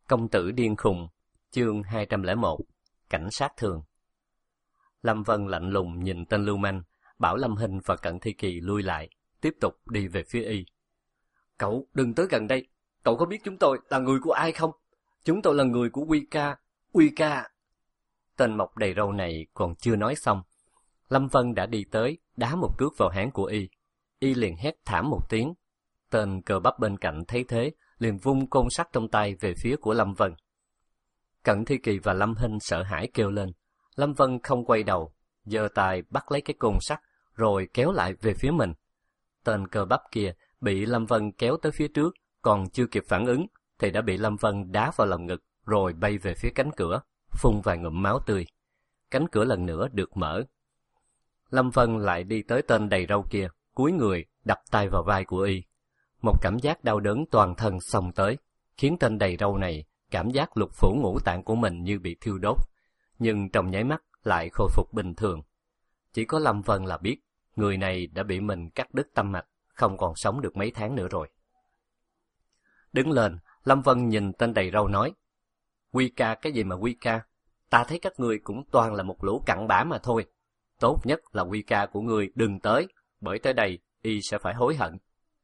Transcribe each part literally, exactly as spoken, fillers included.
Công tử điên khùng, chương hai trăm lẻ một, cảnh sát thường. Lâm Vân lạnh lùng nhìn tên lưu manh, bảo Lâm Hinh và Cận Thi Kỳ lui lại, tiếp tục đi về phía y. Cậu đừng tới gần đây, cậu có biết chúng tôi là người của ai không? Chúng tôi là người của Quy Ca, Quy Ca. Tên mọc đầy râu này còn chưa nói xong, Lâm Vân đã đi tới, đá một cước vào háng của y. Y liền hét thảm một tiếng. Tên cơ bắp bên cạnh thấy thế, liền vung côn sắt trong tay về phía của Lâm Vân. Cận Thi Kỳ và Lâm Hinh sợ hãi kêu lên. Lâm Vân không quay đầu, giơ tay bắt lấy cái côn sắt, rồi kéo lại về phía mình. Tên cơ bắp kia bị Lâm Vân kéo tới phía trước, còn chưa kịp phản ứng, thì đã bị Lâm Vân đá vào lồng ngực, rồi bay về phía cánh cửa, phun vài ngụm máu tươi. Cánh cửa lần nữa được mở. Lâm Vân lại đi tới tên đầy râu kia, cúi người, đập tay vào vai của y. Một cảm giác đau đớn toàn thân xông tới, khiến tên đầy râu này cảm giác lục phủ ngũ tạng của mình như bị thiêu đốt, nhưng trong nháy mắt lại khôi phục bình thường. Chỉ có Lâm Vân là biết, người này đã bị mình cắt đứt tâm mạch, không còn sống được mấy tháng nữa rồi. Đứng lên, Lâm Vân nhìn tên đầy râu nói, Quy Ca cái gì mà Quy Ca, ta thấy các ngươi cũng toàn là một lũ cặn bã mà thôi. Tốt nhất là Quy Ca của ngươi đừng tới, bởi tới đây y sẽ phải hối hận.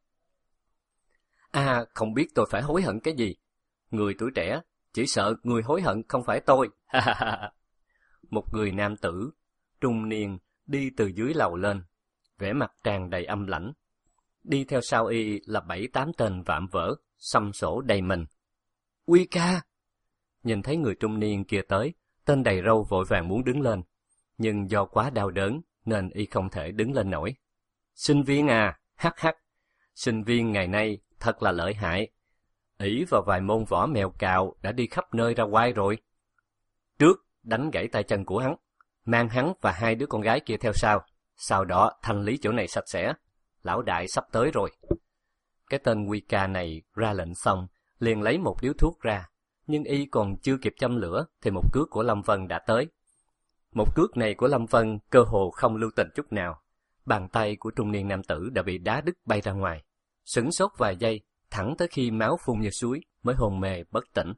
À, không biết tôi phải hối hận cái gì. Người tuổi trẻ, chỉ sợ người hối hận không phải tôi. Một người nam tử, trung niên, đi từ dưới lầu lên, vẻ mặt tràn đầy âm lãnh. Đi theo sau y là bảy tám tên vạm vỡ, xăm sổ đầy mình. Quy Ca! Nhìn thấy người trung niên kia tới, tên đầy râu vội vàng muốn đứng lên, nhưng do quá đau đớn nên y không thể đứng lên nổi. Sinh viên à, hắc hắc, sinh viên ngày nay thật là lợi hại. ỷ vào vài môn võ mèo cào đã đi khắp nơi ra oai rồi. Trước đánh gãy tay chân của hắn, mang hắn và hai đứa con gái kia theo sau, sau đó thanh lý chỗ này sạch sẽ. Lão đại sắp tới rồi. Cái tên Quy Ca này ra lệnh xong, liền lấy một điếu thuốc ra, nhưng y còn chưa kịp châm lửa thì một cước của Lâm Vân đã tới. Một cước này của Lâm Vân cơ hồ không lưu tình chút nào. Bàn tay của trung niên nam tử đã bị đá đứt bay ra ngoài, sửng sốt vài giây, thẳng tới khi máu phun như suối mới hôn mê bất tỉnh.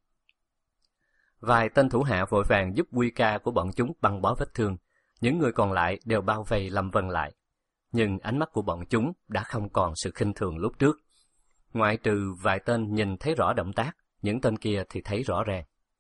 Vài tên thủ hạ vội vàng giúp Quy Ca của bọn chúng băng bó vết thương, những người còn lại đều bao vây Lâm Vân lại. Nhưng ánh mắt của bọn chúng đã không còn sự khinh thường lúc trước. Ngoại trừ vài tên nhìn thấy rõ động tác, những tên kia thì thấy rõ ràng.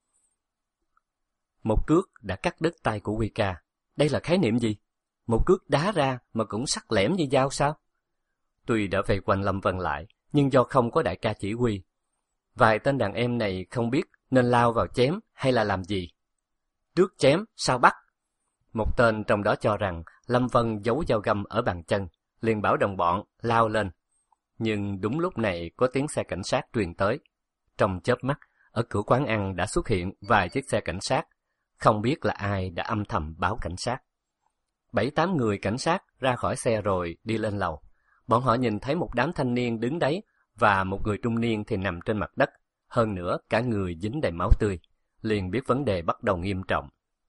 Một cước đã cắt đứt tay của Quy Ca. Đây là khái niệm gì? Một cước đá ra mà cũng sắc lẻm như dao sao? Tuy đã vây quanh Lâm Vân lại, nhưng do không có đại ca chỉ huy, vài tên đàn em này không biết nên lao vào chém hay là làm gì. Trước chém, sau bắt. Một tên trong đó cho rằng Lâm Vân giấu dao găm ở bàn chân, liền bảo đồng bọn lao lên. Nhưng đúng lúc này có tiếng xe cảnh sát truyền tới. Trong chớp mắt, ở cửa quán ăn đã xuất hiện vài chiếc xe cảnh sát. Không biết là ai đã âm thầm báo cảnh sát. Bảy tám người cảnh sát ra khỏi xe rồi đi lên lầu. Bọn họ nhìn thấy một đám thanh niên đứng đấy và một người trung niên thì nằm trên mặt đất. Hơn nữa cả người dính đầy máu tươi. Liền biết vấn đề bắt đầu nghiêm trọng.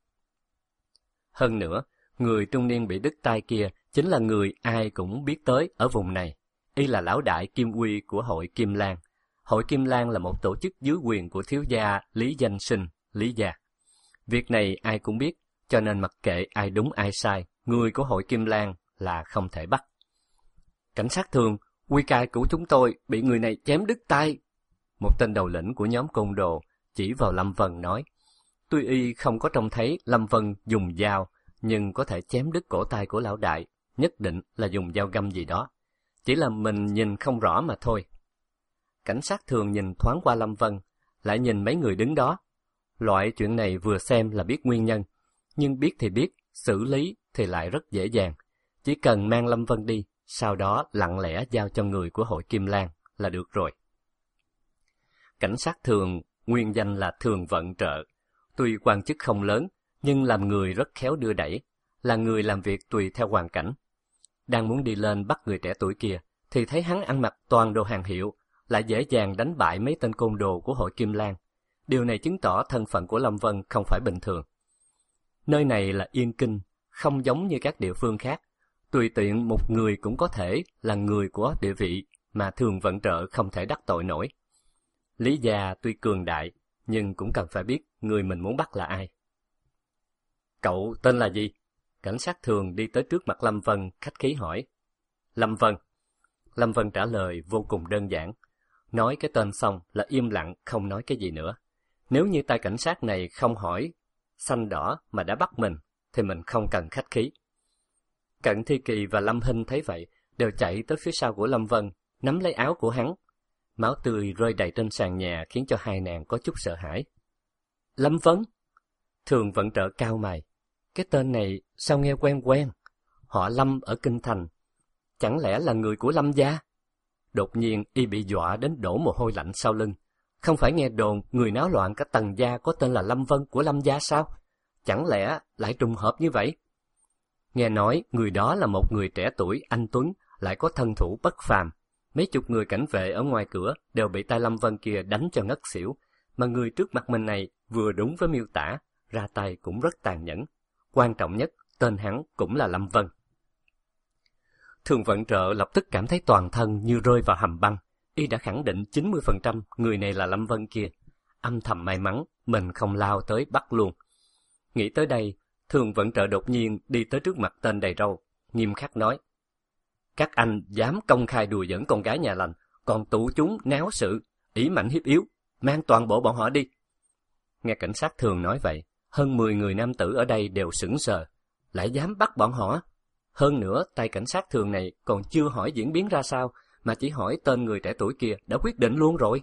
Hơn nữa, người trung niên bị đứt tay kia chính là người ai cũng biết tới ở vùng này. Y là lão đại Kim Quy của hội Kim Lan. Hội Kim Lan là một tổ chức dưới quyền của thiếu gia Lý Danh Sinh, Lý Gia. Việc này ai cũng biết, cho nên mặc kệ ai đúng ai sai, người của hội Kim Lan là không thể bắt. Cảnh sát thường, Quy Ca của chúng tôi bị người này chém đứt tay. Một tên đầu lĩnh của nhóm côn đồ chỉ vào Lâm Vân nói. Tuy y không có trông thấy Lâm Vân dùng dao, nhưng có thể chém đứt cổ tay của lão đại, nhất định là dùng dao găm gì đó. Chỉ là mình nhìn không rõ mà thôi. Cảnh sát thường nhìn thoáng qua Lâm Vân, lại nhìn mấy người đứng đó. Loại chuyện này vừa xem là biết nguyên nhân, nhưng biết thì biết, xử lý thì lại rất dễ dàng. Chỉ cần mang Lâm Vân đi, sau đó lặng lẽ giao cho người của hội Kim Lan là được rồi. Cảnh sát thường, nguyên danh là Thường Vận Trợ. Tuy quan chức không lớn, nhưng làm người rất khéo đưa đẩy, là người làm việc tùy theo hoàn cảnh. Đang muốn đi lên bắt người trẻ tuổi kia, thì thấy hắn ăn mặc toàn đồ hàng hiệu, lại dễ dàng đánh bại mấy tên côn đồ của hội Kim Lan. Điều này chứng tỏ thân phận của Lâm Vân không phải bình thường. Nơi này là Yên Kinh, không giống như các địa phương khác. Tùy tiện một người cũng có thể là người của địa vị mà Thường Vận Trợ không thể đắc tội nổi. Lý gia tuy cường đại, nhưng cũng cần phải biết người mình muốn bắt là ai. Cậu tên là gì? Cảnh sát thường đi tới trước mặt Lâm Vân, khách khí hỏi. Lâm Vân. Lâm Vân trả lời vô cùng đơn giản. Nói cái tên xong là im lặng, không nói cái gì nữa. Nếu như tay cảnh sát này không hỏi xanh đỏ mà đã bắt mình, thì mình không cần khách khí. Cận Thi Kỳ và Lâm Hinh thấy vậy, đều chạy tới phía sau của Lâm Vân, nắm lấy áo của hắn. Máu tươi rơi đầy trên sàn nhà khiến cho hai nàng có chút sợ hãi. Lâm Vân? Thường Vận Trợ cau mày. Cái tên này sao nghe quen quen? Họ Lâm ở Kinh Thành. Chẳng lẽ là người của Lâm gia? Đột nhiên y bị dọa đến đổ mồ hôi lạnh sau lưng. Không phải nghe đồn người náo loạn cả Tần gia có tên là Lâm Vân của Lâm gia sao? Chẳng lẽ lại trùng hợp như vậy? Nghe nói người đó là một người trẻ tuổi anh tuấn, lại có thân thủ bất phàm. Mấy chục người cảnh vệ ở ngoài cửa đều bị tay Lâm Vân kia đánh cho ngất xỉu, mà người trước mặt mình này vừa đúng với miêu tả, ra tay cũng rất tàn nhẫn. Quan trọng nhất, tên hắn cũng là Lâm Vân. Thường Vận Trợ lập tức cảm thấy toàn thân như rơi vào hầm băng. Y đã khẳng định chín mươi phần trăm người này là Lâm Vân kia. Âm thầm may mắn mình không lao tới bắt luôn. Nghĩ tới đây, Thường Vận Trợ đột nhiên đi tới trước mặt tên đầy râu, nghiêm khắc nói: Các anh dám công khai đùa giỡn con gái nhà lành, còn tụ chúng náo sự, ỷ mạnh hiếp yếu, mang toàn bộ bọn họ đi. Nghe cảnh sát Thường nói vậy, hơn mười người nam tử ở đây đều sững sờ, lại dám bắt bọn họ. Hơn nữa, tay cảnh sát Thường này còn chưa hỏi diễn biến ra sao, mà chỉ hỏi tên người trẻ tuổi kia đã quyết định luôn rồi.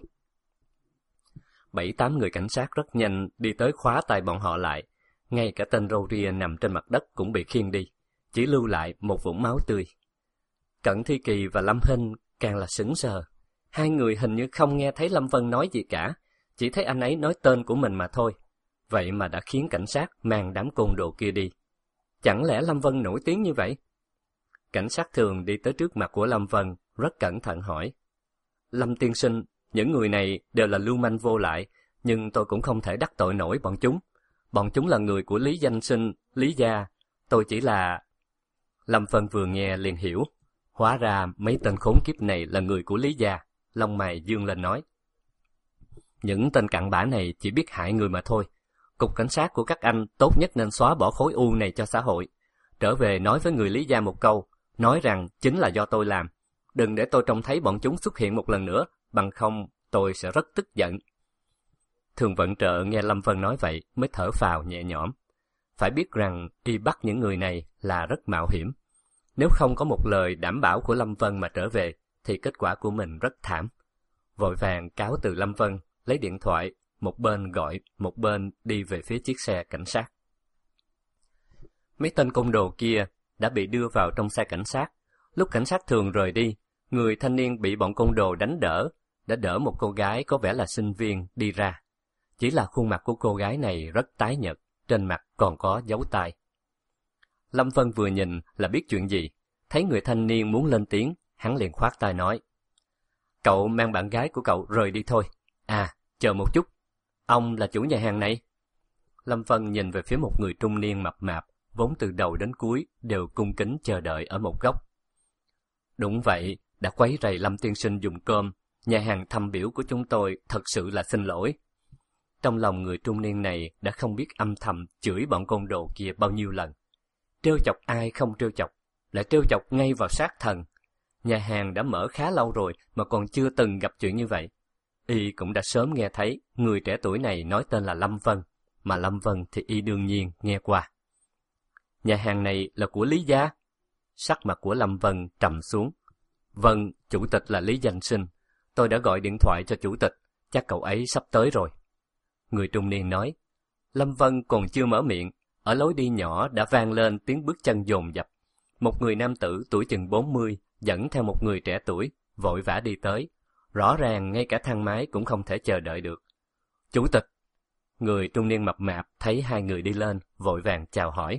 Bảy tám người cảnh sát rất nhanh đi tới khóa tay bọn họ lại, ngay cả tên râu ria nằm trên mặt đất cũng bị khiêng đi, chỉ lưu lại một vũng máu tươi. Cận Thi Kỳ và Lâm Hinh càng là sững sờ. Hai người hình như không nghe thấy Lâm Vân nói gì cả, chỉ thấy anh ấy nói tên của mình mà thôi. Vậy mà đã khiến cảnh sát mang đám côn đồ kia đi. Chẳng lẽ Lâm Vân nổi tiếng như vậy? Cảnh sát Thường đi tới trước mặt của Lâm Vân, rất cẩn thận hỏi. Lâm tiên sinh, những người này đều là lưu manh vô lại, nhưng tôi cũng không thể đắc tội nổi bọn chúng. Bọn chúng là người của Lý Danh Sinh, Lý gia. Tôi chỉ là... Lâm Vân vừa nghe liền hiểu. Hóa ra mấy tên khốn kiếp này là người của Lý gia. Lông mày dương lên nói. Những tên cặn bã này chỉ biết hại người mà thôi. Cục cảnh sát của các anh tốt nhất nên xóa bỏ khối u này cho xã hội. Trở về nói với người Lý gia một câu, nói rằng chính là do tôi làm. Đừng để tôi trông thấy bọn chúng xuất hiện một lần nữa, bằng không tôi sẽ rất tức giận. Thường Vận Trợ nghe Lâm Vân nói vậy mới thở phào nhẹ nhõm. Phải biết rằng y bắt những người này là rất mạo hiểm. Nếu không có một lời đảm bảo của Lâm Vân mà trở về, thì kết quả của mình rất thảm. Vội vàng cáo từ Lâm Vân, lấy điện thoại, một bên gọi, một bên đi về phía chiếc xe cảnh sát. Mấy tên côn đồ kia đã bị đưa vào trong xe cảnh sát. Lúc cảnh sát Thường rời đi, người thanh niên bị bọn côn đồ đánh đỡ, đã đỡ một cô gái có vẻ là sinh viên đi ra. Chỉ là khuôn mặt của cô gái này rất tái nhợt, trên mặt còn có dấu tay. Lâm Vân vừa nhìn là biết chuyện gì, thấy người thanh niên muốn lên tiếng, hắn liền khoát tay nói. Cậu mang bạn gái của cậu rời đi thôi. À, chờ một chút, ông là chủ nhà hàng này. Lâm Vân nhìn về phía một người trung niên mập mạp, vốn từ đầu đến cuối đều cung kính chờ đợi ở một góc. Đúng vậy, đã quấy rầy Lâm tiên sinh dùng cơm, nhà hàng thăm biểu của chúng tôi thật sự là xin lỗi. Trong lòng người trung niên này đã không biết âm thầm chửi bọn côn đồ kia bao nhiêu lần. Trêu chọc ai không trêu chọc, lại trêu chọc ngay vào sát thần. Nhà hàng đã mở khá lâu rồi mà còn chưa từng gặp chuyện như vậy. Y cũng đã sớm nghe thấy người trẻ tuổi này nói tên là Lâm Vân, mà Lâm Vân thì y đương nhiên nghe qua. Nhà hàng này là của Lý gia. Sắc mặt của Lâm Vân trầm xuống. Vâng, chủ tịch là Lý Danh Sinh. Tôi đã gọi điện thoại cho chủ tịch, chắc cậu ấy sắp tới rồi. Người trung niên nói. Lâm Vân còn chưa mở miệng, ở lối đi nhỏ đã vang lên tiếng bước chân dồn dập. Một người nam tử tuổi chừng bốn mươi dẫn theo một người trẻ tuổi, vội vã đi tới. Rõ ràng ngay cả thang máy cũng không thể chờ đợi được. Chủ tịch! Người trung niên mập mạp thấy hai người đi lên, vội vàng chào hỏi.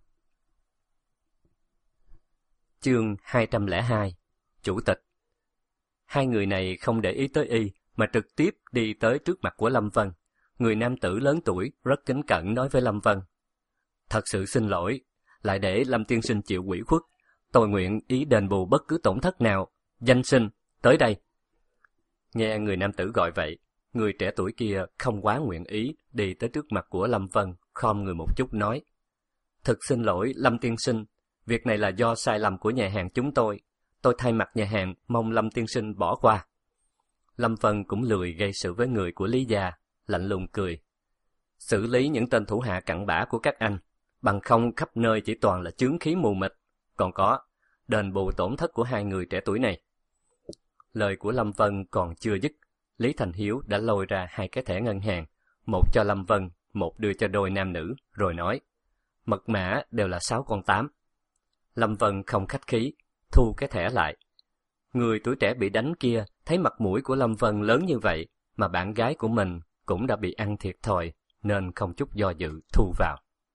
Chương hai trăm lẻ hai. Chủ tịch. Hai người này không để ý tới y, mà trực tiếp đi tới trước mặt của Lâm Vân. Người nam tử lớn tuổi, rất kính cẩn nói với Lâm Vân. Thật sự xin lỗi, lại để Lâm tiên sinh chịu ủy khuất. Tôi nguyện ý đền bù bất cứ tổn thất nào. Danh sinh, tới đây. Nghe người nam tử gọi vậy, Người trẻ tuổi kia không quá nguyện ý đi tới trước mặt của Lâm Vân, khom người một chút nói: Thực xin lỗi Lâm tiên sinh, việc này là do sai lầm của nhà hàng chúng tôi. Tôi thay mặt nhà hàng mong Lâm tiên sinh bỏ qua. Lâm Vân cũng lười gây sự với người của Lý gia, lạnh lùng cười: Xử lý những tên thủ hạ cặn bã của các anh, bằng không khắp nơi chỉ toàn là chướng khí mù mịt. Còn có, đền bù tổn thất của hai người trẻ tuổi này. Lời của Lâm Vân còn chưa dứt, Lý Thành Hiếu đã lôi ra hai cái thẻ ngân hàng, một cho Lâm Vân, một đưa cho đôi nam nữ, rồi nói: Mật mã đều là sáu con tám. Lâm Vân không khách khí, thu cái thẻ lại. Người tuổi trẻ bị đánh kia thấy mặt mũi của Lâm Vân lớn như vậy, mà bạn gái của mình cũng đã bị ăn thiệt thòi, nên không chút do dự thu vào.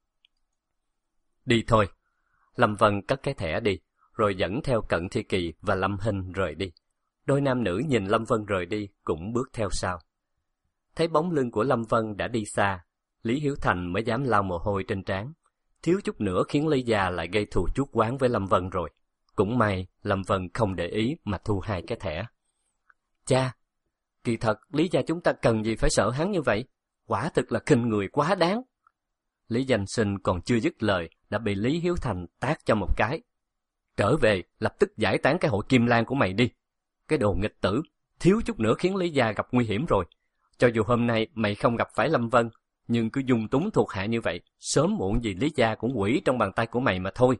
Đi thôi. Lâm Vân cất cái thẻ đi, rồi dẫn theo Cận Thi Kỳ và Lâm Hinh rời đi. Đôi nam nữ nhìn Lâm Vân rời đi cũng bước theo sau. Thấy bóng lưng của Lâm Vân đã đi xa, Lý Hiếu Thành mới dám lau mồ hôi trên trán. Thiếu chút nữa khiến Lý gia lại gây thù chuốc oán với Lâm Vân rồi. Cũng may Lâm Vân không để ý mà thu hai cái thẻ. Cha, kỳ thật Lý gia chúng ta cần gì phải sợ hắn như vậy? Quả thực là khinh người quá đáng. Lý Danh Sinh còn chưa dứt lời đã bị Lý Hiếu Thành tát cho một cái. Trở về lập tức giải tán cái hội Kim Lan của mày đi. Cái đồ nghịch tử, thiếu chút nữa khiến Lý gia gặp nguy hiểm rồi. Cho dù hôm nay mày không gặp phải Lâm Vân, nhưng cứ dung túng thuộc hạ như vậy, sớm muộn gì Lý gia cũng hủy trong bàn tay của mày mà thôi.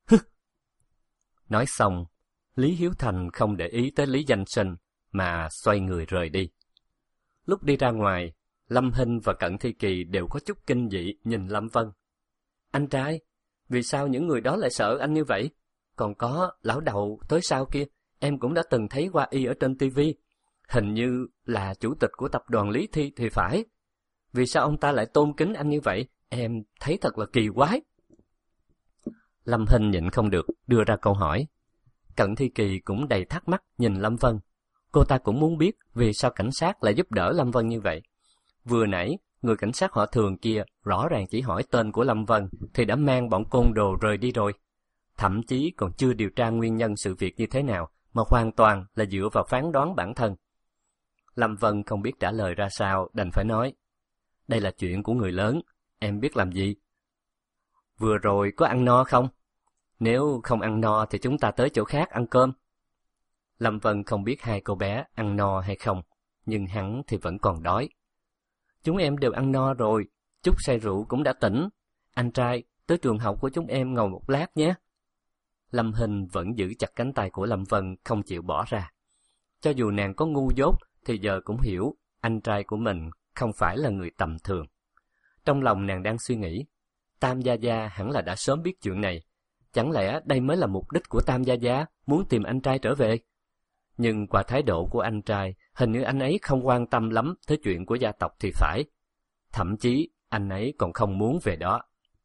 Nói xong, Lý Hiếu Thành không để ý tới Lý Danh Sinh, mà xoay người rời đi. Lúc đi ra ngoài, Lâm Hinh và Cận Thi Kỳ đều có chút kinh dị nhìn Lâm Vân. Anh trai, vì sao những người đó lại sợ anh như vậy? Còn có lão đầu tới sau kia, em cũng đã từng thấy qua y ở trên tivi. Hình như là chủ tịch của tập đoàn Lý Thi thì phải. Vì sao ông ta lại tôn kính anh như vậy? Em thấy thật là kỳ quái. Lâm Hinh nhịn không được, đưa ra câu hỏi. Cận Thi Kỳ cũng đầy thắc mắc nhìn Lâm Vân. Cô ta cũng muốn biết vì sao cảnh sát lại giúp đỡ Lâm Vân như vậy. Vừa nãy, người cảnh sát họ Thường kia rõ ràng chỉ hỏi tên của Lâm Vân thì đã mang bọn côn đồ rời đi rồi. Thậm chí còn chưa điều tra nguyên nhân sự việc như thế nào, mà hoàn toàn là dựa vào phán đoán bản thân. Lâm Vân không biết trả lời ra sao, đành phải nói. Đây là chuyện của người lớn, em biết làm gì? Vừa rồi có ăn no không? Nếu không ăn no thì chúng ta tới chỗ khác ăn cơm. Lâm Vân không biết hai cô bé ăn no hay không, nhưng hắn thì vẫn còn đói. Chúng em đều ăn no rồi, chút say rượu cũng đã tỉnh. Anh trai, tới trường học của chúng em ngồi một lát nhé. Lâm Hinh vẫn giữ chặt cánh tay của Lâm Vân không chịu bỏ ra. Cho dù nàng có ngu dốt thì giờ cũng hiểu anh trai của mình không phải là người tầm thường. Trong lòng nàng đang suy nghĩ, Tam Gia Gia hẳn là đã sớm biết chuyện này. Chẳng lẽ đây mới là mục đích của Tam Gia Gia, muốn tìm anh trai trở về? Nhưng qua thái độ của anh trai, hình như anh ấy không quan tâm lắm tới chuyện của gia tộc thì phải. Thậm chí, anh ấy còn không muốn về đó.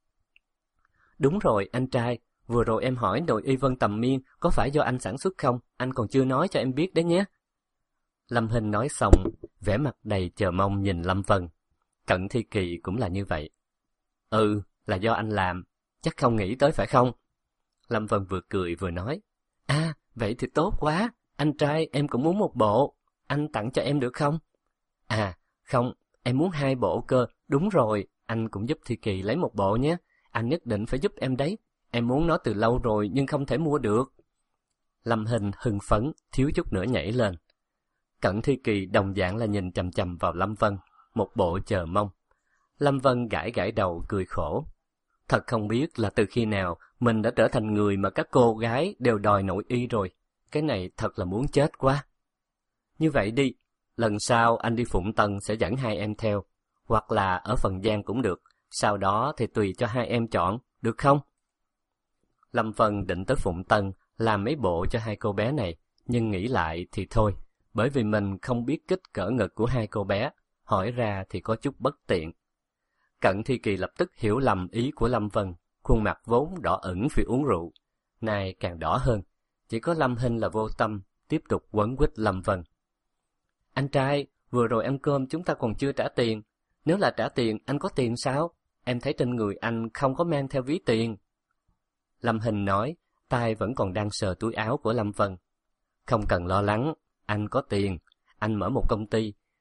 Đúng rồi, anh trai, vừa rồi em hỏi nội y Vân Tầm Miên có phải do anh sản xuất không? Anh còn chưa nói cho em biết đấy nhé. Lâm Hinh nói xong, vẻ mặt đầy chờ mong nhìn Lâm Vân. Cận Thi Kỳ cũng là như vậy. Ừ, là do anh làm, chắc không nghĩ tới phải không? Lâm Vân vừa cười vừa nói. À, vậy thì tốt quá, anh trai em cũng muốn một bộ, anh tặng cho em được không? À, không, em muốn hai bộ cơ, đúng rồi, anh cũng giúp Thi Kỳ lấy một bộ nhé, anh nhất định phải giúp em đấy, em muốn nó từ lâu rồi nhưng không thể mua được. Lâm Hinh hưng phấn, thiếu chút nữa nhảy lên. Cận Thi Kỳ đồng dạng là nhìn chằm chằm vào Lâm Vân, một bộ chờ mong. Lâm Vân gãi gãi đầu cười khổ. Thật không biết là từ khi nào mình đã trở thành người mà các cô gái đều đòi nội y rồi. Cái này thật là muốn chết quá. Như vậy đi, lần sau anh đi Phụng Tân sẽ dẫn hai em theo, hoặc là ở Phần Giang cũng được, sau đó thì tùy cho hai em chọn, được không? Lâm Vân định tới Phụng Tân làm mấy bộ cho hai cô bé này, nhưng nghĩ lại thì thôi, bởi vì mình không biết kích cỡ ngực của hai cô bé, hỏi ra thì có chút bất tiện. Cận Thi Kỳ lập tức hiểu lầm ý của Lâm Vân, khuôn mặt vốn đỏ ửng vì uống rượu, nay càng đỏ hơn. Chỉ có Lâm Hinh là vô tâm, tiếp tục quấn quýt Lâm Vân. Anh trai, vừa rồi ăn cơm chúng ta còn chưa trả tiền. Nếu là trả tiền, anh có tiền sao? Em thấy trên người anh không có mang theo ví tiền. Lâm Hinh nói, tay vẫn còn đang sờ túi áo của Lâm Vân. Không cần lo lắng, anh có tiền. Anh mở một công ty.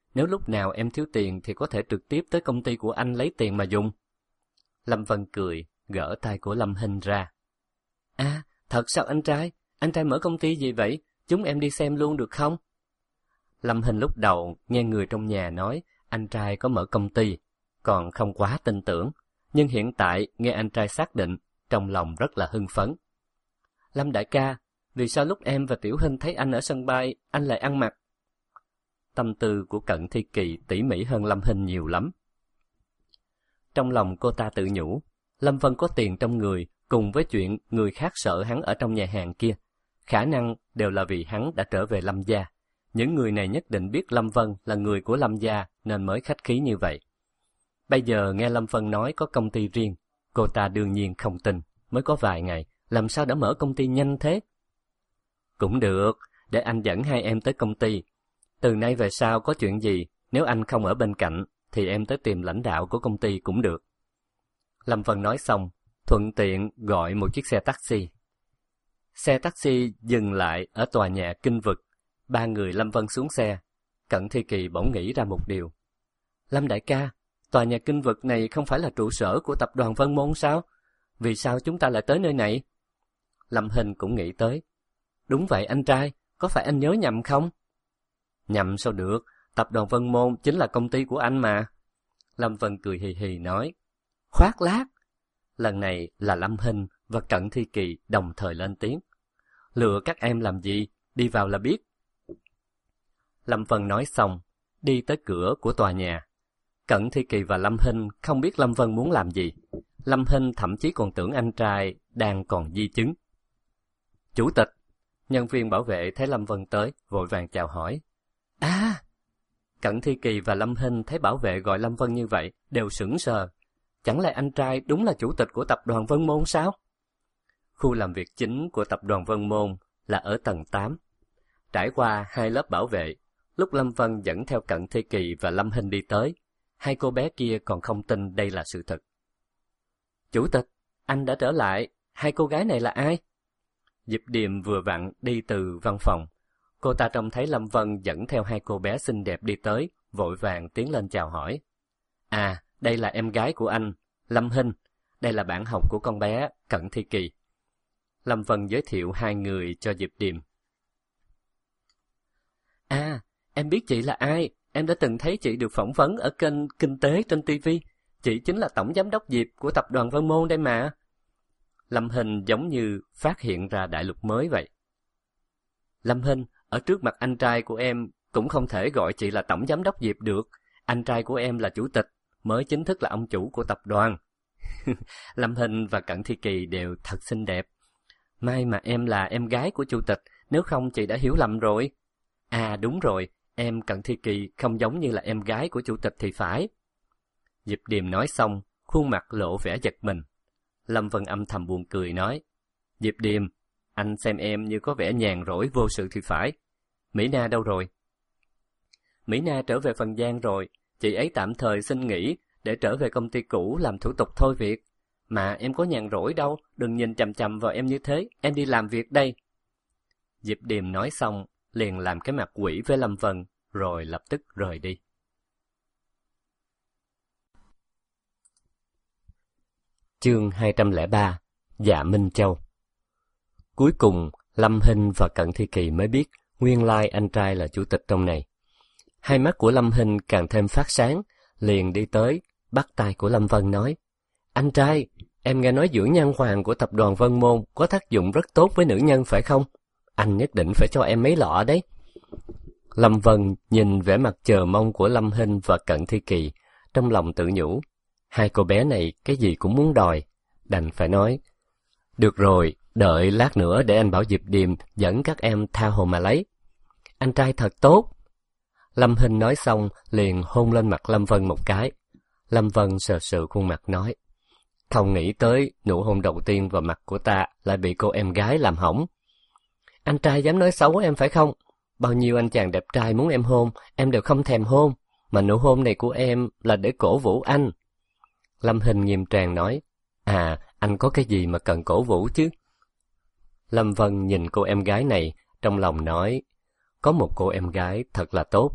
Nếu lúc nào em thiếu tiền thì có thể trực tiếp tới công ty của anh lấy tiền mà dùng. Lâm Vân cười, gỡ tay của Lâm Hinh ra. À, thật sao anh trai? Anh trai mở công ty gì vậy? Chúng em đi xem luôn được không? Lâm Hinh lúc đầu nghe người trong nhà nói anh trai có mở công ty, còn không quá tin tưởng. Nhưng hiện tại nghe anh trai xác định, trong lòng rất là hưng phấn. Lâm đại ca, vì sao lúc em và Tiểu Hinh thấy anh ở sân bay, anh lại ăn mặc? Tâm tư của Cận Thi Kỳ tỉ mỉ hơn Lâm Hinh nhiều lắm. Trong lòng cô ta tự nhủ, Lâm Vân có tiền trong người, cùng với chuyện người khác sợ hắn ở trong nhà hàng kia, khả năng đều là vì hắn đã trở về Lâm gia. Những người này nhất định biết Lâm Vân là người của Lâm gia nên mới khách khí như vậy. Bây giờ nghe Lâm Vân nói có công ty riêng, cô ta đương nhiên không tin, mới có vài ngày, làm sao đã mở công ty nhanh thế? Cũng được, để anh dẫn hai em tới công ty. Từ nay về sau có chuyện gì, nếu anh không ở bên cạnh, thì em tới tìm lãnh đạo của công ty cũng được. Lâm Vân nói xong, thuận tiện gọi một chiếc xe taxi. Xe taxi dừng lại ở tòa nhà Kinh Vực. Ba người Lâm Vân xuống xe. Cận Thi Kỳ bỗng nghĩ ra một điều. Lâm đại ca, tòa nhà Kinh Vực này không phải là trụ sở của tập đoàn Vân Môn sao? Vì sao chúng ta lại tới nơi này? Lâm Hinh cũng nghĩ tới. Đúng vậy anh trai, có phải anh nhớ nhầm không? Nhầm sao được, tập đoàn Vân Môn chính là công ty của anh mà. Lâm Vân cười hì hì nói. Khoác lác. Lần này là Lâm Hinh và Cận Thi Kỳ đồng thời lên tiếng. Lừa các em làm gì, đi vào là biết. Lâm Vân nói xong, đi tới cửa của tòa nhà. Cận Thi Kỳ và Lâm Hinh không biết Lâm Vân muốn làm gì. Lâm Hinh thậm chí còn tưởng anh trai đang còn di chứng. Chủ tịch, nhân viên bảo vệ thấy Lâm Vân tới, vội vàng chào hỏi. À! Cận Thi Kỳ và Lâm Hinh thấy bảo vệ gọi Lâm Vân như vậy, đều sững sờ. Chẳng lẽ anh trai đúng là chủ tịch của tập đoàn Vân Môn sao? Khu làm việc chính của tập đoàn Vân Môn là ở tầng tám. Trải qua hai lớp bảo vệ, lúc Lâm Vân dẫn theo Cận Thi Kỳ và Lâm Hinh đi tới, hai cô bé kia còn không tin đây là sự thật. Chủ tịch, anh đã trở lại, hai cô gái này là ai? Diệp Điềm vừa vặn đi từ văn phòng. Cô ta trông thấy Lâm Vân dẫn theo hai cô bé xinh đẹp đi tới, vội vàng tiến lên chào hỏi. À, đây là em gái của anh, Lâm Hinh. Đây là bạn học của con bé, Cận Thi Kỳ. Lâm Vân giới thiệu hai người cho Diệp Điềm. À, em biết chị là ai. Em đã từng thấy chị được phỏng vấn ở kênh Kinh tế trên ti vi. Chị chính là tổng giám đốc Diệp của tập đoàn Vân Môn đây mà. Lâm Hinh giống như phát hiện ra đại lục mới vậy. Lâm Hinh, ở trước mặt anh trai của em cũng không thể gọi chị là tổng giám đốc Diệp được. Anh trai của em là chủ tịch, mới chính thức là ông chủ của tập đoàn. Lâm Hinh và Cận Thi Kỳ đều thật xinh đẹp. May mà em là em gái của chủ tịch, nếu không chị đã hiểu lầm rồi. À đúng rồi, em Cận Thi Kỳ không giống như là em gái của chủ tịch thì phải. Diệp Điềm nói xong, khuôn mặt lộ vẻ giật mình. Lâm Vân âm thầm buồn cười nói. Diệp Điềm, anh xem em như có vẻ nhàn rỗi vô sự thì phải. Mỹ Na đâu rồi? Mỹ Na trở về Phần Giang rồi, chị ấy tạm thời xin nghỉ để trở về công ty cũ làm thủ tục thôi việc. Mà em có nhàn rỗi đâu, đừng nhìn chằm chằm vào em như thế, em đi làm việc đây. Diệp Điềm nói xong, liền làm cái mặt quỷ với Lâm Vân, rồi lập tức rời đi. Chương hai trăm lẻ ba, Dạ Minh Châu. Cuối cùng, Lâm Hinh và Cận Thi Kỳ mới biết nguyên lai anh trai là chủ tịch trong này. Hai mắt của Lâm Hinh càng thêm phát sáng, liền đi tới, bắt tay của Lâm Vân nói. Anh trai, em nghe nói dưỡng nhan hoàng của tập đoàn Vân Môn có tác dụng rất tốt với nữ nhân phải không? Anh nhất định phải cho em mấy lọ đấy. Lâm Vân nhìn vẻ mặt chờ mong của Lâm Hinh và Cận Thi Kỳ, trong lòng tự nhủ. Hai cô bé này cái gì cũng muốn đòi, đành phải nói. Được rồi, đợi lát nữa để anh bảo Diệp Điềm dẫn các em tha hồ mà lấy. Anh trai thật tốt. Lâm Hinh nói xong liền hôn lên mặt Lâm Vân một cái. Lâm Vân sờ sờ khuôn mặt nói. Không nghĩ tới nụ hôn đầu tiên vào mặt của ta lại bị cô em gái làm hỏng. Anh trai dám nói xấu em phải không? Bao nhiêu anh chàng đẹp trai muốn em hôn, em đều không thèm hôn. Mà nụ hôn này của em là để cổ vũ anh. Lâm Hinh nghiêm trang nói. À, anh có cái gì mà cần cổ vũ chứ? Lâm Vân nhìn cô em gái này, trong lòng nói. Có một cô em gái thật là tốt.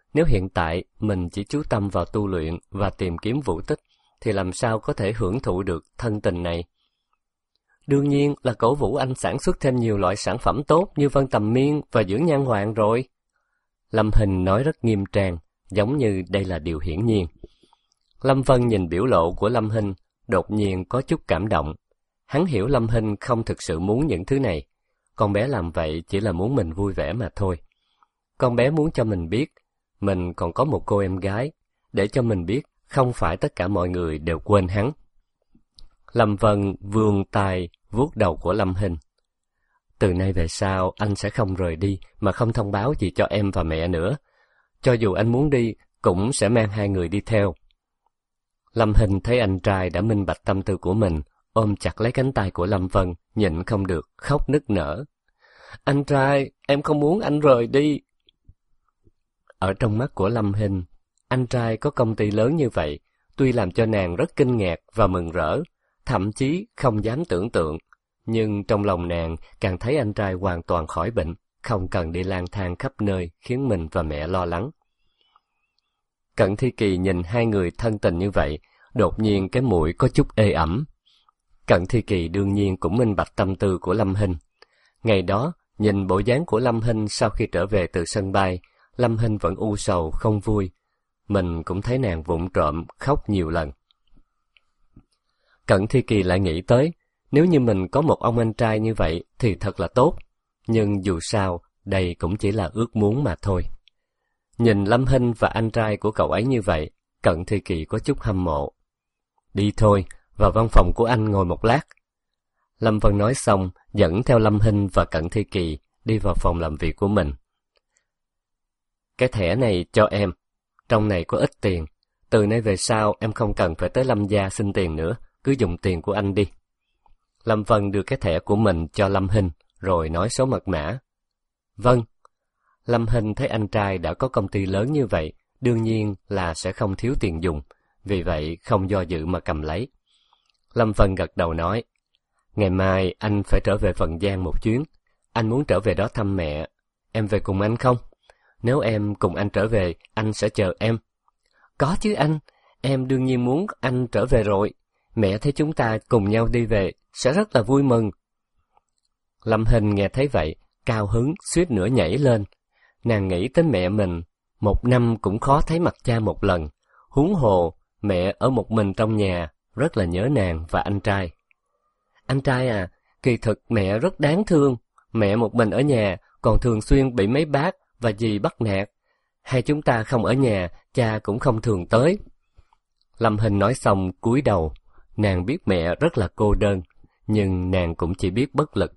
Nếu hiện tại mình chỉ chú tâm vào tu luyện và tìm kiếm Vũ Tích, thì làm sao có thể hưởng thụ được thân tình này? Đương nhiên là cổ vũ anh sản xuất thêm nhiều loại sản phẩm tốt như Vân Tầm Miên và Dưỡng Nhan Hoàng rồi. Lâm Hinh nói rất nghiêm trang, giống như đây là điều hiển nhiên. Lâm Vân nhìn biểu lộ của Lâm Hinh, đột nhiên có chút cảm động. Hắn hiểu Lâm Hinh không thực sự muốn những thứ này. Con bé làm vậy chỉ là muốn mình vui vẻ mà thôi. Con bé muốn cho mình biết, mình còn có một cô em gái, để cho mình biết không phải tất cả mọi người đều quên hắn. Lâm Vân vươn tay vuốt đầu của Lâm Hinh. Từ nay về sau, anh sẽ không rời đi mà không thông báo gì cho em và mẹ nữa. Cho dù anh muốn đi, cũng sẽ mang hai người đi theo. Lâm Hinh thấy anh trai đã minh bạch tâm tư của mình, ôm chặt lấy cánh tay của Lâm Vân, nhịn không được, khóc nức nở. Anh trai, em không muốn anh rời đi. Ở trong mắt của Lâm Hinh, anh trai có công ty lớn như vậy, tuy làm cho nàng rất kinh ngạc và mừng rỡ, thậm chí không dám tưởng tượng, nhưng trong lòng nàng càng thấy anh trai hoàn toàn khỏi bệnh, không cần đi lang thang khắp nơi khiến mình và mẹ lo lắng. Cận Thi Kỳ nhìn hai người thân tình như vậy, đột nhiên cái mũi có chút ê ẩm. Cận Thi Kỳ đương nhiên cũng minh bạch tâm tư của Lâm Hinh. Ngày đó, nhìn bộ dáng của Lâm Hinh sau khi trở về từ sân bay, Lâm Hinh vẫn u sầu, không vui. Mình cũng thấy nàng vụng trộm, khóc nhiều lần. Cận Thi Kỳ lại nghĩ tới, nếu như mình có một ông anh trai như vậy thì thật là tốt. Nhưng dù sao, đây cũng chỉ là ước muốn mà thôi. Nhìn Lâm Hinh và anh trai của cậu ấy như vậy, Cận Thi Kỳ có chút hâm mộ. Đi thôi, vào văn phòng của anh ngồi một lát. Lâm Vân nói xong, dẫn theo Lâm Hinh và Cận Thi Kỳ đi vào phòng làm việc của mình. Cái thẻ này cho em, trong này có ít tiền. Từ nay về sau em không cần phải tới Lâm gia xin tiền nữa, cứ dùng tiền của anh đi. Lâm Vân đưa cái thẻ của mình cho Lâm Hinh, rồi nói số mật mã. Vâng. Lâm Hinh thấy anh trai đã có công ty lớn như vậy, đương nhiên là sẽ không thiếu tiền dùng, vì vậy không do dự mà cầm lấy. Lâm Vân gật đầu nói, ngày mai anh phải trở về Phần Giang một chuyến, anh muốn trở về đó thăm mẹ, em về cùng anh không? Nếu em cùng anh trở về, anh sẽ chờ em. Có chứ anh, em đương nhiên muốn anh trở về rồi, mẹ thấy chúng ta cùng nhau đi về, sẽ rất là vui mừng. Lâm Hinh nghe thấy vậy, cao hứng, suýt nữa nhảy lên. Nàng nghĩ tới mẹ mình, một năm cũng khó thấy mặt cha một lần, huống hồ, mẹ ở một mình trong nhà, rất là nhớ nàng và anh trai. Anh trai à, kỳ thực mẹ rất đáng thương, mẹ một mình ở nhà, còn thường xuyên bị mấy bác và dì bắt nạt. Hai chúng ta không ở nhà, cha cũng không thường tới. Lâm Hinh nói xong cúi đầu, nàng biết mẹ rất là cô đơn, nhưng nàng cũng chỉ biết bất lực.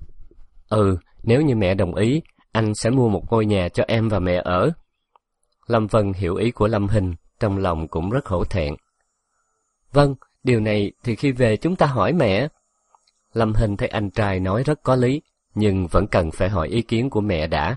Ừ, nếu như mẹ đồng ý, anh sẽ mua một ngôi nhà cho em và mẹ ở. Lâm Vân hiểu ý của Lâm Hinh, trong lòng cũng rất hổ thẹn. Vâng, điều này thì khi về chúng ta hỏi mẹ. Lâm Hinh thấy anh trai nói rất có lý, nhưng vẫn cần phải hỏi ý kiến của mẹ đã.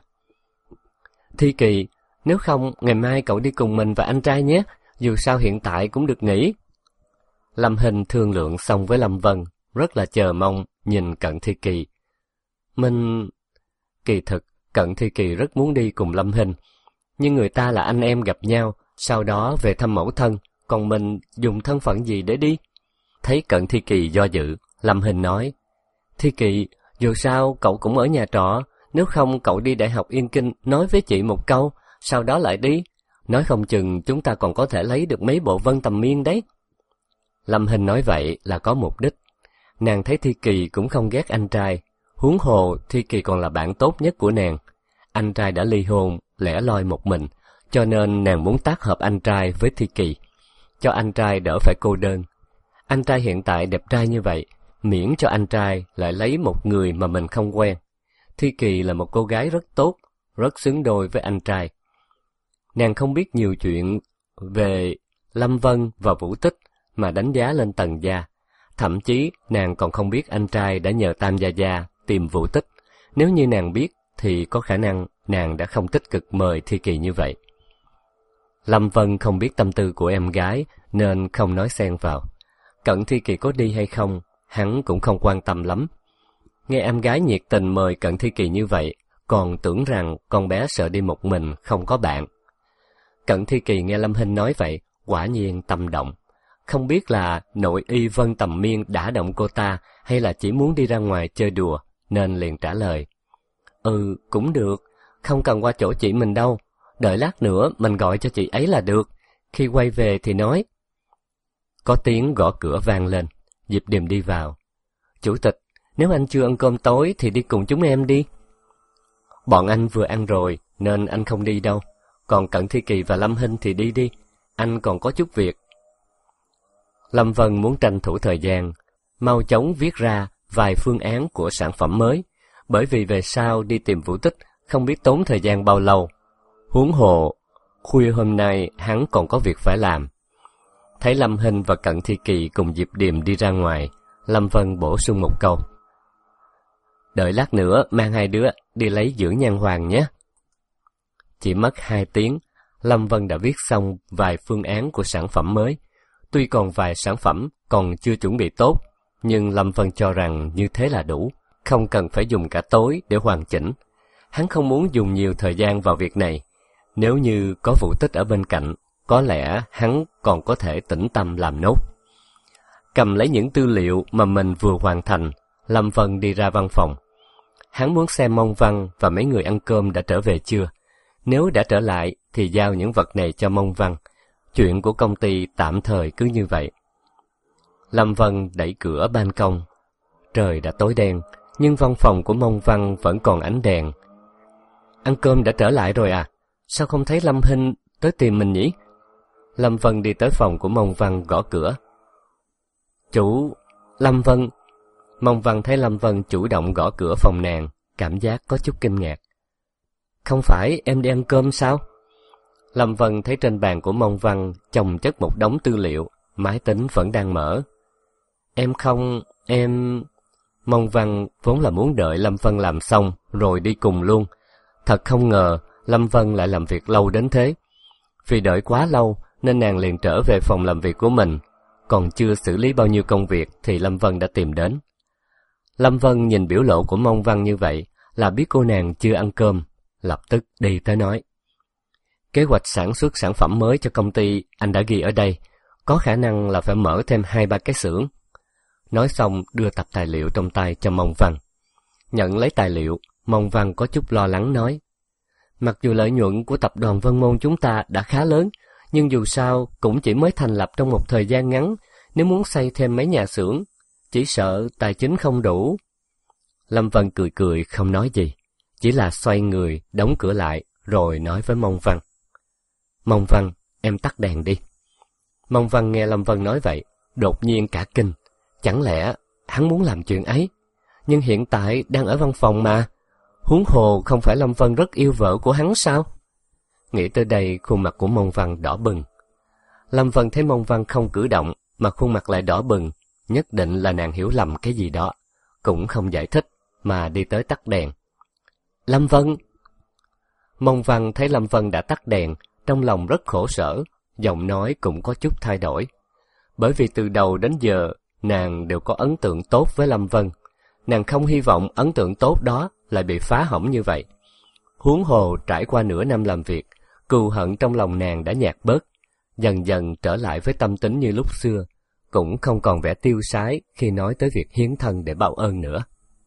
Thi Kỳ, nếu không, ngày mai cậu đi cùng mình và anh trai nhé, dù sao hiện tại cũng được nghỉ. Lâm Hinh thương lượng xong với Lâm Vân, rất là chờ mong nhìn Cận Thi Kỳ. Mình... Kỳ thực, Cận Thi Kỳ rất muốn đi cùng Lâm Hinh, nhưng người ta là anh em gặp nhau, sau đó về thăm mẫu thân, còn mình dùng thân phận gì để đi? Thấy Cận Thi Kỳ do dự, Lâm Hinh nói, Thi Kỳ, dù sao cậu cũng ở nhà trọ, nếu không cậu đi Đại học Yên Kinh nói với chị một câu, sau đó lại đi. Nói không chừng chúng ta còn có thể lấy được mấy bộ Vân Tầm Miên đấy. Lâm Hinh nói vậy là có mục đích. Nàng thấy Thi Kỳ cũng không ghét anh trai, huống hồ Thi Kỳ còn là bạn tốt nhất của nàng. Anh trai đã ly hôn, lẻ loi một mình, cho nên nàng muốn tác hợp anh trai với Thi Kỳ, cho anh trai đỡ phải cô đơn. Anh trai hiện tại đẹp trai như vậy, miễn cho anh trai lại lấy một người mà mình không quen. Thi Kỳ là một cô gái rất tốt, rất xứng đôi với anh trai. Nàng không biết nhiều chuyện về Lâm Vân và Vũ Tích mà đánh giá lên Tần gia. Thậm chí nàng còn không biết anh trai đã nhờ Tam Gia Gia tìm Vũ Tích. Nếu như nàng biết thì có khả năng nàng đã không tích cực mời Thi Kỳ như vậy. Lâm Vân không biết tâm tư của em gái nên không nói xen vào. Cận Thi Kỳ có đi hay không, hắn cũng không quan tâm lắm. Nghe em gái nhiệt tình mời Cận Thi Kỳ như vậy, còn tưởng rằng con bé sợ đi một mình, không có bạn. Cận Thi Kỳ nghe Lâm Hinh nói vậy, quả nhiên tâm động. Không biết là nội y Vân Tầm Miên đã động cô ta hay là chỉ muốn đi ra ngoài chơi đùa, nên liền trả lời. Ừ, cũng được, không cần qua chỗ chị mình đâu, đợi lát nữa mình gọi cho chị ấy là được, khi quay về thì nói. Có tiếng gõ cửa vang lên, Diệp Điềm đi vào. Chủ tịch, nếu anh chưa ăn cơm tối thì đi cùng chúng em đi. Bọn anh vừa ăn rồi nên anh không đi đâu, còn Cận Thi Kỳ và Lâm Hinh thì đi đi, anh còn có chút việc. Lâm Vân muốn tranh thủ thời gian, mau chóng viết ra vài phương án của sản phẩm mới, bởi vì về sau đi tìm Vũ Tích không biết tốn thời gian bao lâu. Huống hồ, khuya hôm nay hắn còn có việc phải làm. Thấy Lâm Hinh và Cận Thi Kỳ cùng Diệp Điềm đi ra ngoài, Lâm Vân bổ sung một câu. Đợi lát nữa mang hai đứa đi lấy dưỡng nhan hoàng nhé. Chỉ mất hai tiếng, Lâm Vân đã viết xong vài phương án của sản phẩm mới. Tuy còn vài sản phẩm còn chưa chuẩn bị tốt, nhưng Lâm Vân cho rằng như thế là đủ, không cần phải dùng cả tối để hoàn chỉnh. Hắn không muốn dùng nhiều thời gian vào việc này. Nếu như có Vũ Tích ở bên cạnh, có lẽ hắn còn có thể tĩnh tâm làm nốt. Cầm lấy những tư liệu mà mình vừa hoàn thành, Lâm Vân đi ra văn phòng. Hắn muốn xem Mông Văn và mấy người ăn cơm đã trở về chưa. Nếu đã trở lại thì giao những vật này cho Mông Văn. Chuyện của công ty tạm thời cứ như vậy. Lâm Vân đẩy cửa ban công. Trời đã tối đen, nhưng văn phòng của Mông Văn vẫn còn ánh đèn. Ăn cơm đã trở lại rồi à? Sao không thấy Lâm Hinh tới tìm mình nhỉ? Lâm Vân đi tới phòng của Mông Văn gõ cửa. Chủ, Lâm Vân. Mông Văn thấy Lâm Vân chủ động gõ cửa phòng nàng, cảm giác có chút kinh ngạc. Không phải em đi ăn cơm sao? Lâm Vân thấy trên bàn của Mông Văn chồng chất một đống tư liệu, máy tính vẫn đang mở. Em không, em... Mông Văn vốn là muốn đợi Lâm Vân làm xong rồi đi cùng luôn. Thật không ngờ Lâm Vân lại làm việc lâu đến thế. Vì đợi quá lâu nên nàng liền trở về phòng làm việc của mình. Còn chưa xử lý bao nhiêu công việc thì Lâm Vân đã tìm đến. Lâm Vân nhìn biểu lộ của Mông Văn như vậy là biết cô nàng chưa ăn cơm, lập tức đi tới nói. Kế hoạch sản xuất sản phẩm mới cho công ty anh đã ghi ở đây, có khả năng là phải mở thêm hai ba cái xưởng. Nói xong đưa tập tài liệu trong tay cho Mông Văn. Nhận lấy tài liệu, Mông Văn có chút lo lắng nói. Mặc dù lợi nhuận của tập đoàn Vân Môn chúng ta đã khá lớn, nhưng dù sao cũng chỉ mới thành lập trong một thời gian ngắn, nếu muốn xây thêm mấy nhà xưởng, chỉ sợ tài chính không đủ. Lâm Vân cười cười không nói gì, chỉ là xoay người, đóng cửa lại, rồi nói với Mông Văn. Mông Văn, em tắt đèn đi. Mông Văn nghe Lâm Vân nói vậy, đột nhiên cả kinh. Chẳng lẽ hắn muốn làm chuyện ấy? Nhưng hiện tại đang ở văn phòng mà. Huống hồ không phải Lâm Vân rất yêu vợ của hắn sao? Nghĩ tới đây, khuôn mặt của Mông Văn đỏ bừng. Lâm Vân thấy Mông Văn không cử động, mà khuôn mặt lại đỏ bừng, nhất định là nàng hiểu lầm cái gì đó. Cũng không giải thích, mà đi tới tắt đèn. Lâm Vân! Mông Văn thấy Lâm Vân đã tắt đèn, trong lòng rất khổ sở, giọng nói cũng có chút thay đổi. Bởi vì từ đầu đến giờ, nàng đều có ấn tượng tốt với Lâm Vân. Nàng không hy vọng ấn tượng tốt đó lại bị phá hỏng như vậy. Huống hồ trải qua nửa năm làm việc, cừu hận trong lòng nàng đã nhạt bớt, dần dần trở lại với tâm tính như lúc xưa, cũng không còn vẻ tiêu sái khi nói tới việc hiến thân để báo ơn nữa.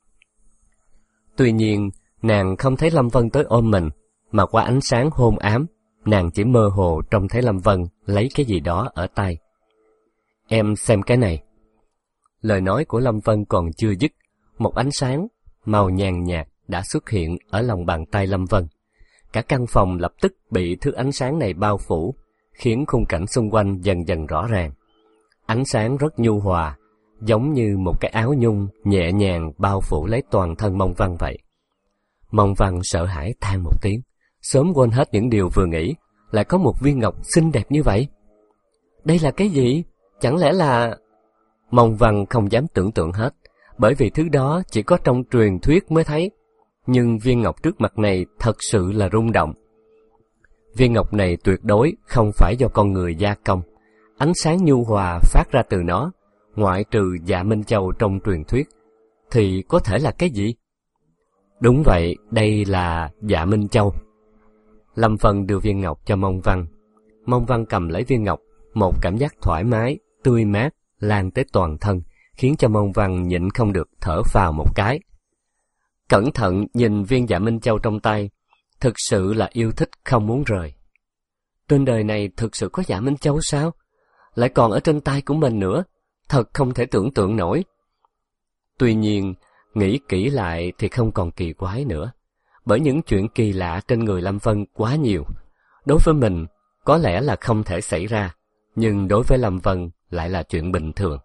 Tuy nhiên, nàng không thấy Lâm Vân tới ôm mình, mà qua ánh sáng hôn ám, nàng chỉ mơ hồ trông thấy Lâm Vân lấy cái gì đó ở tay. Em xem cái này. Lời nói của Lâm Vân còn chưa dứt, một ánh sáng màu nhàn nhạt đã xuất hiện ở lòng bàn tay Lâm Vân. Cả căn phòng lập tức bị thứ ánh sáng này bao phủ, khiến khung cảnh xung quanh dần dần rõ ràng. Ánh sáng rất nhu hòa, giống như một cái áo nhung nhẹ nhàng bao phủ lấy toàn thân Mông Văn vậy. Mông Văn sợ hãi than một tiếng, sớm quên hết những điều vừa nghĩ, lại có một viên ngọc xinh đẹp như vậy. Đây là cái gì? Chẳng lẽ là... Mông Văn không dám tưởng tượng hết, bởi vì thứ đó chỉ có trong truyền thuyết mới thấy. Nhưng viên ngọc trước mặt này thật sự là rung động. Viên ngọc này tuyệt đối không phải do con người gia công. Ánh sáng nhu hòa phát ra từ nó, ngoại trừ Dạ Minh Châu trong truyền thuyết, thì có thể là cái gì? Đúng vậy, đây là Dạ Minh Châu. Lâm Vân đưa viên ngọc cho Mông Văn, Mông Văn cầm lấy viên ngọc, một cảm giác thoải mái, tươi mát, lan tới toàn thân, khiến cho Mông Văn nhịn không được thở phào một cái. Cẩn thận nhìn viên Dạ Minh Châu trong tay, thực sự là yêu thích không muốn rời. Trên đời này thực sự có Dạ Minh Châu sao? Lại còn ở trên tay của mình nữa, thật không thể tưởng tượng nổi. Tuy nhiên, nghĩ kỹ lại thì không còn kỳ quái nữa, bởi những chuyện kỳ lạ trên người Lâm Vân quá nhiều. Đối với mình, có lẽ là không thể xảy ra, nhưng đối với Lâm Vân lại là chuyện bình thường.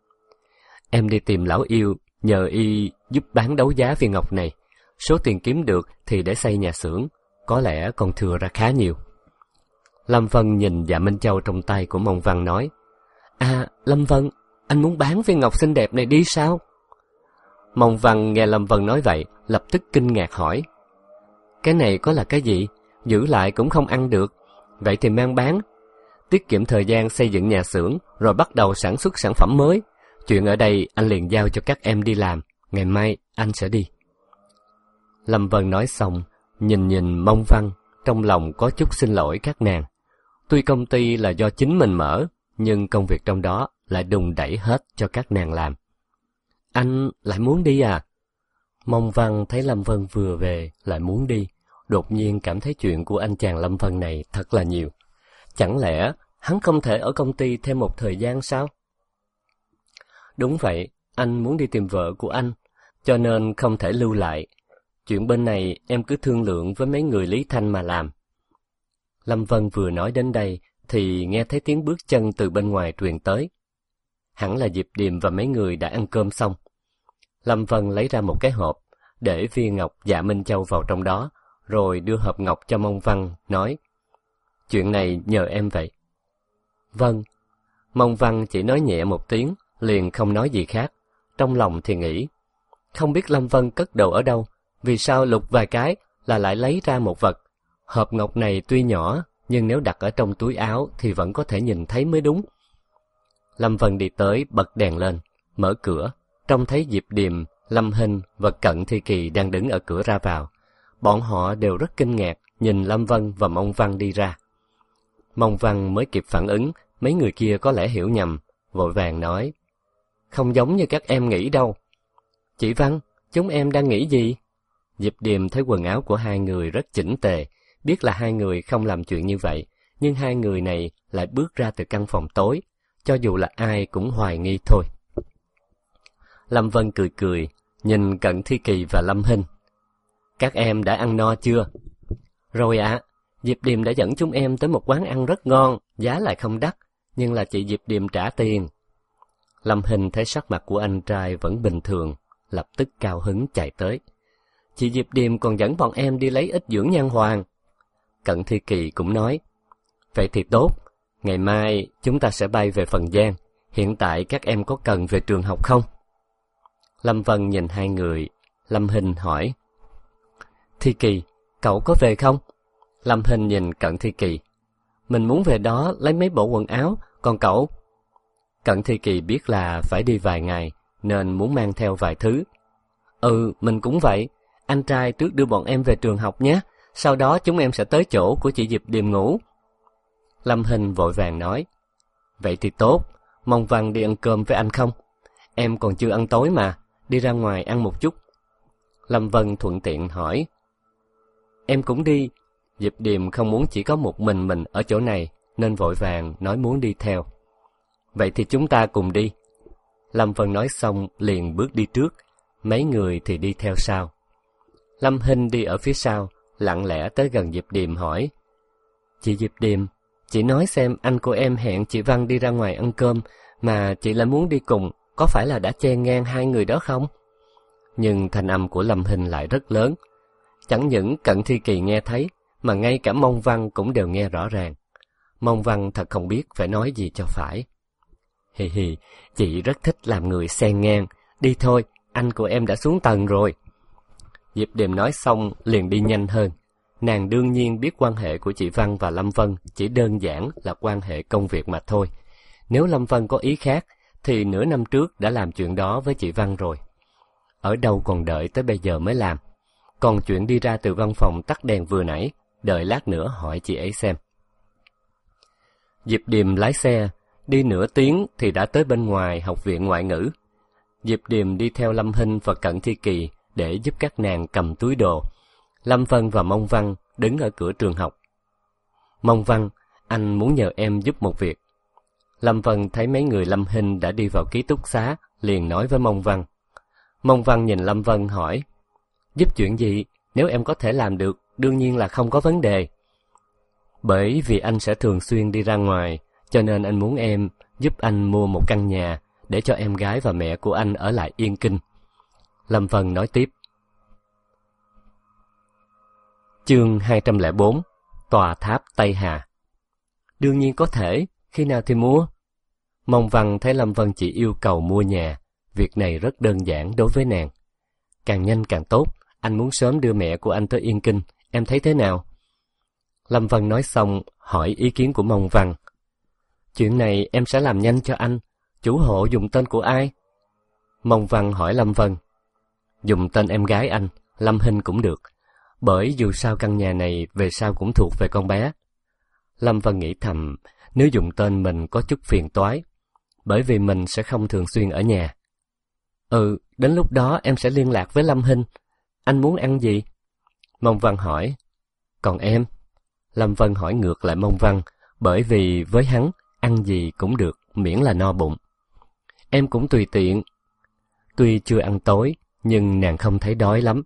Em đi tìm lão yêu, nhờ y giúp bán đấu giá viên ngọc này. Số tiền kiếm được thì để xây nhà xưởng, có lẽ còn thừa ra khá nhiều. Lâm Vân nhìn Dạ Minh Châu trong tay của Mông Văn nói, À, Lâm Vân, anh muốn bán viên ngọc xinh đẹp này đi sao? Mông Văn nghe Lâm Vân nói vậy, lập tức kinh ngạc hỏi, Cái này có là cái gì? Giữ lại cũng không ăn được, vậy thì mang bán. Tiết kiệm thời gian xây dựng nhà xưởng, rồi bắt đầu sản xuất sản phẩm mới. Chuyện ở đây anh liền giao cho các em đi làm, ngày mai anh sẽ đi. Lâm Vân nói xong, nhìn nhìn Mông Văn, trong lòng có chút xin lỗi các nàng. Tuy công ty là do chính mình mở, nhưng công việc trong đó lại đùn đẩy hết cho các nàng làm. Anh lại muốn đi à? Mông Văn thấy Lâm Vân vừa về lại muốn đi, đột nhiên cảm thấy chuyện của anh chàng Lâm Vân này thật là nhiều. Chẳng lẽ hắn không thể ở công ty thêm một thời gian sao? Đúng vậy, anh muốn đi tìm vợ của anh, cho nên không thể lưu lại. Chuyện bên này em cứ thương lượng với mấy người Lý Thanh mà làm. Lâm Vân vừa nói đến đây thì nghe thấy tiếng bước chân từ bên ngoài truyền tới. Hẳn là Diệp Điềm và mấy người đã ăn cơm xong. Lâm Vân lấy ra một cái hộp, để viên ngọc Dạ Minh Châu vào trong đó, rồi đưa hộp ngọc cho Mông Văn, nói, Chuyện này nhờ em vậy. Vâng. Mông Văn chỉ nói nhẹ một tiếng, liền không nói gì khác. Trong lòng thì nghĩ, không biết Lâm Vân cất đồ ở đâu, vì sao lục vài cái là lại lấy ra một vật. Hộp ngọc này tuy nhỏ, nhưng nếu đặt ở trong túi áo thì vẫn có thể nhìn thấy mới đúng. Lâm Vân đi tới, bật đèn lên, mở cửa, trông thấy Diệp Điềm, Lâm Hinh và Cận Thi Kỳ đang đứng ở cửa ra vào. Bọn họ đều rất kinh ngạc nhìn Lâm Vân và Mông Văn đi ra. Mông Văn mới kịp phản ứng, mấy người kia có lẽ hiểu nhầm, vội vàng nói, Không giống như các em nghĩ đâu. Chị Văn, chúng em đang nghĩ gì? Diệp Điềm thấy quần áo của hai người rất chỉnh tề, biết là hai người không làm chuyện như vậy, nhưng hai người này lại bước ra từ căn phòng tối, cho dù là ai cũng hoài nghi thôi. Lâm Vân cười cười, nhìn Cận Thi Kỳ và Lâm Hinh. Các em đã ăn no chưa? Rồi ạ, à, Diệp Điềm đã dẫn chúng em tới một quán ăn rất ngon, giá lại không đắt, nhưng là chị Diệp Điềm trả tiền. Lâm Hinh thấy sắc mặt của anh trai vẫn bình thường, lập tức cao hứng chạy tới. Chị Diệp Điềm còn dẫn bọn em đi lấy ít dưỡng nhan hoàng. Cận Thi Kỳ cũng nói, vậy thì tốt, ngày mai chúng ta sẽ bay về Phần Giang, hiện tại các em có cần về trường học không? Lâm Vân nhìn hai người, Lâm Hinh hỏi, Thi Kỳ, cậu có về không? Lâm Hinh nhìn Cận Thi Kỳ, mình muốn về đó lấy mấy bộ quần áo, còn cậu? Cận Thi Kỳ biết là phải đi vài ngày, nên muốn mang theo vài thứ. Ừ, mình cũng vậy, anh trai trước đưa bọn em về trường học nhé, sau đó chúng em sẽ tới chỗ của chị Diệp Điềm ngủ. Lâm Hinh vội vàng nói, vậy thì tốt, Mông Văn đi ăn cơm với anh không? Em còn chưa ăn tối mà, đi ra ngoài ăn một chút. Lâm Vân thuận tiện hỏi, em cũng đi. Diệp Điềm không muốn chỉ có một mình mình ở chỗ này, nên vội vàng nói muốn đi theo. Vậy thì chúng ta cùng đi. Lâm Vân nói xong liền bước đi trước, mấy người thì đi theo sau. Lâm Hinh đi ở phía sau, lặng lẽ tới gần Diệp Điềm hỏi, chị Diệp Điềm, chị nói xem anh của em hẹn chị Văn đi ra ngoài ăn cơm, mà chị lại muốn đi cùng, có phải là đã chen ngang hai người đó không? Nhưng thanh âm của Lâm Hinh lại rất lớn. Chẳng những Cận Thi Kỳ nghe thấy, mà ngay cả Mông Văn cũng đều nghe rõ ràng. Mông Văn thật không biết phải nói gì cho phải. Hì hì, chị rất thích làm người xen ngang. Đi thôi, anh của em đã xuống tầng rồi. Diệp Điềm nói xong liền đi nhanh hơn. Nàng đương nhiên biết quan hệ của chị Văn và Lâm Vân chỉ đơn giản là quan hệ công việc mà thôi. Nếu Lâm Vân có ý khác, thì nửa năm trước đã làm chuyện đó với chị Văn rồi. Ở đâu còn đợi tới bây giờ mới làm. Còn chuyện đi ra từ văn phòng tắt đèn vừa nãy, đợi lát nữa hỏi chị ấy xem. Diệp Điềm lái xe, đi nửa tiếng thì đã tới bên ngoài học viện ngoại ngữ. Diệp Điềm đi theo Lâm Hinh và Cận Thi Kỳ để giúp các nàng cầm túi đồ. Lâm Vân và Mông Văn đứng ở cửa trường học. Mông Văn, anh muốn nhờ em giúp một việc. Lâm Vân thấy mấy người Lâm Hinh đã đi vào ký túc xá, liền nói với Mông Văn. Mông Văn nhìn Lâm Vân hỏi, giúp chuyện gì? Nếu em có thể làm được, đương nhiên là không có vấn đề. Bởi vì anh sẽ thường xuyên đi ra ngoài, cho nên anh muốn em giúp anh mua một căn nhà để cho em gái và mẹ của anh ở lại Yên Kinh. Lâm Vân nói tiếp. Chương hai trăm lẻ bốn, Tòa tháp Tây Hà. Đương nhiên có thể, khi nào thì mua? Mông Văn thấy Lâm Vân chỉ yêu cầu mua nhà, việc này rất đơn giản đối với nàng. Càng nhanh càng tốt, anh muốn sớm đưa mẹ của anh tới Yên Kinh, em thấy thế nào? Lâm Vân nói xong, hỏi ý kiến của Mông Văn. Chuyện này em sẽ làm nhanh cho anh, chủ hộ dùng tên của ai? Mông Văn hỏi Lâm Vân. Dùng tên em gái anh, Lâm Hinh cũng được, bởi dù sao căn nhà này về sau cũng thuộc về con bé. Lâm Vân nghĩ thầm, nếu dùng tên mình có chút phiền toái, bởi vì mình sẽ không thường xuyên ở nhà. Ừ, đến lúc đó em sẽ liên lạc với Lâm Hinh. Anh muốn ăn gì? Mông Văn hỏi. Còn em? Lâm Vân hỏi ngược lại Mông Văn, bởi vì với hắn, ăn gì cũng được, miễn là no bụng. Em cũng tùy tiện. Tuy chưa ăn tối, nhưng nàng không thấy đói lắm.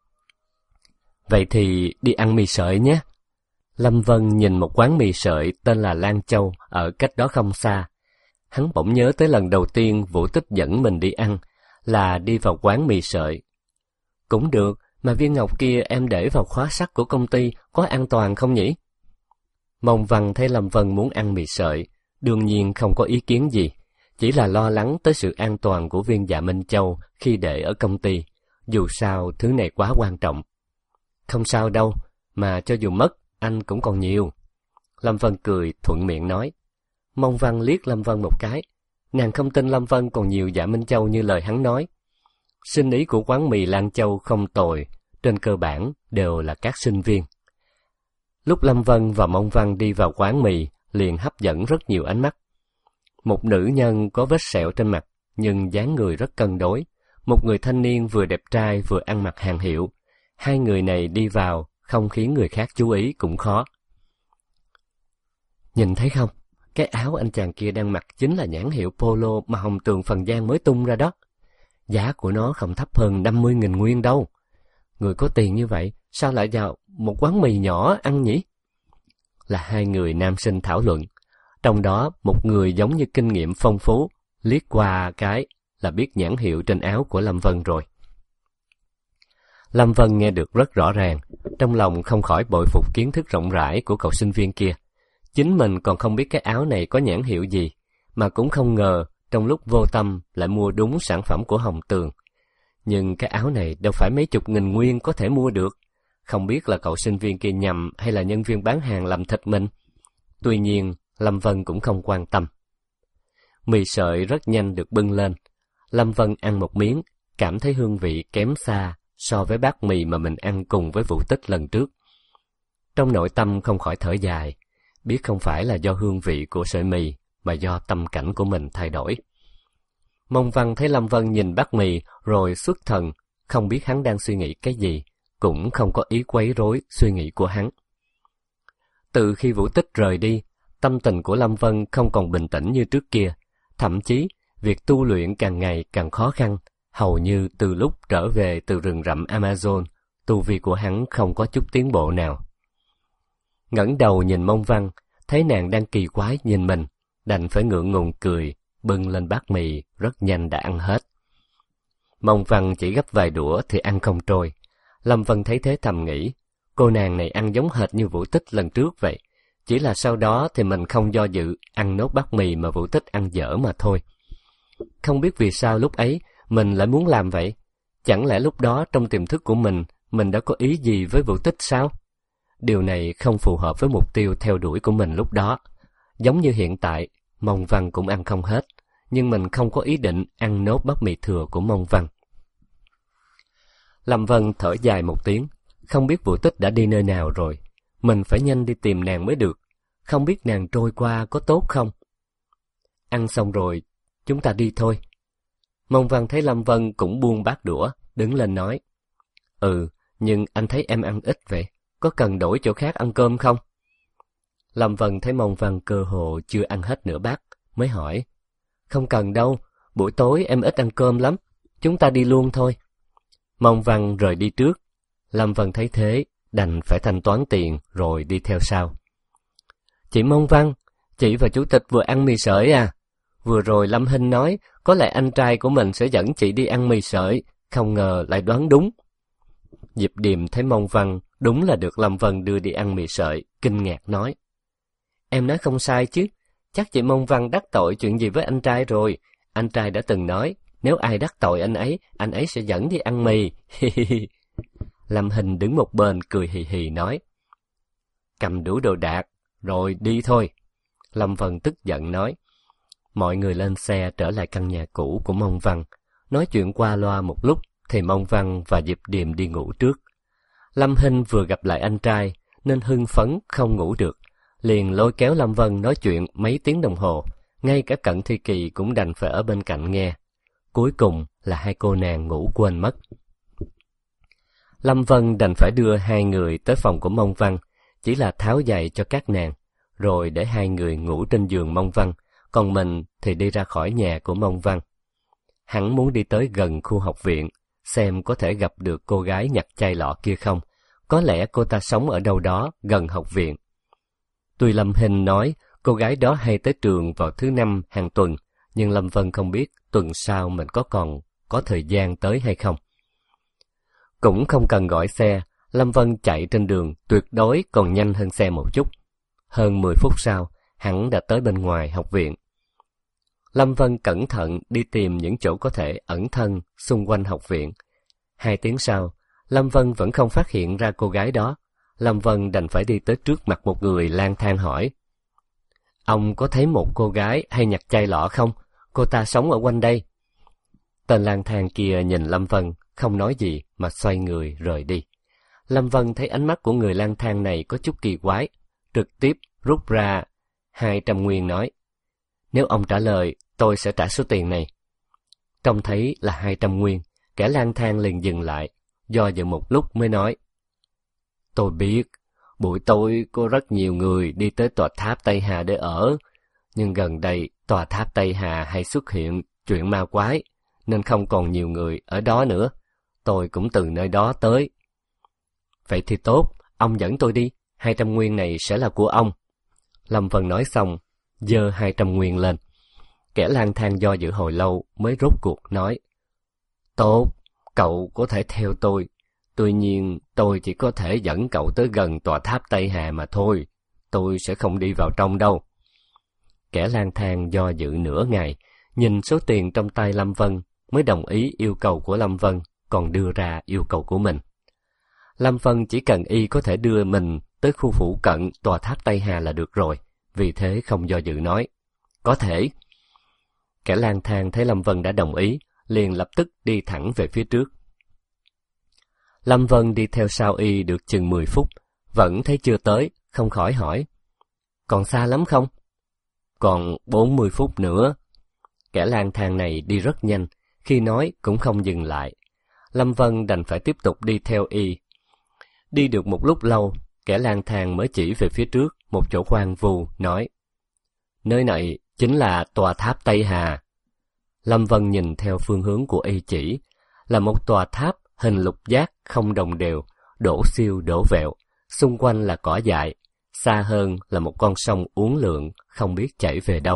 Vậy thì đi ăn mì sợi nhé. Lâm Vân nhìn một quán mì sợi tên là Lan Châu ở cách đó không xa. Hắn bỗng nhớ tới lần đầu tiên Vũ Tích dẫn mình đi ăn, là đi vào quán mì sợi. Cũng được, mà viên ngọc kia em để vào khóa sắt của công ty có an toàn không nhỉ? Mông Văn thấy Lâm Vân muốn ăn mì sợi, đương nhiên không có ý kiến gì, chỉ là lo lắng tới sự an toàn của viên Dạ Minh Châu khi để ở công ty, dù sao thứ này quá quan trọng. Không sao đâu, mà cho dù mất, anh cũng còn nhiều. Lâm Vân cười thuận miệng nói. Mông Văn liếc Lâm Vân một cái, nàng không tin Lâm Vân còn nhiều Dạ Minh Châu như lời hắn nói. Sinh ý của quán mì Lan Châu không tồi, trên cơ bản đều là các sinh viên. Lúc Lâm Vân và Mông Văn đi vào quán mì, liền hấp dẫn rất nhiều ánh mắt. Một nữ nhân có vết sẹo trên mặt, nhưng dáng người rất cân đối. Một người thanh niên vừa đẹp trai vừa ăn mặc hàng hiệu. Hai người này đi vào, không khiến người khác chú ý cũng khó. Nhìn thấy không? Cái áo anh chàng kia đang mặc chính là nhãn hiệu Polo mà Hồng Tường Phần Giang mới tung ra đó. Giá của nó không thấp hơn năm mươi nghìn nguyên đâu. Người có tiền như vậy, sao lại vào một quán mì nhỏ ăn nhỉ? Là hai người nam sinh thảo luận. Trong đó, một người giống như kinh nghiệm phong phú, liếc qua cái là biết nhãn hiệu trên áo của Lâm Vân rồi. Lâm Vân nghe được rất rõ ràng, trong lòng không khỏi bội phục kiến thức rộng rãi của cậu sinh viên kia. Chính mình còn không biết cái áo này có nhãn hiệu gì, mà cũng không ngờ trong lúc vô tâm lại mua đúng sản phẩm của Hồng Tường. Nhưng cái áo này đâu phải mấy chục nghìn nguyên có thể mua được. Không biết là cậu sinh viên kia nhầm hay là nhân viên bán hàng làm thịt mình. Tuy nhiên, Lâm Vân cũng không quan tâm. Mì sợi rất nhanh được bưng lên. Lâm Vân ăn một miếng, cảm thấy hương vị kém xa so với bát mì mà mình ăn cùng với Vũ Tích lần trước. Trong nội tâm không khỏi thở dài, biết không phải là do hương vị của sợi mì, mà do tâm cảnh của mình thay đổi. Mông Văn thấy Lâm Vân nhìn bát mì rồi xuất thần, không biết hắn đang suy nghĩ cái gì, cũng không có ý quấy rối suy nghĩ của hắn. Từ khi Vũ Tích rời đi, tâm tình của Lâm Vân không còn bình tĩnh như trước kia, thậm chí việc tu luyện càng ngày càng khó khăn, hầu như từ lúc trở về từ rừng rậm Amazon, tu vi của hắn không có chút tiến bộ nào. Ngẩng đầu nhìn Mông Văn, thấy nàng đang kỳ quái nhìn mình, đành phải ngượng ngùng cười, bưng lên bát mì rất nhanh đã ăn hết. Mông Văn chỉ gấp vài đũa thì ăn không trôi. Lâm Vân thấy thế thầm nghĩ, cô nàng này ăn giống hệt như Vũ Tích lần trước vậy, chỉ là sau đó thì mình không do dự ăn nốt bát mì mà Vũ Tích ăn dở mà thôi. Không biết vì sao lúc ấy mình lại muốn làm vậy, chẳng lẽ lúc đó trong tiềm thức của mình mình đã có ý gì với Vũ Tích sao? Điều này không phù hợp với mục tiêu theo đuổi của mình lúc đó. Giống như hiện tại, Mông Văn cũng ăn không hết, nhưng mình không có ý định ăn nốt bát mì thừa của Mông Văn. Lâm Vân thở dài một tiếng, không biết Vũ Tích đã đi nơi nào rồi, mình phải nhanh đi tìm nàng mới được. không biết nàng trôi qua có tốt không? Ăn xong rồi, chúng ta đi thôi. Mông Văn thấy Lâm Vân cũng buông bát đũa, đứng lên nói. Ừ, nhưng anh thấy em ăn ít vậy, có cần đổi chỗ khác ăn cơm không? Lâm Vân thấy Mông Văn cơ hồ chưa ăn hết nửa bát, mới hỏi. Không cần đâu, buổi tối em ít ăn cơm lắm, chúng ta đi luôn thôi. Mông Văn rời đi trước, Lâm Vân thấy thế, đành phải thanh toán tiền rồi đi theo sau. Chị Mông Văn, chị và chủ tịch vừa ăn mì sợi à? Vừa rồi Lâm Hinh nói có lẽ anh trai của mình sẽ dẫn chị đi ăn mì sợi, không ngờ lại đoán đúng. Diệp Điềm thấy Mông Văn đúng là được Lâm Vân đưa đi ăn mì sợi, kinh ngạc nói. Em nói không sai chứ, chắc chị Mông Văn đắc tội chuyện gì với anh trai rồi. Anh trai đã từng nói, nếu ai đắc tội anh ấy, anh ấy sẽ dẫn đi ăn mì. Lâm Hinh đứng một bên cười hì hì nói. Cầm đủ đồ đạc, rồi đi thôi. Lâm Vân tức giận nói. Mọi người lên xe trở lại căn nhà cũ của Mông Văn. Nói chuyện qua loa một lúc thì Mông Văn và Diệp Điềm đi ngủ trước. Lâm Hinh vừa gặp lại anh trai nên hưng phấn không ngủ được, liền lôi kéo Lâm Vân nói chuyện mấy tiếng đồng hồ, ngay cả Cận Thi Kỳ cũng đành phải ở bên cạnh nghe. Cuối cùng là hai cô nàng ngủ quên mất. Lâm Vân đành phải đưa hai người tới phòng của Mông Văn, chỉ là tháo giày cho các nàng, rồi để hai người ngủ trên giường Mông Văn, còn mình thì đi ra khỏi nhà của Mông Văn. Hắn muốn đi tới gần khu học viện, xem có thể gặp được cô gái nhặt chai lọ kia không, có lẽ cô ta sống ở đâu đó gần học viện. Tuy Lâm Hinh nói cô gái đó hay tới trường vào thứ năm hàng tuần, nhưng Lâm Vân không biết tuần sau mình có còn có thời gian tới hay không. Cũng không cần gọi xe, Lâm Vân chạy trên đường tuyệt đối còn nhanh hơn xe một chút. Hơn mười phút sau, hắn đã tới bên ngoài học viện. Lâm Vân cẩn thận đi tìm những chỗ có thể ẩn thân xung quanh học viện. Hai tiếng sau, Lâm Vân vẫn không phát hiện ra cô gái đó. Lâm Vân đành phải đi tới trước mặt một người lang thang hỏi. Ông có thấy một cô gái hay nhặt chai lọ không? Cô ta sống ở quanh đây. Tên lang thang kia nhìn Lâm Vân, không nói gì mà xoay người rời đi. Lâm Vân thấy ánh mắt của người lang thang này có chút kỳ quái, trực tiếp rút ra hai trăm nguyên nói. Nếu ông trả lời, tôi sẽ trả số tiền này. Trông thấy là hai trăm nguyên, kẻ lang thang liền dừng lại, do dự một lúc mới nói. Tôi biết, buổi tối có rất nhiều người đi tới tòa tháp Tây Hà để ở, nhưng gần đây tòa tháp Tây Hà hay xuất hiện chuyện ma quái, nên không còn nhiều người ở đó nữa. Tôi cũng từ nơi đó tới. Vậy thì tốt, ông dẫn tôi đi, hai trăm nguyên này sẽ là của ông. Lâm Vân nói xong, giơ hai trăm nguyên lên. Kẻ lang thang do dự hồi lâu mới rốt cuộc nói. Tốt, cậu có thể theo tôi. Tuy nhiên, tôi chỉ có thể dẫn cậu tới gần tòa tháp Tây Hà mà thôi. Tôi sẽ không đi vào trong đâu. Kẻ lang thang do dự nửa ngày, nhìn số tiền trong tay Lâm Vân, mới đồng ý yêu cầu của Lâm Vân, còn đưa ra yêu cầu của mình. Lâm Vân chỉ cần y có thể đưa mình tới khu phụ cận tòa tháp Tây Hà là được rồi, vì thế không do dự nói. Có thể. Kẻ lang thang thấy Lâm Vân đã đồng ý, liền lập tức đi thẳng về phía trước. Lâm Vân đi theo sau y được chừng mười phút, vẫn thấy chưa tới, không khỏi hỏi. Còn xa lắm không? Còn bốn mươi phút nữa. Kẻ lang thang này đi rất nhanh, khi nói cũng không dừng lại. Lâm Vân đành phải tiếp tục đi theo y. Đi được một lúc lâu, kẻ lang thang mới chỉ về phía trước, một chỗ hoang vu, nói. Nơi này chính là tòa tháp Tây Hà. Lâm Vân nhìn theo phương hướng của y chỉ, là một tòa tháp hình lục giác không đồng đều, đổ siêu đổ vẹo, xung quanh là cỏ dại, xa hơn là một con sông uốn lượn, không biết chảy về đâu.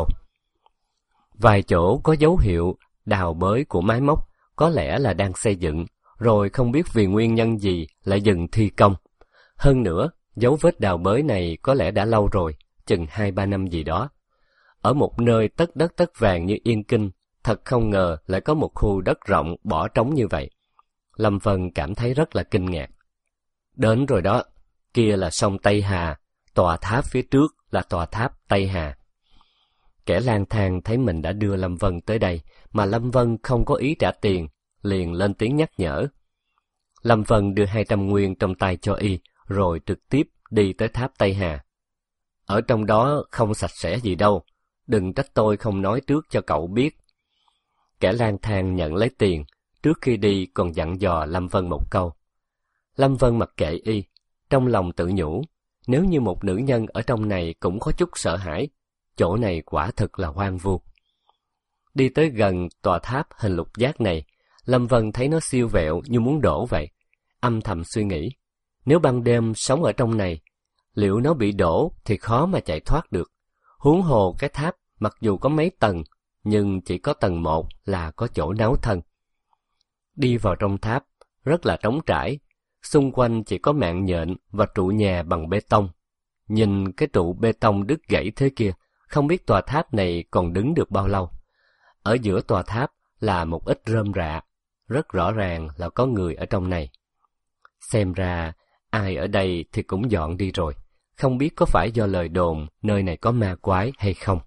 Vài chỗ có dấu hiệu đào bới của máy móc, có lẽ là đang xây dựng, rồi không biết vì nguyên nhân gì lại dừng thi công. Hơn nữa, dấu vết đào bới này có lẽ đã lâu rồi, chừng hai ba năm gì đó. Ở một nơi tất đất tất vàng như Yên Kinh, thật không ngờ lại có một khu đất rộng bỏ trống như vậy. Lâm Vân cảm thấy rất là kinh ngạc. Đến rồi đó, kia là sông Tây Hà, tòa tháp phía trước là tòa tháp Tây Hà. Kẻ lang thang thấy mình đã đưa Lâm Vân tới đây, mà Lâm Vân không có ý trả tiền, liền lên tiếng nhắc nhở. Lâm Vân đưa hai trăm nguyên trong tay cho y, rồi trực tiếp đi tới tháp Tây Hà. Ở trong đó không sạch sẽ gì đâu, đừng trách tôi không nói trước cho cậu biết. Kẻ lang thang nhận lấy tiền, trước khi đi còn dặn dò Lâm Vân một câu. Lâm Vân mặc kệ y, trong lòng tự nhủ, nếu như một nữ nhân ở trong này cũng có chút sợ hãi, chỗ này quả thực là hoang vu. Đi tới gần tòa tháp hình lục giác này, Lâm Vân thấy nó siêu vẹo như muốn đổ vậy, âm thầm suy nghĩ, nếu ban đêm sống ở trong này, liệu nó bị đổ thì khó mà chạy thoát được. Huống hồ cái tháp mặc dù có mấy tầng, nhưng chỉ có tầng một là có chỗ náo thân. Đi vào trong tháp, rất là trống trải, xung quanh chỉ có mạng nhện và trụ nhà bằng bê tông. Nhìn cái trụ bê tông đứt gãy thế kia, không biết tòa tháp này còn đứng được bao lâu. Ở giữa tòa tháp là một ít rơm rạ, rất rõ ràng là có người ở trong này. Xem ra, ai ở đây thì cũng dọn đi rồi, không biết có phải do lời đồn nơi này có ma quái hay không.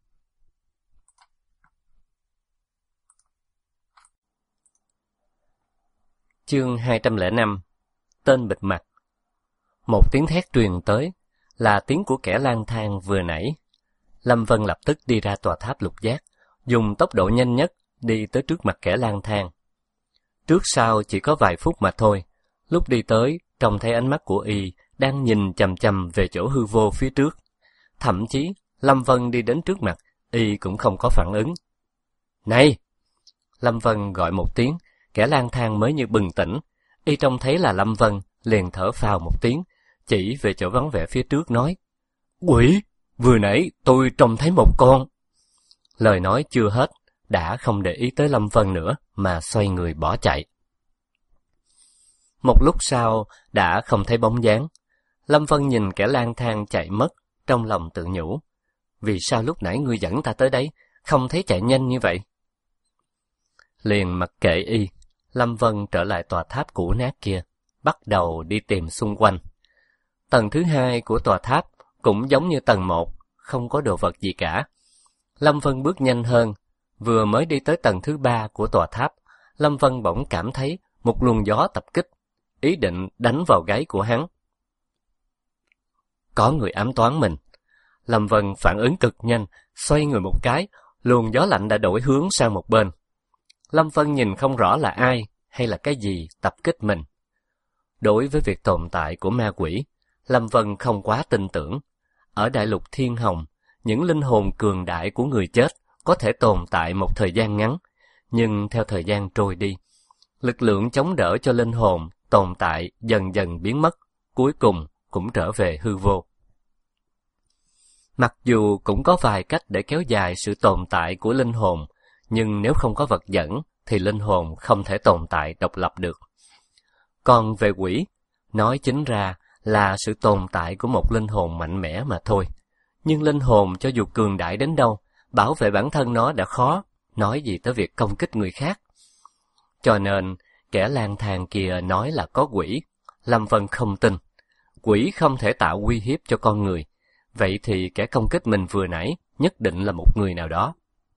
Chương hai trăm lẻ năm. Tên bịt mặt. Một tiếng thét truyền tới, là tiếng của kẻ lang thang vừa nãy. Lâm Vân lập tức đi ra tòa tháp lục giác, dùng tốc độ nhanh nhất đi tới trước mặt kẻ lang thang. Trước sau chỉ có vài phút mà thôi, lúc đi tới, trông thấy ánh mắt của y đang nhìn chằm chằm về chỗ hư vô phía trước. Thậm chí, Lâm Vân đi đến trước mặt, y cũng không có phản ứng. Này! Lâm Vân gọi một tiếng, kẻ lang thang mới như bừng tỉnh. Y trông thấy là Lâm Vân, liền thở phào một tiếng, chỉ về chỗ vắng vẻ phía trước nói, Quỷ! Vừa nãy tôi trông thấy một con. Lời nói chưa hết, đã không để ý tới Lâm Vân nữa, mà xoay người bỏ chạy. Một lúc sau, đã không thấy bóng dáng. Lâm Vân nhìn kẻ lang thang chạy mất, trong lòng tự nhủ. Vì sao lúc nãy ngươi dẫn ta tới đấy, không thấy chạy nhanh như vậy? Liền mặc kệ y, Lâm Vân trở lại tòa tháp cũ nát kia, bắt đầu đi tìm xung quanh. Tầng thứ hai của tòa tháp cũng giống như tầng một, không có đồ vật gì cả. Lâm Vân bước nhanh hơn, vừa mới đi tới tầng thứ ba của tòa tháp, Lâm Vân bỗng cảm thấy một luồng gió tập kích, ý định đánh vào gáy của hắn. Có người ám toán mình. Lâm Vân phản ứng cực nhanh, xoay người một cái, luồng gió lạnh đã đổi hướng sang một bên. Lâm Vân nhìn không rõ là ai hay là cái gì tập kích mình. Đối với việc tồn tại của ma quỷ, Lâm Vân không quá tin tưởng. Ở đại lục Thiên Hồng, những linh hồn cường đại của người chết có thể tồn tại một thời gian ngắn, nhưng theo thời gian trôi đi, lực lượng chống đỡ cho linh hồn tồn tại dần dần biến mất, cuối cùng cũng trở về hư vô. Mặc dù cũng có vài cách để kéo dài sự tồn tại của linh hồn, nhưng nếu không có vật dẫn thì linh hồn không thể tồn tại độc lập được. Còn về quỷ, nói chính ra là sự tồn tại của một linh hồn mạnh mẽ mà thôi. Nhưng linh hồn cho dù cường đại đến đâu, bảo vệ bản thân nó đã khó, nói gì tới việc công kích người khác. Cho nên, kẻ lang thang kia nói là có quỷ, Lâm Vân không tin. Quỷ không thể tạo uy hiếp cho con người, vậy thì kẻ công kích mình vừa nãy nhất định là một người nào đó.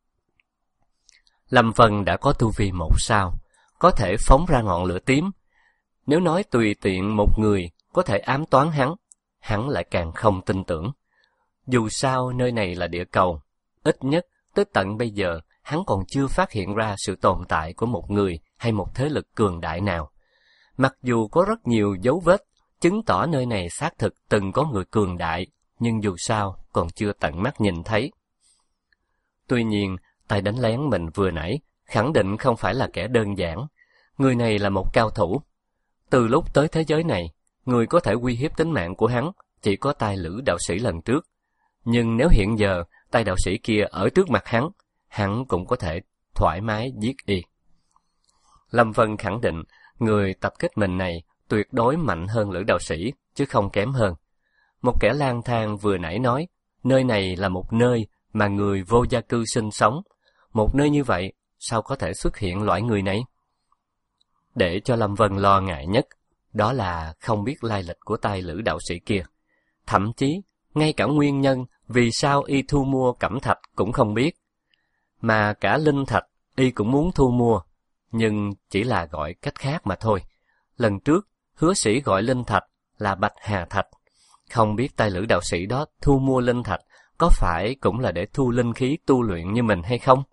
Lâm Vân đã có tu vi một sao, có thể phóng ra ngọn lửa tím. Nếu nói tùy tiện một người có thể ám toán hắn, hắn lại càng không tin tưởng. Dù sao nơi này là địa cầu, ít nhất tới tận bây giờ hắn còn chưa phát hiện ra sự tồn tại của một người hay một thế lực cường đại nào. Mặc dù có rất nhiều dấu vết chứng tỏ nơi này xác thực từng có người cường đại, nhưng dù sao còn chưa tận mắt nhìn thấy. Tuy nhiên, tay đánh lén mình vừa nãy khẳng định không phải là kẻ đơn giản. Người này là một cao thủ. Từ lúc tới thế giới này, người có thể uy hiếp tính mạng của hắn chỉ có tay Lữ đạo sĩ lần trước. Nhưng nếu hiện giờ tay đạo sĩ kia ở trước mặt hắn, hắn cũng có thể thoải mái giết y. Lâm Vân khẳng định người tập kích mình này tuyệt đối mạnh hơn Lữ đạo sĩ, chứ không kém hơn. Một kẻ lang thang vừa nãy nói, nơi này là một nơi mà người vô gia cư sinh sống. Một nơi như vậy, sao có thể xuất hiện loại người này? Để cho Lâm Vân lo ngại nhất, đó là không biết lai lịch của tay Lữ đạo sĩ kia. Thậm chí, ngay cả nguyên nhân vì sao y thu mua cẩm thạch cũng không biết. Mà cả linh thạch y cũng muốn thu mua, nhưng chỉ là gọi cách khác mà thôi. Lần trước, hứa sĩ gọi linh thạch là bạch hà thạch, Không biết tay lữ đạo sĩ đó thu mua linh thạch có phải cũng là để thu linh khí tu luyện như mình hay không?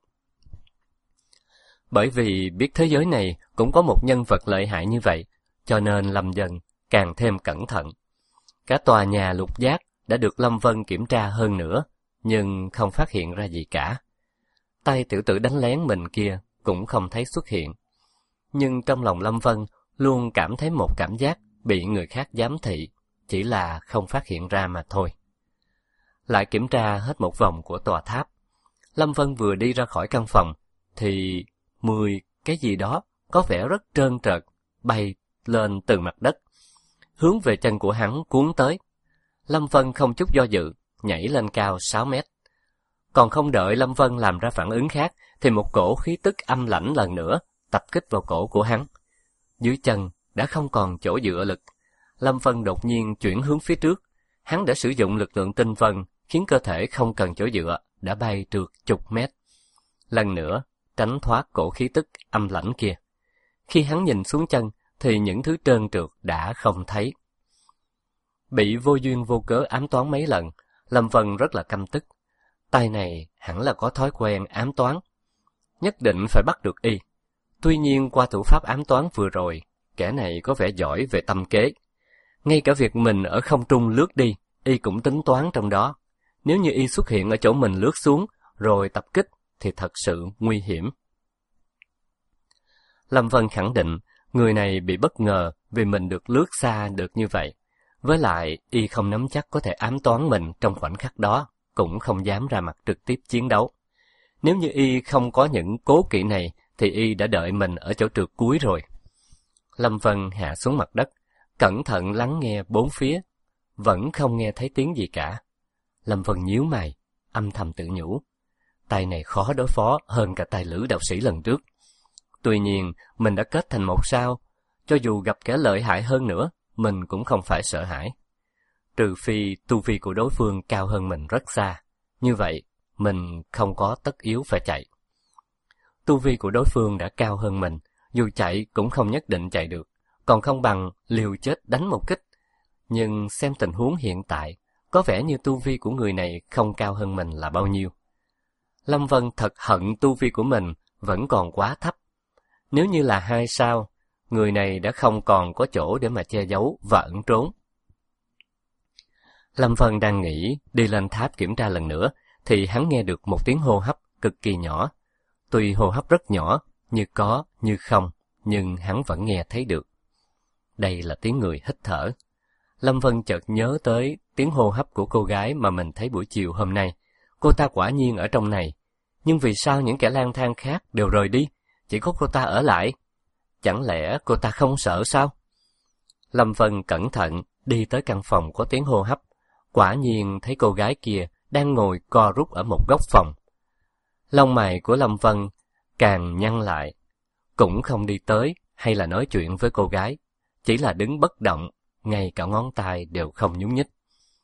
Bởi vì biết thế giới này cũng có một nhân vật lợi hại như vậy, cho nên Lâm Vân càng thêm cẩn thận. Cả tòa nhà Lục Giác đã được Lâm Vân kiểm tra hơn nữa, nhưng không phát hiện ra gì cả. Tay tiểu tử đánh lén mình kia cũng không thấy xuất hiện. Nhưng trong lòng Lâm Vân luôn cảm thấy một cảm giác bị người khác giám thị, chỉ là không phát hiện ra mà thôi. Lại kiểm tra hết một vòng của tòa tháp. Lâm Vân vừa đi ra khỏi căn phòng, thì mười cái gì đó có vẻ rất trơn trợt bay lên từ mặt đất, hướng về chân của hắn cuốn tới. Lâm Vân không chút do dự, nhảy lên cao sáu mét. Còn không đợi Lâm Vân làm ra phản ứng khác, thì một cổ khí tức âm lãnh lần nữa tập kích vào cổ của hắn. Dưới chân đã không còn chỗ dựa lực. Lâm Vân đột nhiên chuyển hướng phía trước. Hắn đã sử dụng lực lượng tinh vân, khiến cơ thể không cần chỗ dựa, đã bay trượt chục mét. Lần nữa, tránh thoát cổ khí tức âm lãnh kia. Khi hắn nhìn xuống chân, thì những thứ trơn trượt đã không thấy. Bị vô duyên vô cớ ám toán mấy lần, Lâm Vân rất là căm tức. Tay này hẳn là có thói quen ám toán. Nhất định phải bắt được y. Tuy nhiên qua thủ pháp ám toán vừa rồi, kẻ này có vẻ giỏi về tâm kế. Ngay cả việc mình ở không trung lướt đi, y cũng tính toán trong đó. Nếu như y xuất hiện ở chỗ mình lướt xuống, rồi tập kích, thì thật sự nguy hiểm. Lâm Vân khẳng định, người này bị bất ngờ vì mình được lướt xa được như vậy. Với lại, y không nắm chắc có thể ám toán mình trong khoảnh khắc đó, cũng không dám ra mặt trực tiếp chiến đấu. Nếu như y không có những cố kỵ này, thì y đã đợi mình ở chỗ trượt cuối rồi. Lâm Vân hạ xuống mặt đất, cẩn thận lắng nghe bốn phía, vẫn không nghe thấy tiếng gì cả. Lâm Vân nhíu mày, âm thầm tự nhủ. Tay này khó đối phó hơn cả tay lữ đạo sĩ lần trước. Tuy nhiên, mình đã kết thành một sao, cho dù gặp kẻ lợi hại hơn nữa, mình cũng không phải sợ hãi. Trừ phi tu vi của đối phương cao hơn mình rất xa, như vậy mình không có tất yếu phải chạy. Tu vi của đối phương đã cao hơn mình, dù chạy cũng không nhất định chạy được, còn không bằng liều chết đánh một kích. Nhưng xem tình huống hiện tại, có vẻ như tu vi của người này không cao hơn mình là bao nhiêu. Lâm Vân thật hận tu vi của mình vẫn còn quá thấp. Nếu như là hai sao, người này đã không còn có chỗ để mà che giấu và ẩn trốn. Lâm Vân đang nghĩ đi lên tháp kiểm tra lần nữa, thì hắn nghe được một tiếng hô hấp cực kỳ nhỏ. Tuy hô hấp rất nhỏ, như có, như không, nhưng hắn vẫn nghe thấy được. Đây là tiếng người hít thở. Lâm Vân chợt nhớ tới tiếng hô hấp của cô gái mà mình thấy buổi chiều hôm nay. Cô ta quả nhiên ở trong này. Nhưng vì sao những kẻ lang thang khác đều rời đi, chỉ có cô ta ở lại? Chẳng lẽ cô ta không sợ sao? Lâm Vân cẩn thận đi tới căn phòng có tiếng hô hấp. Quả nhiên thấy cô gái kia đang ngồi co rút ở một góc phòng. Lông mày của Lâm Vân càng nhăn lại, cũng không đi tới hay là nói chuyện với cô gái, chỉ là đứng bất động, ngay cả ngón tay đều không nhúc nhích.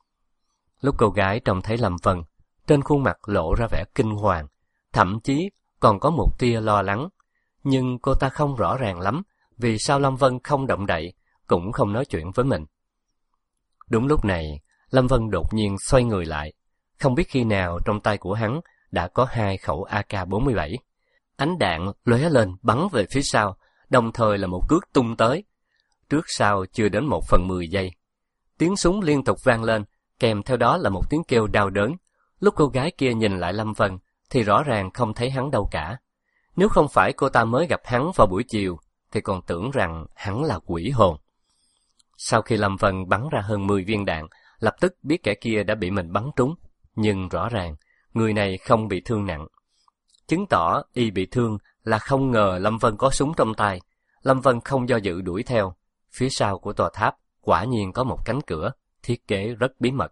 Lúc cô gái trông thấy Lâm Vân, trên khuôn mặt lộ ra vẻ kinh hoàng, thậm chí còn có một tia lo lắng, nhưng cô ta không rõ ràng lắm vì sao Lâm Vân không động đậy, cũng không nói chuyện với mình. Đúng lúc này, Lâm Vân đột nhiên xoay người lại, không biết khi nào trong tay của hắn đã có hai khẩu A K bốn mươi bảy. Ánh đạn lóe lên bắn về phía sau, đồng thời là một cước tung tới. Trước sau chưa đến một phần mười giây. Tiếng súng liên tục vang lên, kèm theo đó là một tiếng kêu đau đớn. Lúc cô gái kia nhìn lại Lâm Vân, thì rõ ràng không thấy hắn đâu cả. Nếu không phải cô ta mới gặp hắn vào buổi chiều, thì còn tưởng rằng hắn là quỷ hồn. Sau khi Lâm Vân bắn ra hơn mười viên đạn, lập tức biết kẻ kia đã bị mình bắn trúng. Nhưng rõ ràng, người này không bị thương nặng. Chứng tỏ y bị thương là không ngờ Lâm Vân có súng trong tay. Lâm Vân không do dự đuổi theo. Phía sau của tòa tháp quả nhiên có một cánh cửa, thiết kế rất bí mật.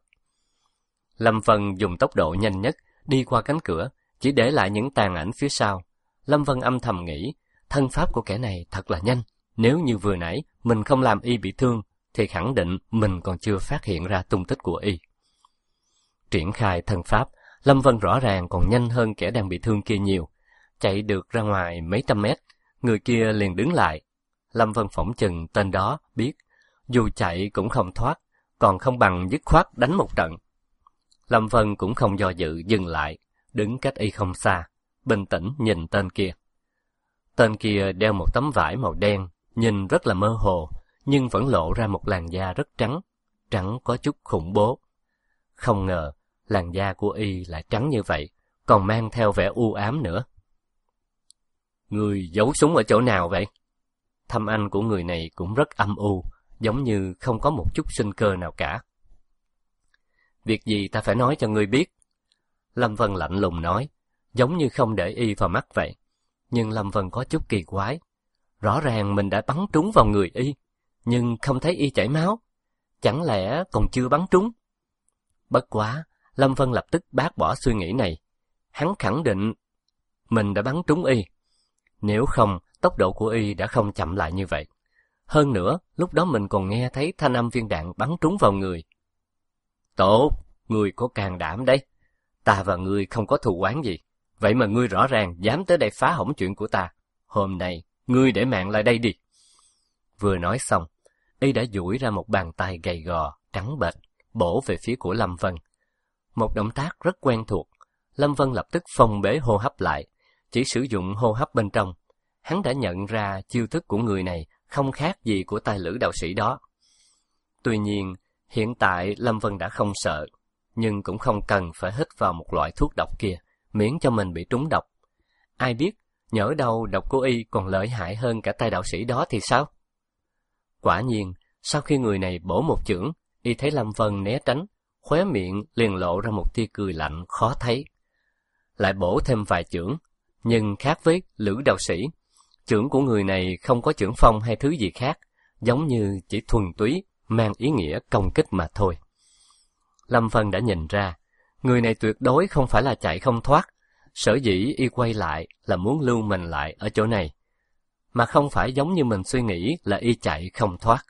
Lâm Vân dùng tốc độ nhanh nhất đi qua cánh cửa, chỉ để lại những tàn ảnh phía sau. Lâm Vân âm thầm nghĩ, thân pháp của kẻ này thật là nhanh. Nếu như vừa nãy mình không làm y bị thương, thì khẳng định mình còn chưa phát hiện ra tung tích của y. Triển khai thân pháp, Lâm Vân rõ ràng còn nhanh hơn kẻ đang bị thương kia nhiều. Chạy được ra ngoài mấy trăm mét, người kia liền đứng lại. Lâm Vân phỏng chừng tên đó biết, dù chạy cũng không thoát, còn không bằng dứt khoát đánh một trận. Lâm Vân cũng không do dự dừng lại, đứng cách y không xa, bình tĩnh nhìn tên kia. Tên kia đeo một tấm vải màu đen, nhìn rất là mơ hồ, nhưng vẫn lộ ra một làn da rất trắng, trắng có chút khủng bố. Không ngờ, làn da của y lại trắng như vậy, còn mang theo vẻ u ám nữa. Người giấu súng ở chỗ nào vậy? Thâm anh của người này cũng rất âm u, giống như không có một chút sinh cơ nào cả. Việc gì ta phải nói cho ngươi biết? Lâm Vân lạnh lùng nói, giống như không để y vào mắt vậy. Nhưng Lâm Vân có chút kỳ quái. Rõ ràng mình đã bắn trúng vào người y, nhưng không thấy y chảy máu. Chẳng lẽ còn chưa bắn trúng? Bất quá, Lâm Vân lập tức bác bỏ suy nghĩ này. Hắn khẳng định mình đã bắn trúng y. Nếu không, tốc độ của y đã không chậm lại như vậy. Hơn nữa, lúc đó mình còn nghe thấy thanh âm viên đạn bắn trúng vào người. Tốt, ngươi có can đảm đấy. Ta và ngươi không có thù oán gì. Vậy mà ngươi rõ ràng dám tới đây phá hỏng chuyện của ta. Hôm nay, ngươi để mạng lại đây đi. Vừa nói xong, y đã duỗi ra một bàn tay gầy gò, trắng bệch, bổ về phía của Lâm Vân. Một động tác rất quen thuộc. Lâm Vân lập tức phong bế hô hấp lại, chỉ sử dụng hô hấp bên trong. Hắn đã nhận ra chiêu thức của người này không khác gì của tài lữ đạo sĩ đó. Tuy nhiên, hiện tại Lâm Vân đã không sợ, nhưng cũng không cần phải hít vào một loại thuốc độc kia, miễn cho mình bị trúng độc. Ai biết, nhỡ đâu độc của y còn lợi hại hơn cả tay đạo sĩ đó thì sao? Quả nhiên, sau khi người này bổ một chưởng, y thấy Lâm Vân né tránh, khóe miệng liền lộ ra một tia cười lạnh khó thấy. Lại bổ thêm vài chưởng, nhưng khác với lữ đạo sĩ, chưởng của người này không có chưởng phong hay thứ gì khác, giống như chỉ thuần túy mang ý nghĩa công kích mà thôi. Lâm Vân đã nhìn ra, người này tuyệt đối không phải là chạy không thoát, sở dĩ y quay lại là muốn lưu mình lại ở chỗ này, mà không phải giống như mình suy nghĩ là y chạy không thoát.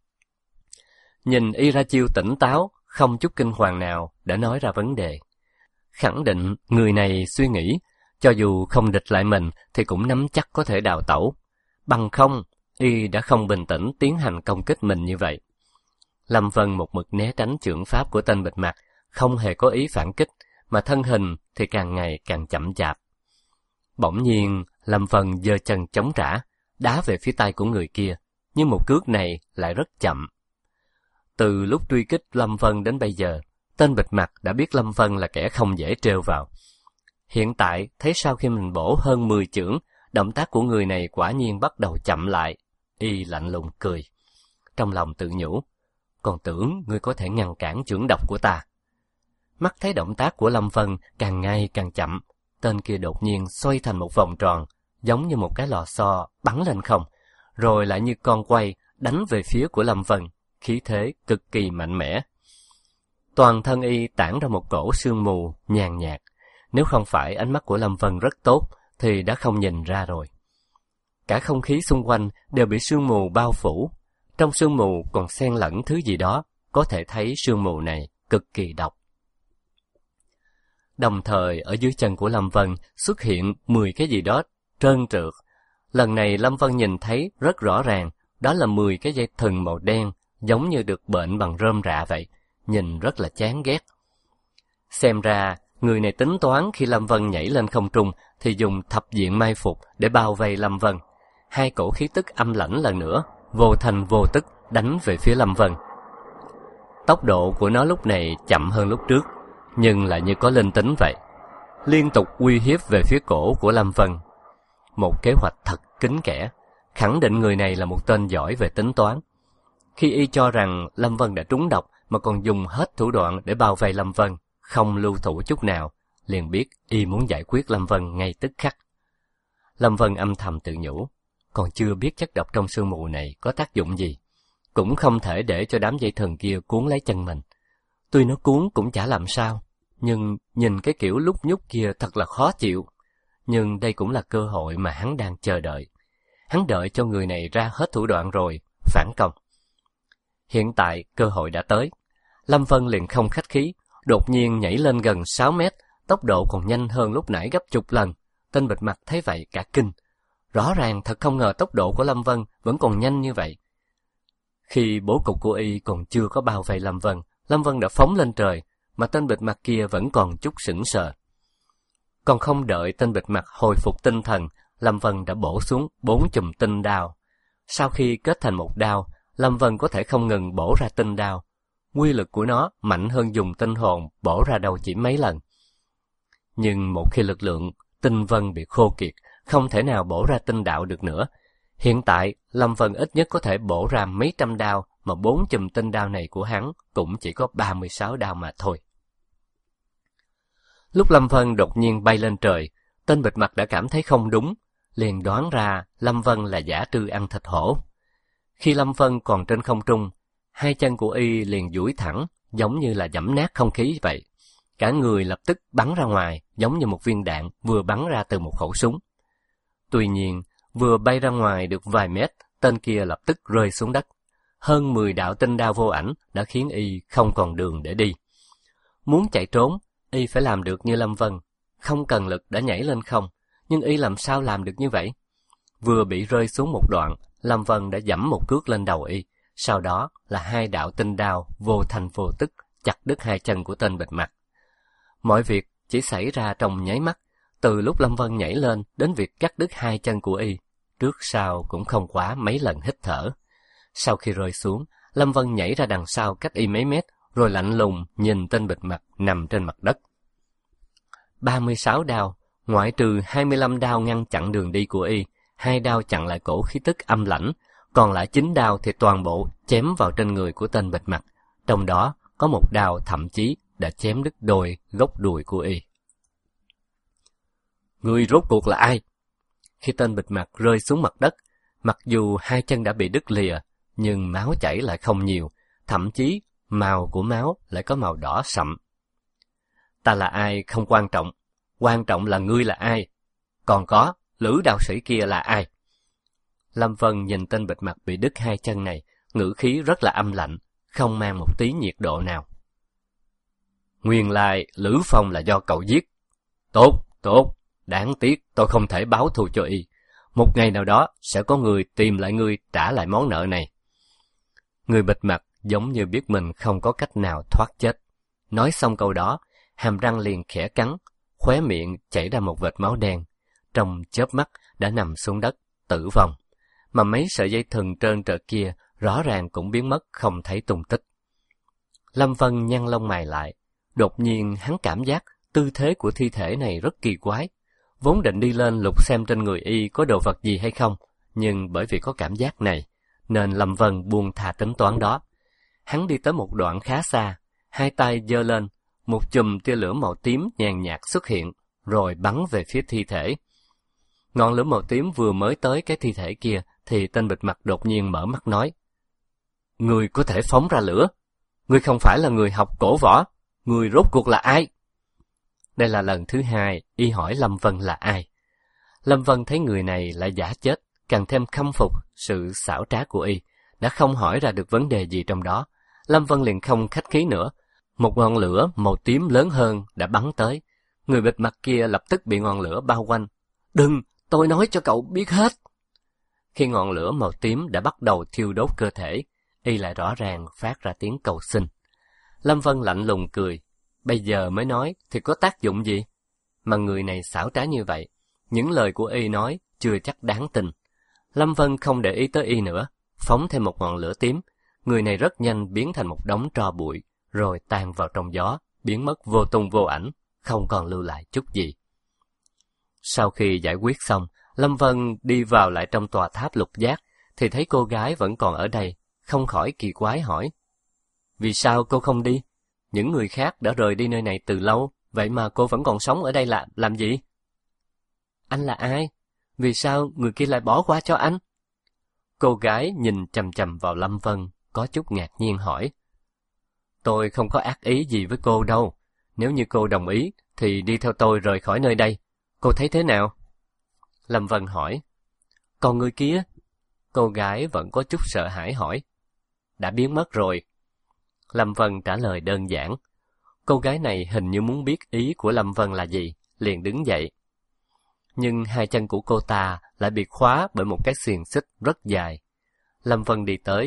Nhìn y ra chiêu tỉnh táo, không chút kinh hoàng nào đã nói ra vấn đề. Khẳng định người này suy nghĩ, cho dù không địch lại mình thì cũng nắm chắc có thể đào tẩu. Bằng không, y đã không bình tĩnh tiến hành công kích mình như vậy. Lâm Vân một mực né tránh chưởng pháp của tên bịt mặt, không hề có ý phản kích, mà thân hình thì càng ngày càng chậm chạp. Bỗng nhiên, Lâm Vân giơ chân chống trả, đá về phía tay của người kia, nhưng một cước này lại rất chậm. Từ lúc truy kích Lâm Vân đến bây giờ, tên bịt mặt đã biết Lâm Vân là kẻ không dễ trêu vào. Hiện tại, thấy sau khi mình bổ hơn mười chưởng, động tác của người này quả nhiên bắt đầu chậm lại. Y lạnh lùng cười. Trong lòng tự nhủ, còn tưởng ngươi có thể ngăn cản chưởng độc của ta. Mắt thấy động tác của Lâm Vân càng ngày càng chậm, tên kia đột nhiên xoay thành một vòng tròn, giống như một cái lò xo bắn lên không, rồi lại như con quay đánh về phía của Lâm Vân, khí thế cực kỳ mạnh mẽ. Toàn thân y tản ra một cổ sương mù nhàn nhạt, nếu không phải ánh mắt của Lâm Vân rất tốt thì đã không nhìn ra rồi. Cả không khí xung quanh đều bị sương mù bao phủ, trong sương mù còn xen lẫn thứ gì đó, có thể thấy sương mù này cực kỳ độc. Đồng thời ở dưới chân của Lâm Vân xuất hiện mười cái gì đó trơn trượt. Lần này Lâm Vân nhìn thấy rất rõ ràng, đó là mười cái dây thừng màu đen, giống như được bệnh bằng rơm rạ vậy, nhìn rất là chán ghét. Xem ra, người này tính toán khi Lâm Vân nhảy lên không trung thì dùng thập diện mai phục để bao vây Lâm Vân. Hai cổ khí tức âm lãnh lần nữa, vô thành vô tức đánh về phía Lâm Vân. Tốc độ của nó lúc này chậm hơn lúc trước, nhưng lại như có linh tính vậy, liên tục uy hiếp về phía cổ của Lâm Vân. Một kế hoạch thật kín kẽ, khẳng định người này là một tên giỏi về tính toán. Khi y cho rằng Lâm Vân đã trúng độc mà còn dùng hết thủ đoạn để bao vây Lâm Vân, không lưu thủ chút nào, liền biết y muốn giải quyết Lâm Vân ngay tức khắc. Lâm Vân âm thầm tự nhủ, còn chưa biết chất độc trong sương mù này có tác dụng gì, cũng không thể để cho đám dây thừng kia cuốn lấy chân mình. Tuy nó cuốn cũng chả làm sao, nhưng nhìn cái kiểu lúc nhúc kia thật là khó chịu. Nhưng đây cũng là cơ hội mà hắn đang chờ đợi. Hắn đợi cho người này ra hết thủ đoạn rồi, phản công. Hiện tại cơ hội đã tới. Lâm Vân liền không khách khí, đột nhiên nhảy lên gần sáu mét, tốc độ còn nhanh hơn lúc nãy gấp chục lần. Tên bịt mặt thấy vậy cả kinh. Rõ ràng thật không ngờ tốc độ của Lâm Vân vẫn còn nhanh như vậy. Khi bố cục của y còn chưa có bao vây Lâm Vân, Lâm Vân đã phóng lên trời, mà tên bịt mặt kia vẫn còn chút sững sờ. Còn không đợi tên bịt mặt hồi phục tinh thần, Lâm Vân đã bổ xuống bốn chùm tinh đao. Sau khi kết thành một đao, Lâm Vân có thể không ngừng bổ ra tinh đao. Quy lực của nó mạnh hơn dùng tinh hồn bổ ra đâu chỉ mấy lần. Nhưng một khi lực lượng tinh vân bị khô kiệt, không thể nào bổ ra tinh đạo được nữa. Hiện tại, Lâm Vân ít nhất có thể bổ ra mấy trăm đao, mà bốn chùm tinh đao này của hắn cũng chỉ có ba mươi sáu đao mà thôi. Lúc Lâm Vân đột nhiên bay lên trời, tên bịt mặt đã cảm thấy không đúng, liền đoán ra Lâm Vân là giả trư ăn thịt hổ. Khi Lâm Vân còn trên không trung, hai chân của y liền duỗi thẳng, giống như là giẫm nát không khí vậy. Cả người lập tức bắn ra ngoài, giống như một viên đạn vừa bắn ra từ một khẩu súng. Tuy nhiên, vừa bay ra ngoài được vài mét, tên kia lập tức rơi xuống đất. Hơn mười đạo tinh đao vô ảnh đã khiến y không còn đường để đi. Muốn chạy trốn, y phải làm được như Lâm Vân, không cần lực đã nhảy lên không, nhưng y làm sao làm được như vậy? Vừa bị rơi xuống một đoạn, Lâm Vân đã giẫm một cước lên đầu y, sau đó là hai đạo tinh đao vô thành vô tức chặt đứt hai chân của tên bịt mặt. Mọi việc chỉ xảy ra trong nháy mắt, từ lúc Lâm Vân nhảy lên đến việc cắt đứt hai chân của y, trước sau cũng không quá mấy lần hít thở. Sau khi rơi xuống, Lâm Vân nhảy ra đằng sau cách y mấy mét, rồi lạnh lùng nhìn tên bịt mặt nằm trên mặt đất. ba mươi sáu đao, ngoại trừ hai mươi lăm đao ngăn chặn đường đi của y, hai đao chặn lại cổ khí tức âm lãnh, còn lại chín đao thì toàn bộ chém vào trên người của tên bịt mặt, trong đó có một đao thậm chí đã chém đứt đôi gốc đùi của y. Người rốt cuộc là ai? Khi tên bịt mặt rơi xuống mặt đất, mặc dù hai chân đã bị đứt lìa, nhưng máu chảy lại không nhiều, thậm chí màu của máu lại có màu đỏ sậm. Ta là ai không quan trọng, quan trọng là ngươi là ai. Còn có, Lữ đạo sĩ kia là ai? Lâm Vân nhìn tên bịt mặt bị đứt hai chân này, ngữ khí rất là âm lạnh, không mang một tí nhiệt độ nào. Nguyên lai Lữ Phong là do cậu giết. Tốt, tốt, đáng tiếc tôi không thể báo thù cho y. Một ngày nào đó sẽ có người tìm lại ngươi trả lại món nợ này. Người bịt mặt giống như biết mình không có cách nào thoát chết. Nói xong câu đó, hàm răng liền khẽ cắn, khóe miệng chảy ra một vệt máu đen. Trong chớp mắt đã nằm xuống đất, tử vong. Mà mấy sợi dây thừng trơn trợt kia rõ ràng cũng biến mất không thấy tung tích. Lâm Vân nhăn lông mày lại. Đột nhiên hắn cảm giác tư thế của thi thể này rất kỳ quái. Vốn định đi lên lục xem trên người y có đồ vật gì hay không, nhưng bởi vì có cảm giác này, nên Lâm Vân buông thà tính toán đó. Hắn đi tới một đoạn khá xa, hai tay giơ lên, một chùm tia lửa màu tím nhàn nhạt xuất hiện, rồi bắn về phía thi thể. Ngọn lửa màu tím vừa mới tới cái thi thể kia, thì tên bịt mặt đột nhiên mở mắt nói: Ngươi có thể phóng ra lửa? Ngươi không phải là người học cổ võ, ngươi rốt cuộc là ai? Đây là lần thứ hai y hỏi Lâm Vân là ai. Lâm Vân thấy người này lại giả chết, càng thêm khâm phục sự xảo trá của y, đã không hỏi ra được vấn đề gì trong đó. Lâm Vân liền không khách khí nữa, một ngọn lửa màu tím lớn hơn đã bắn tới. Người bịt mặt kia lập tức bị ngọn lửa bao quanh. Đừng, tôi nói cho cậu biết hết. Khi ngọn lửa màu tím đã bắt đầu thiêu đốt cơ thể, y lại rõ ràng phát ra tiếng cầu xin. Lâm Vân lạnh lùng cười, bây giờ mới nói thì có tác dụng gì? Mà người này xảo trá như vậy, những lời của y nói chưa chắc đáng tin. Lâm Vân không để ý tới y nữa, phóng thêm một ngọn lửa tím. Người này rất nhanh biến thành một đống tro bụi, rồi tan vào trong gió, biến mất vô tung vô ảnh, không còn lưu lại chút gì. Sau khi giải quyết xong, Lâm Vân đi vào lại trong tòa tháp lục giác, thì thấy cô gái vẫn còn ở đây, không khỏi kỳ quái hỏi: Vì sao cô không đi? Những người khác đã rời đi nơi này từ lâu, vậy mà cô vẫn còn sống ở đây là làm gì? Anh là ai? Vì sao người kia lại bỏ qua cho anh? Cô gái nhìn chằm chằm vào Lâm Vân, có chút ngạc nhiên hỏi: Tôi không có ác ý gì với cô đâu. Nếu như cô đồng ý, thì đi theo tôi rời khỏi nơi đây. Cô thấy thế nào? Lâm Vân hỏi. Còn người kia? Cô gái vẫn có chút sợ hãi hỏi. Đã biến mất rồi. Lâm Vân trả lời đơn giản. Cô gái này hình như muốn biết ý của Lâm Vân là gì, liền đứng dậy. Nhưng hai chân của cô ta lại bị khóa bởi một cái xiềng xích rất dài. Lâm Vân đi tới,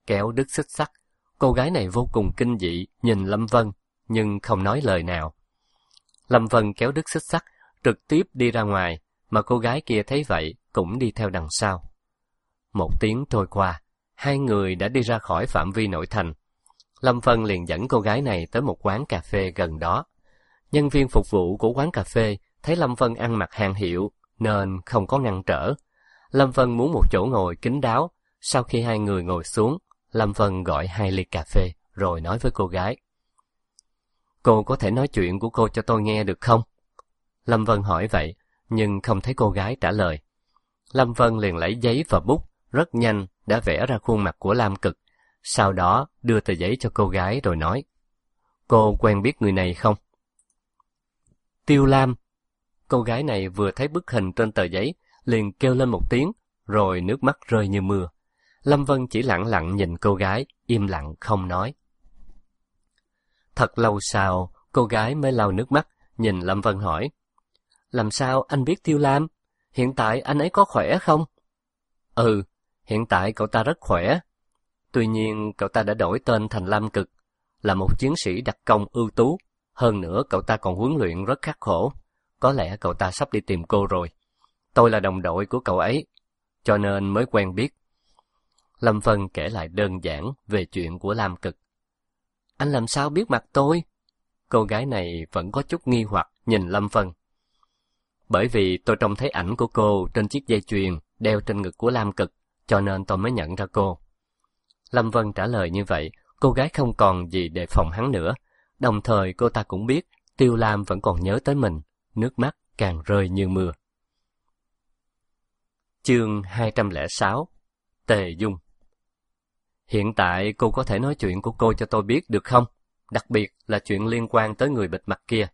kéo đứt xích sắt. Cô gái này vô cùng kinh dị, nhìn Lâm Vân, nhưng không nói lời nào. Lâm Vân kéo đứt xích sắt, trực tiếp đi ra ngoài, mà cô gái kia thấy vậy, cũng đi theo đằng sau. Một tiếng trôi qua, hai người đã đi ra khỏi phạm vi nội thành. Lâm Vân liền dẫn cô gái này tới một quán cà phê gần đó. Nhân viên phục vụ của quán cà phê thấy Lâm Vân ăn mặc hàng hiệu, nên không có ngăn trở. Lâm Vân muốn một chỗ ngồi kín đáo. Sau khi hai người ngồi xuống, Lâm Vân gọi hai ly cà phê, rồi nói với cô gái. Cô có thể nói chuyện của cô cho tôi nghe được không? Lâm Vân hỏi vậy, nhưng không thấy cô gái trả lời. Lâm Vân liền lấy giấy và bút, rất nhanh đã vẽ ra khuôn mặt của Lam Cực. Sau đó đưa tờ giấy cho cô gái rồi nói. Cô quen biết người này không? Tiêu Lam. Cô gái này vừa thấy bức hình trên tờ giấy, liền kêu lên một tiếng, rồi nước mắt rơi như mưa. Lâm Vân chỉ lặng lặng nhìn cô gái, im lặng không nói. Thật lâu sau, cô gái mới lau nước mắt, nhìn Lâm Vân hỏi. Làm sao anh biết Tiêu Lam? Hiện tại anh ấy có khỏe không? Ừ, hiện tại cậu ta rất khỏe. Tuy nhiên, cậu ta đã đổi tên thành Lam Cực, là một chiến sĩ đặc công ưu tú. Hơn nữa, cậu ta còn huấn luyện rất khắc khổ. Có lẽ cậu ta sắp đi tìm cô rồi. Tôi là đồng đội của cậu ấy, cho nên mới quen biết. Lâm Vân kể lại đơn giản về chuyện của Lam Cực. Anh làm sao biết mặt tôi? Cô gái này vẫn có chút nghi hoặc nhìn Lâm Vân. Bởi vì tôi trông thấy ảnh của cô trên chiếc dây chuyền đeo trên ngực của Lam Cực, cho nên tôi mới nhận ra cô. Lâm Vân trả lời như vậy, cô gái không còn gì đề phòng hắn nữa. Đồng thời cô ta cũng biết Tiêu Lam vẫn còn nhớ tới mình, nước mắt càng rơi như mưa. Chương hai trăm lẻ sáu. Tề Dung. Hiện tại cô có thể nói chuyện của cô cho tôi biết được không? Đặc biệt là chuyện liên quan tới người bịt mặt kia.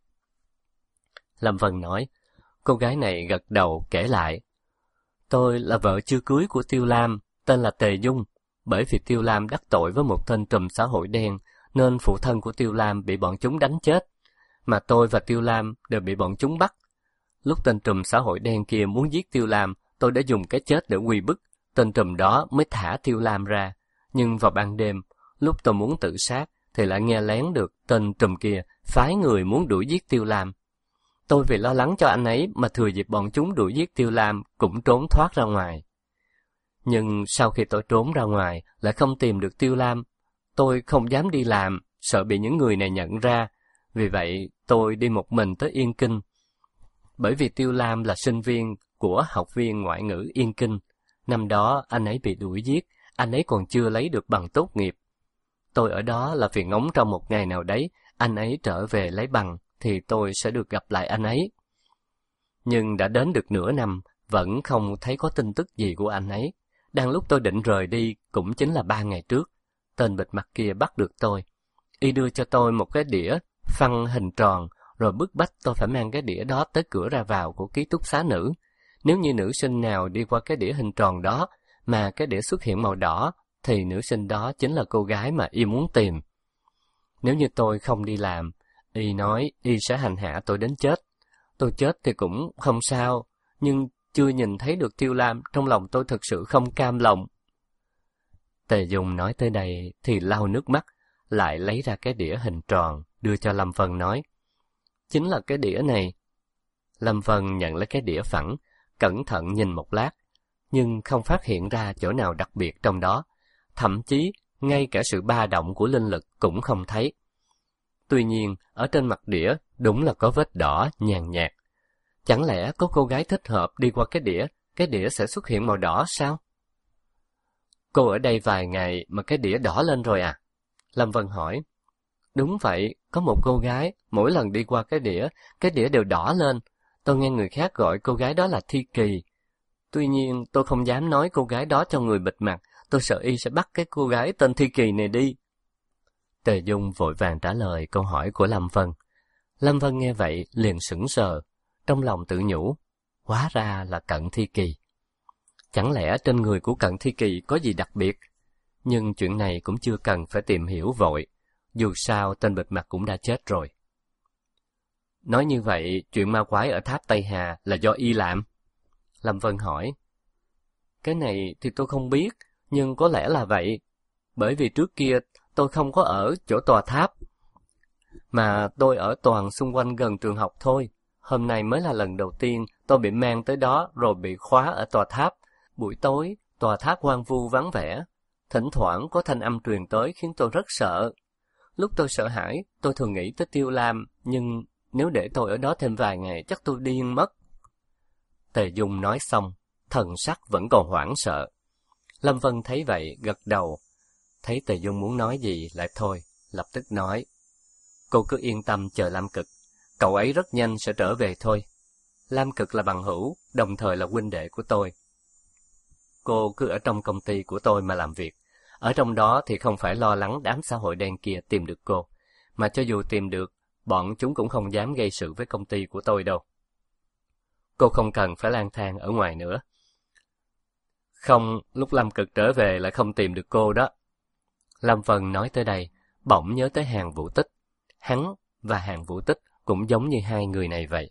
Lâm Vân nói. Cô gái này gật đầu kể lại. Tôi là vợ chưa cưới của Tiêu Lam, tên là Tề Dung. Bởi vì Tiêu Lam đắc tội với một tên trùm xã hội đen, nên phụ thân của Tiêu Lam bị bọn chúng đánh chết. Mà tôi và Tiêu Lam đều bị bọn chúng bắt. Lúc tên trùm xã hội đen kia muốn giết Tiêu Lam, tôi đã dùng cái chết để uy bức. Tên trùm đó mới thả Tiêu Lam ra. Nhưng vào ban đêm, lúc tôi muốn tự sát, thì lại nghe lén được tên trùm kia phái người muốn đuổi giết Tiêu Lam. Tôi vì lo lắng cho anh ấy mà thừa dịp bọn chúng đuổi giết Tiêu Lam cũng trốn thoát ra ngoài. Nhưng sau khi tôi trốn ra ngoài, lại không tìm được Tiêu Lam. Tôi không dám đi làm, sợ bị những người này nhận ra. Vì vậy, tôi đi một mình tới Yên Kinh. Bởi vì Tiêu Lam là sinh viên của học viên ngoại ngữ Yên Kinh. Năm đó, anh ấy bị đuổi giết, anh ấy còn chưa lấy được bằng tốt nghiệp. Tôi ở đó là vì ngóng trong một ngày nào đấy, anh ấy trở về lấy bằng, thì tôi sẽ được gặp lại anh ấy. Nhưng đã đến được nửa năm, vẫn không thấy có tin tức gì của anh ấy. Đang lúc tôi định rời đi, cũng chính là ba ngày trước, tên bịt mặt kia bắt được tôi. Y đưa cho tôi một cái đĩa phăng hình tròn, rồi bức bách tôi phải mang cái đĩa đó tới cửa ra vào của ký túc xá nữ. Nếu như nữ sinh nào đi qua cái đĩa hình tròn đó, mà cái đĩa xuất hiện màu đỏ, thì nữ sinh đó chính là cô gái mà Y muốn tìm. Nếu như tôi không đi làm, Y nói Y sẽ hành hạ tôi đến chết. Tôi chết thì cũng không sao, nhưng chưa nhìn thấy được Tiêu Lam, trong lòng tôi thực sự không cam lòng. Tề Dung nói tới đây thì lau nước mắt, lại lấy ra cái đĩa hình tròn, đưa cho Lâm Vân nói. Chính là cái đĩa này. Lâm Vân nhận lấy cái đĩa phẳng, cẩn thận nhìn một lát, nhưng không phát hiện ra chỗ nào đặc biệt trong đó. Thậm chí, ngay cả sự ba động của linh lực cũng không thấy. Tuy nhiên, ở trên mặt đĩa đúng là có vết đỏ nhàn nhạt. Chẳng lẽ có cô gái thích hợp đi qua cái đĩa, cái đĩa sẽ xuất hiện màu đỏ sao? Cô ở đây vài ngày mà cái đĩa đỏ lên rồi à? Lâm Vân hỏi. Đúng vậy, có một cô gái, mỗi lần đi qua cái đĩa, cái đĩa đều đỏ lên. Tôi nghe người khác gọi cô gái đó là Thi Kỳ. Tuy nhiên, tôi không dám nói cô gái đó cho người bịt mặt, tôi sợ Y sẽ bắt cái cô gái tên Thi Kỳ này đi. Tề Dung vội vàng trả lời câu hỏi của Lâm Vân. Lâm Vân nghe vậy liền sững sờ, trong lòng tự nhủ, hóa ra là Cận Thi Kỳ. Chẳng lẽ trên người của Cận Thi Kỳ có gì đặc biệt? Nhưng chuyện này cũng chưa cần phải tìm hiểu vội, dù sao tên bịt mặt cũng đã chết rồi. Nói như vậy, chuyện ma quái ở tháp Tây Hà là do Y làm? Lâm Vân hỏi. Cái này thì tôi không biết, nhưng có lẽ là vậy. bởi vì trước kia tôi không có ở chỗ tòa tháp, mà tôi ở toàn xung quanh gần trường học thôi. Hôm nay mới là lần đầu tiên tôi bị mang tới đó rồi bị khóa ở tòa tháp. Buổi tối, tòa tháp hoang vu vắng vẻ. Thỉnh thoảng có thanh âm truyền tới khiến tôi rất sợ. Lúc tôi sợ hãi, tôi thường nghĩ tới Tiêu Lam, nhưng nếu để tôi ở đó thêm vài ngày chắc tôi điên mất. Tề Dung nói xong, thần sắc vẫn còn hoảng sợ. Lâm Vân thấy vậy, gật đầu. Thấy Tề Dung muốn nói gì lại thôi, lập tức nói. Cô cứ yên tâm chờ Lam Cực, cậu ấy rất nhanh sẽ trở về thôi. Lam Cực là bằng hữu, đồng thời là huynh đệ của tôi. Cô cứ ở trong công ty của tôi mà làm việc. Ở trong đó thì không phải lo lắng đám xã hội đen kia tìm được cô. Mà cho dù tìm được, bọn chúng cũng không dám gây sự với công ty của tôi đâu. Cô không cần phải lang thang ở ngoài nữa. Không, lúc Lam Cực trở về lại không tìm được cô đó. Lâm Vân nói tới đây, bỗng nhớ tới Hàn Vũ Tích. Hắn và Hàn Vũ Tích cũng giống như hai người này vậy.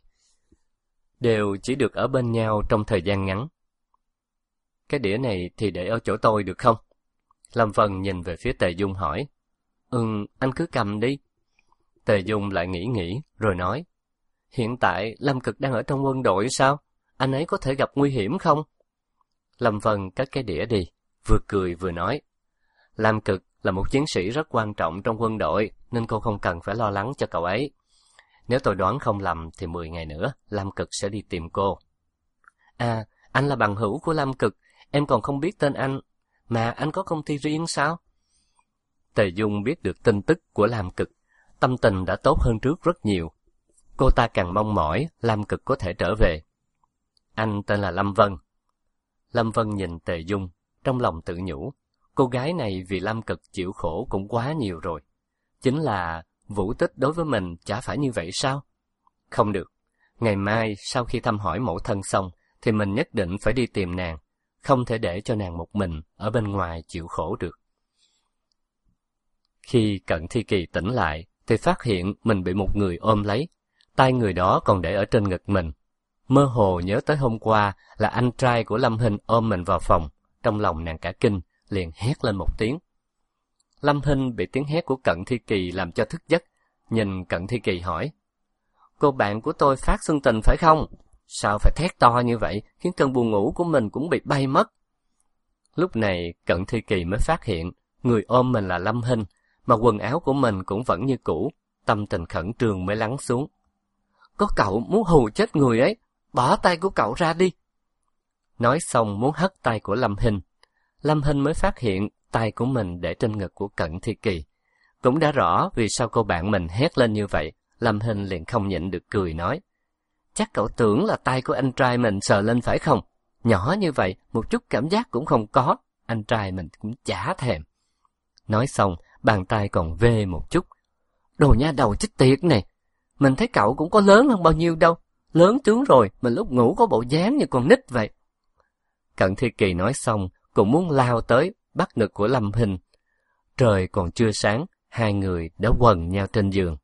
Đều chỉ được ở bên nhau trong thời gian ngắn. Cái đĩa này thì để ở chỗ tôi được không? Lâm Vân nhìn về phía Tề Dung hỏi. Ừm, anh cứ cầm đi. Tề Dung lại nghĩ nghĩ, rồi nói. Hiện tại Lam Cực đang ở trong quân đội sao? Anh ấy có thể gặp nguy hiểm không? Lâm Vân cất cái đĩa đi, vừa cười vừa nói. Lam Cực là một chiến sĩ rất quan trọng trong quân đội, nên cô không cần phải lo lắng cho cậu ấy. Nếu tôi đoán không lầm thì mười ngày nữa, Lam Cực sẽ đi tìm cô. À, anh là bằng hữu của Lam Cực, em còn không biết tên anh. Mà anh có công ty riêng sao? Tề Dung biết được tin tức của Lam Cực, tâm tình đã tốt hơn trước rất nhiều. Cô ta càng mong mỏi Lam Cực có thể trở về. Anh tên là Lâm Vân. Lâm Vân nhìn Tề Dung, trong lòng tự nhủ. Cô gái này vì Lam Cực chịu khổ cũng quá nhiều rồi. Chính là Vũ Tích đối với mình chả phải như vậy sao? Không được. Ngày mai sau khi thăm hỏi mẫu thân xong thì mình nhất định phải đi tìm nàng. Không thể để cho nàng một mình ở bên ngoài chịu khổ được. Khi Cận Thi Kỳ tỉnh lại thì phát hiện mình bị một người ôm lấy. Tay người đó còn để ở trên ngực mình. Mơ hồ nhớ tới hôm qua là anh trai của Lâm Hinh ôm mình vào phòng. Trong lòng nàng cả kinh, liền hét lên một tiếng. Lâm Hinh bị tiếng hét của Cận Thi Kỳ làm cho thức giấc. Nhìn Cận Thi Kỳ hỏi. Cô bạn của tôi phát xuân tình phải không? Sao phải thét to như vậy, khiến cơn buồn ngủ của mình cũng bị bay mất. Lúc này Cận Thi Kỳ mới phát hiện, người ôm mình là Lâm Hinh, mà quần áo của mình cũng vẫn như cũ, tâm tình khẩn trương mới lắng xuống. Có cậu muốn hù chết người ấy, bỏ tay của cậu ra đi. Nói xong muốn hất tay của Lâm Hinh. Lâm Hinh mới phát hiện tay của mình để trên ngực của Cận Thi Kỳ. Cũng đã rõ vì sao cô bạn mình hét lên như vậy, Lâm Hinh liền không nhịn được cười nói. Chắc cậu tưởng là tay của anh trai mình sờ lên phải không? Nhỏ như vậy, một chút cảm giác cũng không có, anh trai mình cũng chả thèm. Nói xong, bàn tay còn vê một chút. Đồ nha đầu chết tiệt này, mình thấy cậu cũng có lớn hơn bao nhiêu đâu. Lớn tướng rồi, mà lúc ngủ có bộ dáng như con nít vậy. Cận Thi Kỳ nói xong, cũng muốn lao tới, bắt ngực của Lâm Hinh. Trời còn chưa sáng, hai người đã quần nhau trên giường.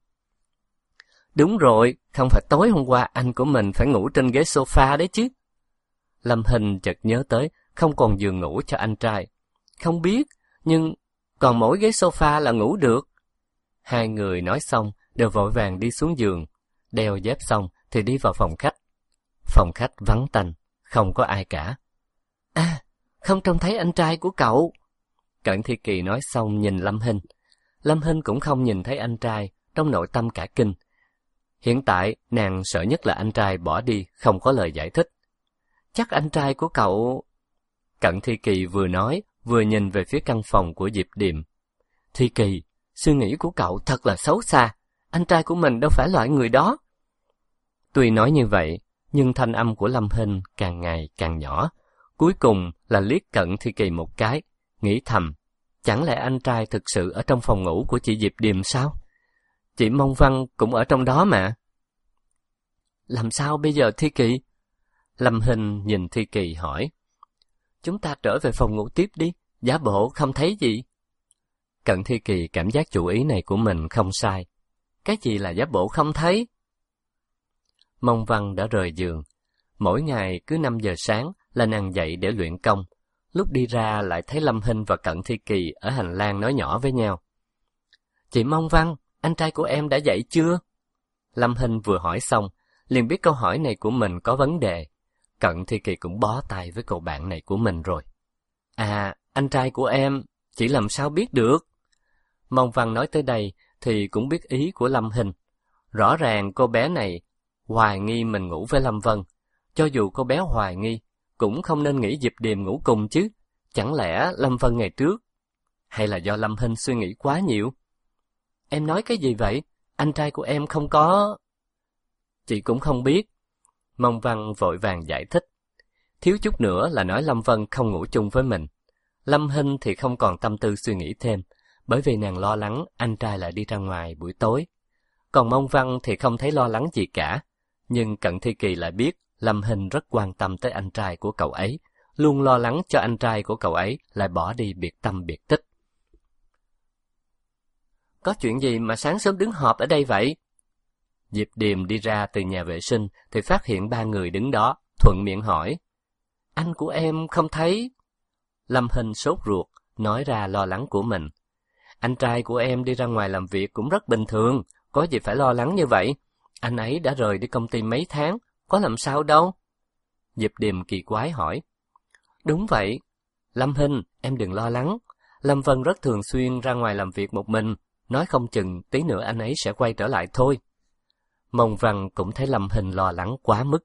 Đúng rồi, không phải tối hôm qua anh của mình phải ngủ trên ghế sofa đấy chứ. Lâm Hinh chợt nhớ tới, không còn giường ngủ cho anh trai. Không biết, nhưng còn mỗi ghế sofa là ngủ được. Hai người nói xong, đều vội vàng đi xuống giường. Đeo dép xong thì đi vào phòng khách. Phòng khách vắng tanh, không có ai cả. À, không trông thấy anh trai của cậu. Cận Thi Kỳ nói xong nhìn Lâm Hinh. Lâm Hinh cũng không nhìn thấy anh trai, trong nội tâm cả kinh. Hiện tại, nàng sợ nhất là anh trai bỏ đi, không có lời giải thích. Chắc anh trai của cậu... Cận Thi Kỳ vừa nói, vừa nhìn về phía căn phòng của Diệp Điềm. Thi Kỳ, suy nghĩ của cậu thật là xấu xa. Anh trai của mình đâu phải loại người đó. Tuy nói như vậy, nhưng thanh âm của Lâm Hinh càng ngày càng nhỏ. Cuối cùng là liếc Cận Thi Kỳ một cái, nghĩ thầm. Chẳng lẽ anh trai thực sự ở trong phòng ngủ của chị Diệp Điềm sao? Chị Mông Văn cũng ở trong đó mà. Làm sao bây giờ Thi Kỳ? Lâm Hinh nhìn Thi Kỳ hỏi. Chúng ta trở về phòng ngủ tiếp đi, giả bộ không thấy gì. Cận Thi Kỳ cảm giác chủ ý này của mình không sai. Cái gì là giả bộ không thấy? Mông Văn đã rời giường. Mỗi ngày cứ năm giờ sáng là nàng dậy để luyện công. Lúc đi ra lại thấy Lâm Hinh và Cận Thi Kỳ ở hành lang nói nhỏ với nhau. Chị Mông Văn, anh trai của em đã dậy chưa? Lâm Hinh vừa hỏi xong, liền biết câu hỏi này của mình có vấn đề. Cận Thi Kỳ cũng bó tay với cậu bạn này của mình rồi. À, anh trai của em, chị làm sao biết được? Mông Văn nói tới đây thì cũng biết ý của Lâm Hinh. Rõ ràng cô bé này hoài nghi mình ngủ với Lâm Vân. Cho dù cô bé hoài nghi, cũng không nên nghĩ Diệp Điềm ngủ cùng chứ. Chẳng lẽ Lâm Vân ngày trước? Hay là do Lâm Hinh suy nghĩ quá nhiều? Em nói cái gì vậy? Anh trai của em không có... Chị cũng không biết. Mông Văn vội vàng giải thích. Thiếu chút nữa là nói Lâm Vân không ngủ chung với mình. Lâm Hinh thì không còn tâm tư suy nghĩ thêm, bởi vì nàng lo lắng anh trai lại đi ra ngoài buổi tối. Còn Mông Văn thì không thấy lo lắng gì cả, nhưng Cận Thi Kỳ lại biết Lâm Hinh rất quan tâm tới anh trai của cậu ấy, luôn lo lắng cho anh trai của cậu ấy lại bỏ đi biệt tâm biệt tích. Có chuyện gì mà sáng sớm đứng họp ở đây vậy? Diệp Điềm đi ra từ nhà vệ sinh thì phát hiện ba người đứng đó, thuận miệng hỏi. Anh của em không thấy. Lâm Hinh sốt ruột, nói ra lo lắng của mình. Anh trai của em đi ra ngoài làm việc cũng rất bình thường, có gì phải lo lắng như vậy. Anh ấy đã rời đi công ty mấy tháng, có làm sao đâu. Diệp Điềm kỳ quái hỏi. Đúng vậy. Lâm Hinh, em đừng lo lắng. Lâm Vân rất thường xuyên ra ngoài làm việc một mình, nói không chừng tí nữa anh ấy sẽ quay trở lại thôi. Mông Văn cũng thấy Lâm Hinh lo lắng quá mức.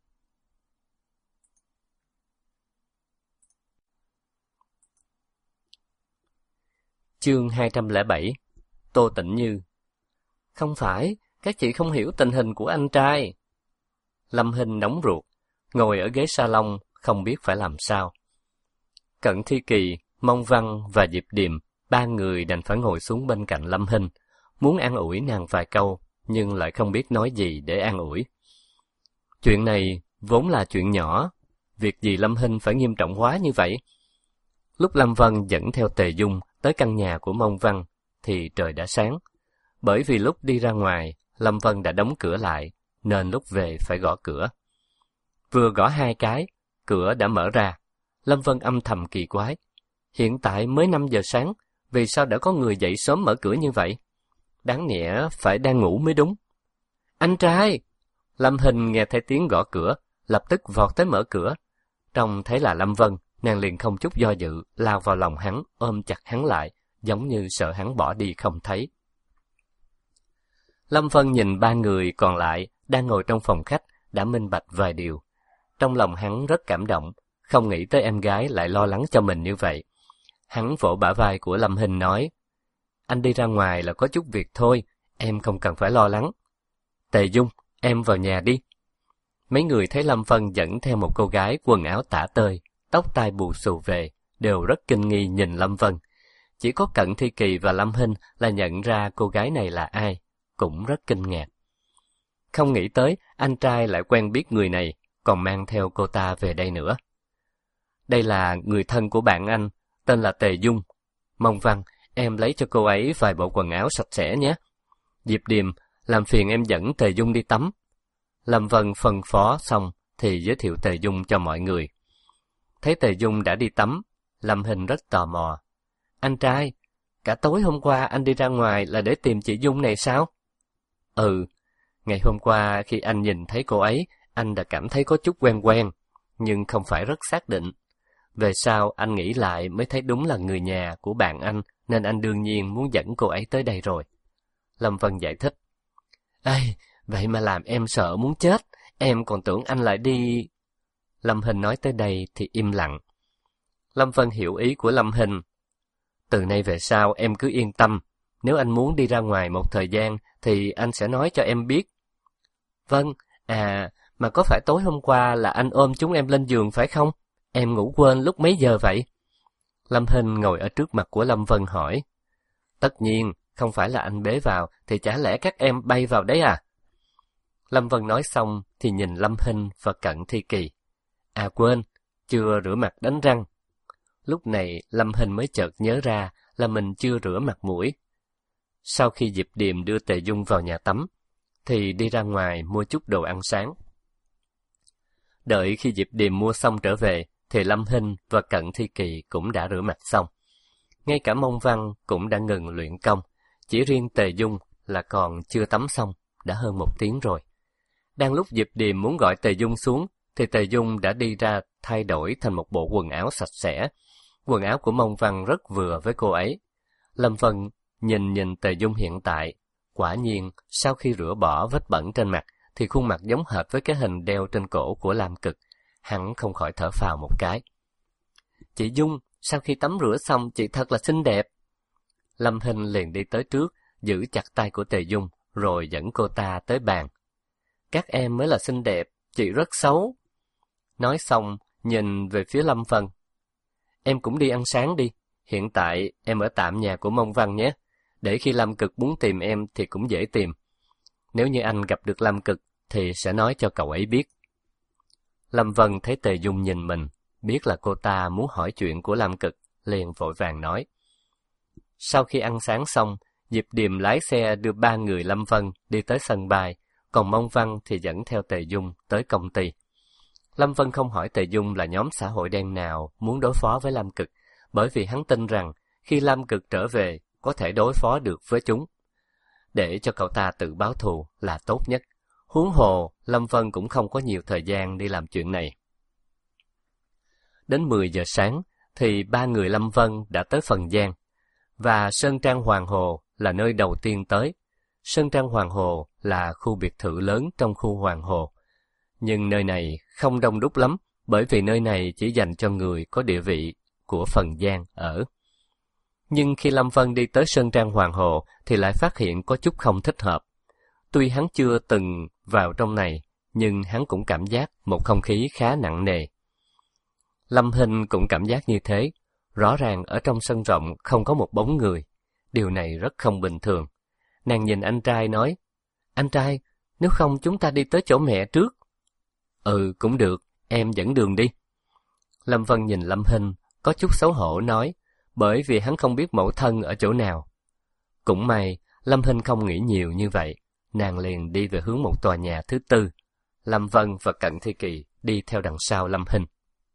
Chương hai trăm lẻ bảy. Tô Tĩnh Như. Không phải, các chị không hiểu tình hình của anh trai. Lâm Hinh nóng ruột, ngồi ở ghế salon không biết phải làm sao. Cận Thi Kỳ, Mông Văn và Diệp Điềm, ba người đành phải ngồi xuống bên cạnh Lâm Hinh, muốn an ủi nàng vài câu, nhưng lại không biết nói gì để an ủi. Chuyện này vốn là chuyện nhỏ, việc gì Lâm Hinh phải nghiêm trọng quá như vậy? Lúc Lâm Vân dẫn theo Tề Dung tới căn nhà của Mông Văn, thì trời đã sáng. Bởi vì lúc đi ra ngoài, Lâm Vân đã đóng cửa lại, nên lúc về phải gõ cửa. Vừa gõ hai cái, cửa đã mở ra. Lâm Vân âm thầm kỳ quái. Hiện tại mới năm giờ sáng, vì sao đã có người dậy sớm mở cửa như vậy? Đáng nhẽ phải đang ngủ mới đúng. Anh trai! Lâm Hinh nghe thấy tiếng gõ cửa, lập tức vọt tới mở cửa. Trông thấy là Lâm Vân, nàng liền không chút do dự, lao vào lòng hắn, ôm chặt hắn lại, giống như sợ hắn bỏ đi không thấy. Lâm Vân nhìn ba người còn lại đang ngồi trong phòng khách, đã minh bạch vài điều. Trong lòng hắn rất cảm động, không nghĩ tới em gái lại lo lắng cho mình như vậy. Hắn vỗ bả vai của Lâm Hinh nói, anh đi ra ngoài là có chút việc thôi, em không cần phải lo lắng. Tề Dung, em vào nhà đi. Mấy người thấy Lâm Vân dẫn theo một cô gái quần áo tả tơi, tóc tai bù xù về, đều rất kinh nghi nhìn Lâm Vân. Chỉ có Cận Thi Kỳ và Lâm Hinh là nhận ra cô gái này là ai, cũng rất kinh ngạc. Không nghĩ tới anh trai lại quen biết người này, còn mang theo cô ta về đây nữa. Đây là người thân của bạn anh, tên là Tề Dung. Mông Văn, em lấy cho cô ấy vài bộ quần áo sạch sẽ nhé. Diệp Điềm, làm phiền em dẫn Tề Dung đi tắm. Lâm Vân phân phó xong thì giới thiệu Tề Dung cho mọi người. Thấy Tề Dung đã đi tắm, Lâm Hinh rất tò mò. Anh trai, cả tối hôm qua anh đi ra ngoài là để tìm chị Dung này sao? Ừ, ngày hôm qua khi anh nhìn thấy cô ấy, anh đã cảm thấy có chút quen quen, nhưng không phải rất xác định. Về sau anh nghĩ lại mới thấy đúng là người nhà của bạn anh, nên anh đương nhiên muốn dẫn cô ấy tới đây rồi. Lâm Vân giải thích. Ê, vậy mà làm em sợ muốn chết, em còn tưởng anh lại đi... Lâm Hinh nói tới đây thì im lặng. Lâm Vân hiểu ý của Lâm Hinh. Từ nay về sau em cứ yên tâm, nếu anh muốn đi ra ngoài một thời gian thì anh sẽ nói cho em biết. Vâng, à, mà có phải tối hôm qua là anh ôm chúng em lên giường phải không? Em ngủ quên lúc mấy giờ vậy? Lâm Hinh ngồi ở trước mặt của Lâm Vân hỏi. Tất nhiên, không phải là anh bế vào thì chả lẽ các em bay vào đấy à? Lâm Vân nói xong thì nhìn Lâm Hinh và Cận Thi Kỳ. À quên, chưa rửa mặt đánh răng. Lúc này Lâm Hinh mới chợt nhớ ra là mình chưa rửa mặt mũi. Sau khi Diệp Điềm đưa Tề Dung vào nhà tắm, thì đi ra ngoài mua chút đồ ăn sáng. Đợi khi Diệp Điềm mua xong trở về, thì Lâm Hinh và Cận Thi Kỳ cũng đã rửa mặt xong. Ngay cả Mông Văn cũng đã ngừng luyện công, chỉ riêng Tề Dung là còn chưa tắm xong, đã hơn một tiếng rồi. Đang lúc Diệp Điềm muốn gọi Tề Dung xuống, thì Tề Dung đã đi ra thay đổi thành một bộ quần áo sạch sẽ. Quần áo của Mông Văn rất vừa với cô ấy. Lâm Vân nhìn nhìn Tề Dung hiện tại, quả nhiên sau khi rửa bỏ vết bẩn trên mặt, thì khuôn mặt giống hệt với cái hình đeo trên cổ của Lam Cực. Hắn không khỏi thở phào một cái. Chị Dung, sau khi tắm rửa xong, chị thật là xinh đẹp. Lâm Hinh liền đi tới trước, giữ chặt tay của Tề Dung, rồi dẫn cô ta tới bàn. Các em mới là xinh đẹp, chị rất xấu. Nói xong, nhìn về phía Lâm Vân. Em cũng đi ăn sáng đi, hiện tại em ở tạm nhà của Mông Văn nhé, để khi Lam Cực muốn tìm em thì cũng dễ tìm. Nếu như anh gặp được Lam Cực, thì sẽ nói cho cậu ấy biết. Lâm Vân thấy Tề Dung nhìn mình, biết là cô ta muốn hỏi chuyện của Lam Cực, liền vội vàng nói. Sau khi ăn sáng xong, Diệp Điềm lái xe đưa ba người Lâm Vân đi tới sân bay, còn Mông Văn thì dẫn theo Tề Dung tới công ty. Lâm Vân không hỏi Tề Dung là nhóm xã hội đen nào muốn đối phó với Lam Cực, bởi vì hắn tin rằng khi Lam Cực trở về có thể đối phó được với chúng. Để cho cậu ta tự báo thù là tốt nhất. Huống hồ, Lâm Vân cũng không có nhiều thời gian đi làm chuyện này. Đến mười giờ sáng, thì ba người Lâm Vân đã tới Phần Giang, và Sơn Trang Hoàng Hồ là nơi đầu tiên tới. Sơn Trang Hoàng Hồ là khu biệt thự lớn trong khu Hoàng Hồ. Nhưng nơi này không đông đúc lắm, bởi vì nơi này chỉ dành cho người có địa vị của Phần Giang ở. Nhưng khi Lâm Vân đi tới Sơn Trang Hoàng Hồ thì lại phát hiện có chút không thích hợp. Tuy hắn chưa từng vào trong này, nhưng hắn cũng cảm giác một không khí khá nặng nề. Lâm Hinh cũng cảm giác như thế. Rõ ràng ở trong sân rộng không có một bóng người. Điều này rất không bình thường. Nàng nhìn anh trai nói, anh trai, nếu không chúng ta đi tới chỗ mẹ trước. Ừ, cũng được, em dẫn đường đi. Lâm Vân nhìn Lâm Hinh, có chút xấu hổ nói, bởi vì hắn không biết mẫu thân ở chỗ nào. Cũng may, Lâm Hinh không nghĩ nhiều như vậy, nàng liền đi về hướng một tòa nhà thứ tư. Lâm Vân và Cận Thi Kỳ đi theo đằng sau Lâm Hinh.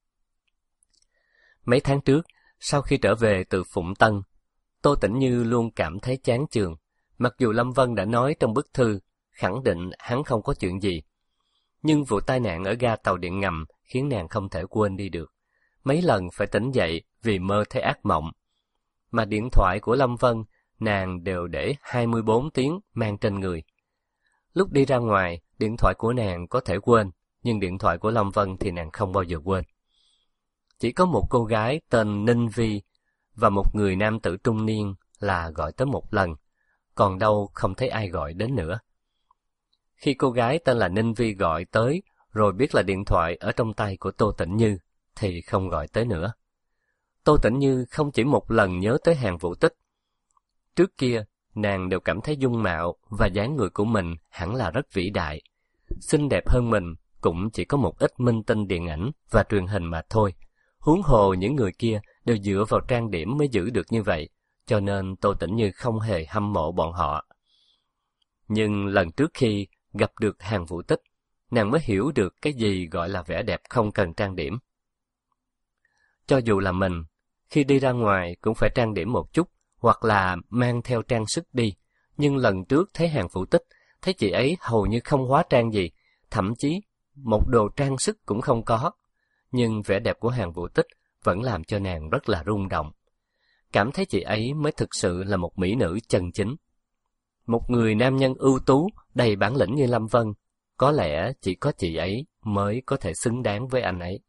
Mấy tháng trước, sau khi trở về từ Phụng Tân, Tô Tĩnh Như luôn cảm thấy chán chường, mặc dù Lâm Vân đã nói trong bức thư, khẳng định hắn không có chuyện gì. Nhưng vụ tai nạn ở ga tàu điện ngầm khiến nàng không thể quên đi được. Mấy lần phải tỉnh dậy vì mơ thấy ác mộng. Mà điện thoại của Lâm Vân, nàng đều để hai mươi bốn tiếng mang trên người. Lúc đi ra ngoài, điện thoại của nàng có thể quên, nhưng điện thoại của Lâm Vân thì nàng không bao giờ quên. Chỉ có một cô gái tên Ninh Vi và một người nam tử trung niên là gọi tới một lần, còn đâu không thấy ai gọi đến nữa. Khi cô gái tên là Ninh Vi gọi tới, rồi biết là điện thoại ở trong tay của Tô Tĩnh Như, thì không gọi tới nữa. Tô Tĩnh Như không chỉ một lần nhớ tới Hàn Vũ Tích. Trước kia, nàng đều cảm thấy dung mạo và dáng người của mình hẳn là rất vĩ đại. Xinh đẹp hơn mình cũng chỉ có một ít minh tinh điện ảnh và truyền hình mà thôi. Huống hồ những người kia đều dựa vào trang điểm mới giữ được như vậy, cho nên Tô Tĩnh Như không hề hâm mộ bọn họ. Nhưng lần trước khi gặp được Hàn Vũ Tích, nàng mới hiểu được cái gì gọi là vẻ đẹp không cần trang điểm. Cho dù là mình, khi đi ra ngoài cũng phải trang điểm một chút, hoặc là mang theo trang sức đi. Nhưng lần trước thấy Hàn Vũ Tích, thấy chị ấy hầu như không hóa trang gì, thậm chí một đồ trang sức cũng không có. Nhưng vẻ đẹp của Hàn Vũ Tích vẫn làm cho nàng rất là rung động. Cảm thấy chị ấy mới thực sự là một mỹ nữ chân chính. Một người nam nhân ưu tú, đầy bản lĩnh như Lâm Vân, có lẽ chỉ có chị ấy mới có thể xứng đáng với anh ấy.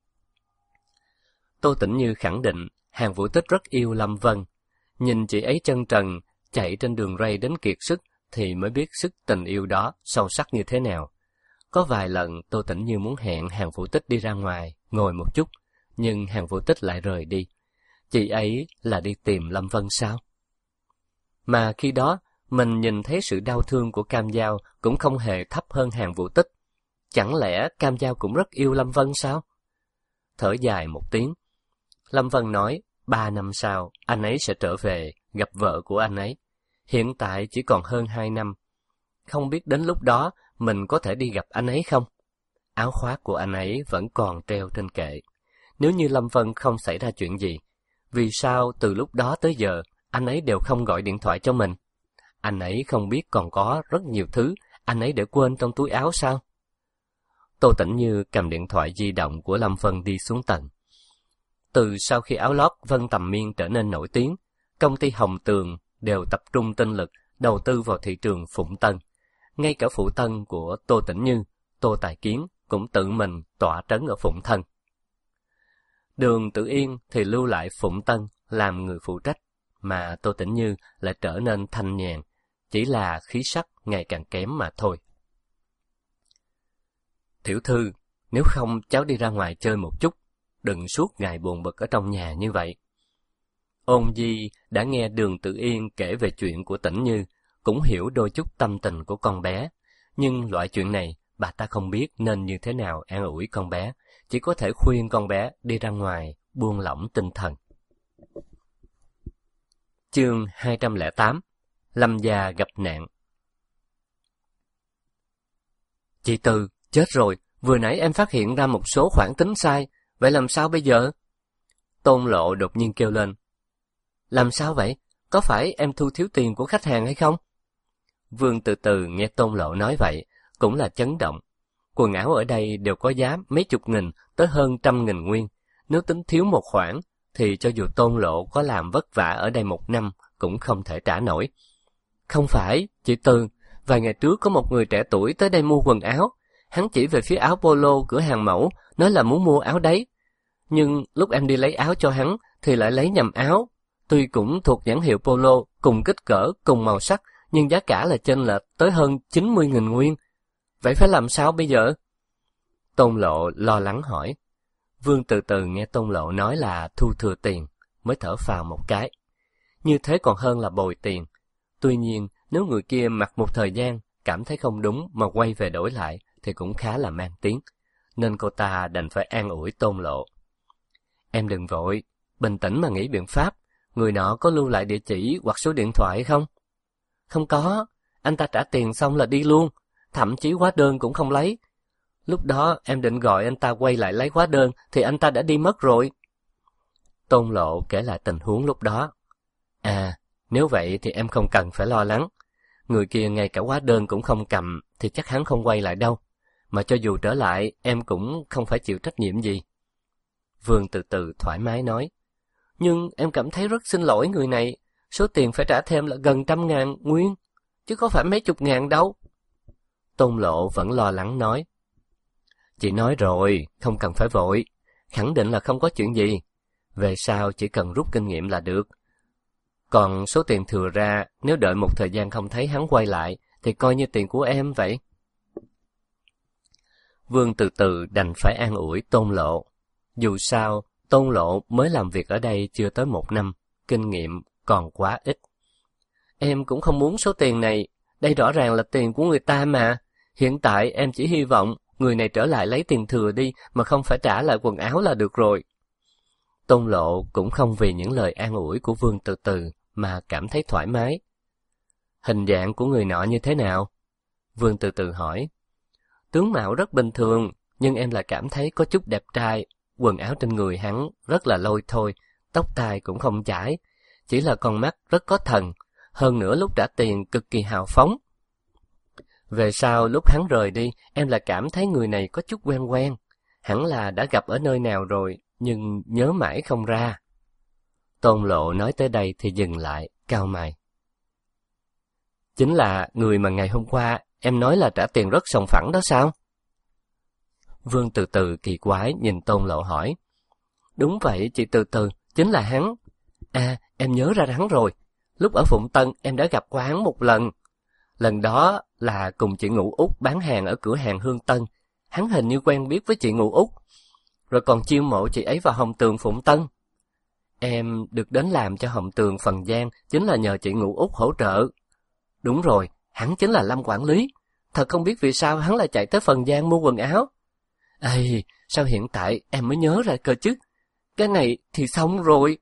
Tô Tĩnh Như khẳng định Hàn Vũ Tích rất yêu Lâm Vân. Nhìn chị ấy chân trần, chạy trên đường ray đến kiệt sức thì mới biết sức tình yêu đó sâu sắc như thế nào. Có vài lần Tô Tĩnh Như muốn hẹn Hàn Vũ Tích đi ra ngoài, ngồi một chút, nhưng Hàn Vũ Tích lại rời đi. Chị ấy là đi tìm Lâm Vân sao? Mà khi đó, mình nhìn thấy sự đau thương của Cam Giao cũng không hề thấp hơn Hàn Vũ Tích. Chẳng lẽ Cam Giao cũng rất yêu Lâm Vân sao? Thở dài một tiếng, Lâm Vân nói, ba năm sau, anh ấy sẽ trở về, gặp vợ của anh ấy. Hiện tại chỉ còn hơn hai năm. Không biết đến lúc đó, mình có thể đi gặp anh ấy không? Áo khoác của anh ấy vẫn còn treo trên kệ. nếu như Lâm Vân không xảy ra chuyện gì, vì sao từ lúc đó tới giờ anh ấy đều không gọi điện thoại cho mình? Anh ấy không biết còn có rất nhiều thứ anh ấy để quên trong túi áo sao? Tô Tĩnh Như cầm điện thoại di động của Lâm Vân đi xuống tầng. Từ sau khi áo lót Vân Tầm Miên trở nên nổi tiếng, công ty Hồng Tường đều tập trung tinh lực đầu tư vào thị trường Phụng Tân. Ngay cả phụ thân của Tô Tĩnh Như, Tô Tài Kiến cũng tự mình tọa trấn ở Phụng Thân. Đường Tử Yên thì lưu lại Phụng Tân làm người phụ trách, mà Tô Tĩnh Như lại trở nên thanh nhàn, chỉ là khí sắc ngày càng kém mà thôi. Tiểu thư, nếu không cháu đi ra ngoài chơi một chút, đừng suốt ngày buồn bực ở trong nhà như vậy. Ôn Di đã nghe Đường Tử Yên kể về chuyện của Tĩnh Như, cũng hiểu đôi chút tâm tình của con bé, nhưng loại chuyện này bà ta không biết nên như thế nào an ủi con bé, chỉ có thể khuyên con bé đi ra ngoài, buông lỏng tinh thần. Chương hai trăm lẻ tám. Lâm gia gặp nạn. Chị Từ, chết rồi, vừa nãy em phát hiện ra một số khoản tính sai, vậy làm sao bây giờ? Tôn Lộ đột nhiên kêu lên. Làm sao vậy? Có phải em thu thiếu tiền của khách hàng hay không? Vương Từ Từ nghe Tôn Lộ nói vậy, cũng là chấn động. Quần áo ở đây đều có giá mấy chục nghìn tới hơn trăm nghìn nguyên. Nếu tính thiếu một khoản, thì cho dù Tôn Lộ có làm vất vả ở đây một năm, cũng không thể trả nổi. Không phải, chị Từ, vài ngày trước có một người trẻ tuổi tới đây mua quần áo. Hắn chỉ về phía áo polo cửa hàng mẫu, nói là muốn mua áo đấy. Nhưng lúc em đi lấy áo cho hắn, thì lại lấy nhầm áo. Tuy cũng thuộc nhãn hiệu polo, cùng kích cỡ, cùng màu sắc, nhưng giá cả là chênh lệch tới hơn chín mươi nghìn nguyên. Vậy phải làm sao bây giờ? Tôn Lộ lo lắng hỏi. Vương Từ Từ nghe Tôn Lộ nói là thu thừa tiền, mới thở phào một cái. Như thế còn hơn là bồi tiền. Tuy nhiên, nếu người kia mặc một thời gian, cảm thấy không đúng mà quay về đổi lại, thì cũng khá là mang tiếng. Nên cô ta đành phải an ủi Tôn Lộ. Em đừng vội, bình tĩnh mà nghĩ biện pháp. Người nọ có lưu lại địa chỉ hoặc số điện thoại không? Không có, anh ta trả tiền xong là đi luôn, thậm chí hóa đơn cũng không lấy. Lúc đó em định gọi anh ta quay lại lấy hóa đơn thì anh ta đã đi mất rồi. Tôn Lộ kể lại tình huống lúc đó. À, nếu vậy thì em không cần phải lo lắng. Người kia ngay cả hóa đơn cũng không cầm thì chắc hắn không quay lại đâu. Mà cho dù trở lại em cũng không phải chịu trách nhiệm gì. Vương Từ Từ thoải mái nói. Nhưng em cảm thấy rất xin lỗi người này. Số tiền phải trả thêm là gần trăm ngàn nguyên, chứ có phải mấy chục ngàn đâu. Tôn Lộ vẫn lo lắng nói. Chị nói rồi, không cần phải vội. Khẳng định là không có chuyện gì. Về sau chỉ cần rút kinh nghiệm là được. Còn số tiền thừa ra, nếu đợi một thời gian không thấy hắn quay lại, thì coi như tiền của em vậy. Vương Từ Từ đành phải an ủi Tôn Lộ. Dù sao, Tôn Lộ mới làm việc ở đây chưa tới một năm, kinh nghiệm còn quá ít. Em cũng không muốn số tiền này, đây rõ ràng là tiền của người ta mà. Hiện tại em chỉ hy vọng người này trở lại lấy tiền thừa đi mà không phải trả lại quần áo là được rồi. Tôn Lộ cũng không vì những lời an ủi của Vương Từ Từ mà cảm thấy thoải mái. Hình dạng của người nọ như thế nào? Vương Từ Từ hỏi. Tướng mạo rất bình thường, nhưng em lại cảm thấy có chút đẹp trai. Quần áo trên người hắn rất là lôi thôi, tóc tai cũng không chải, chỉ là con mắt rất có thần, hơn nữa lúc trả tiền cực kỳ hào phóng. Về sau lúc hắn rời đi, em lại cảm thấy người này có chút quen quen, hẳn là đã gặp ở nơi nào rồi, nhưng nhớ mãi không ra. Tôn Lộ nói tới đây thì dừng lại, cau mày. Chính là người mà ngày hôm qua em nói là trả tiền rất sòng phẳng đó sao? Vương Từ Từ kỳ quái nhìn Tôn Lộ hỏi. Đúng vậy chị Từ Từ, chính là hắn. À, em nhớ ra hắn rồi. Lúc ở Phụng Tân em đã gặp qua hắn một lần. Lần đó là cùng chị Ngũ Út bán hàng ở cửa hàng Hương Tân. Hắn hình như quen biết với chị Ngũ Út, rồi còn chiêu mộ chị ấy vào Hồng Tường Phụng Tân. Em được đến làm cho Hồng Tường Phần Giang chính là nhờ chị Ngũ Út hỗ trợ. Đúng rồi, hắn chính là Lâm quản lý. Thật không biết vì sao hắn lại chạy tới Phần Giang mua quần áo. Ây, sao hiện tại em mới nhớ ra cơ chứ? Cái này thì xong rồi.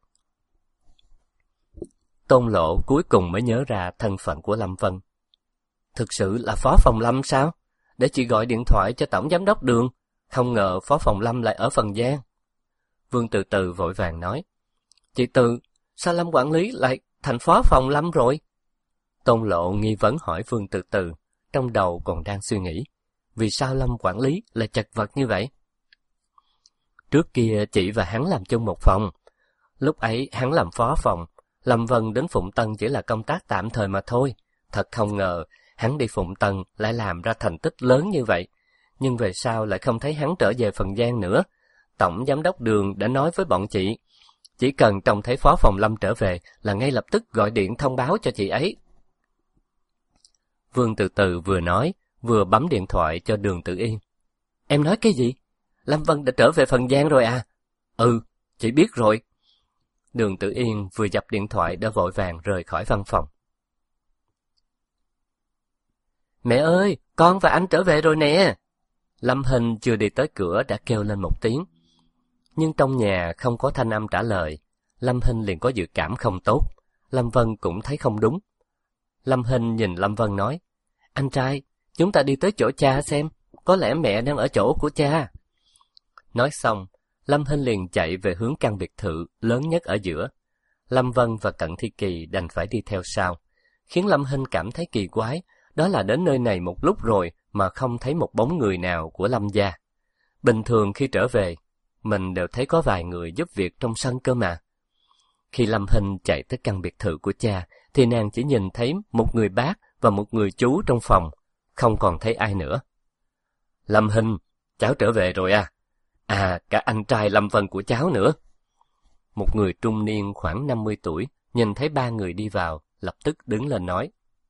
Tôn Lộ cuối cùng mới nhớ ra thân phận của Lâm Vân. Thực sự là Phó Phòng Lâm sao? Để chị gọi điện thoại cho Tổng Giám đốc Đường. Không ngờ Phó Phòng Lâm lại ở Phần Giang. Vương Từ Từ vội vàng nói, chị Từ, sao Lâm quản lý lại thành phó phòng Lâm rồi? Tôn Lộ nghi vấn hỏi Vương Từ Từ, trong đầu còn đang suy nghĩ, vì sao Lâm quản lý lại chật vật như vậy? Trước kia chị và hắn làm chung một phòng, lúc ấy hắn làm phó phòng, Lâm Vân đến Phụng Tân chỉ là công tác tạm thời mà thôi. Thật không ngờ, hắn đi Phụng Tân lại làm ra thành tích lớn như vậy, nhưng về sau lại không thấy hắn trở về Phần Giang nữa. Tổng giám đốc Đường đã nói với bọn chị, chỉ cần trông thấy phó phòng Lâm trở về là ngay lập tức gọi điện thông báo cho chị ấy. Vương Từ Từ vừa nói, vừa bấm điện thoại cho Đường Tử Yên. Em nói cái gì? Lâm Vân đã trở về Phần Giang rồi à? Ừ, chị biết rồi. Đường Tử Yên vừa dập điện thoại đã vội vàng rời khỏi văn phòng. Mẹ ơi, con và anh trở về rồi nè. Lâm Hinh chưa đi tới cửa đã kêu lên một tiếng. Nhưng trong nhà không có thanh âm trả lời, Lâm Hinh liền có dự cảm không tốt. Lâm Vân cũng thấy không đúng. Lâm Hinh nhìn Lâm Vân nói, anh trai, chúng ta đi tới chỗ cha xem, có lẽ mẹ đang ở chỗ của cha. Nói xong, Lâm Hinh liền chạy về hướng căn biệt thự lớn nhất ở giữa. Lâm Vân và Cận Thi Kỳ đành phải đi theo sau. Khiến Lâm Hinh cảm thấy kỳ quái, đó là đến nơi này một lúc rồi mà không thấy một bóng người nào của Lâm gia. Bình thường khi trở về, mình đều thấy có vài người giúp việc trong sân cơ mà. Khi Lâm Hinh chạy tới căn biệt thự của cha, thì nàng chỉ nhìn thấy một người bác và một người chú trong phòng, không còn thấy ai nữa. Lâm Hinh, cháu trở về rồi à? À, cả anh trai Lâm Vân của cháu nữa. Một người trung niên khoảng năm mươi tuổi, nhìn thấy ba người đi vào, lập tức đứng lên nói.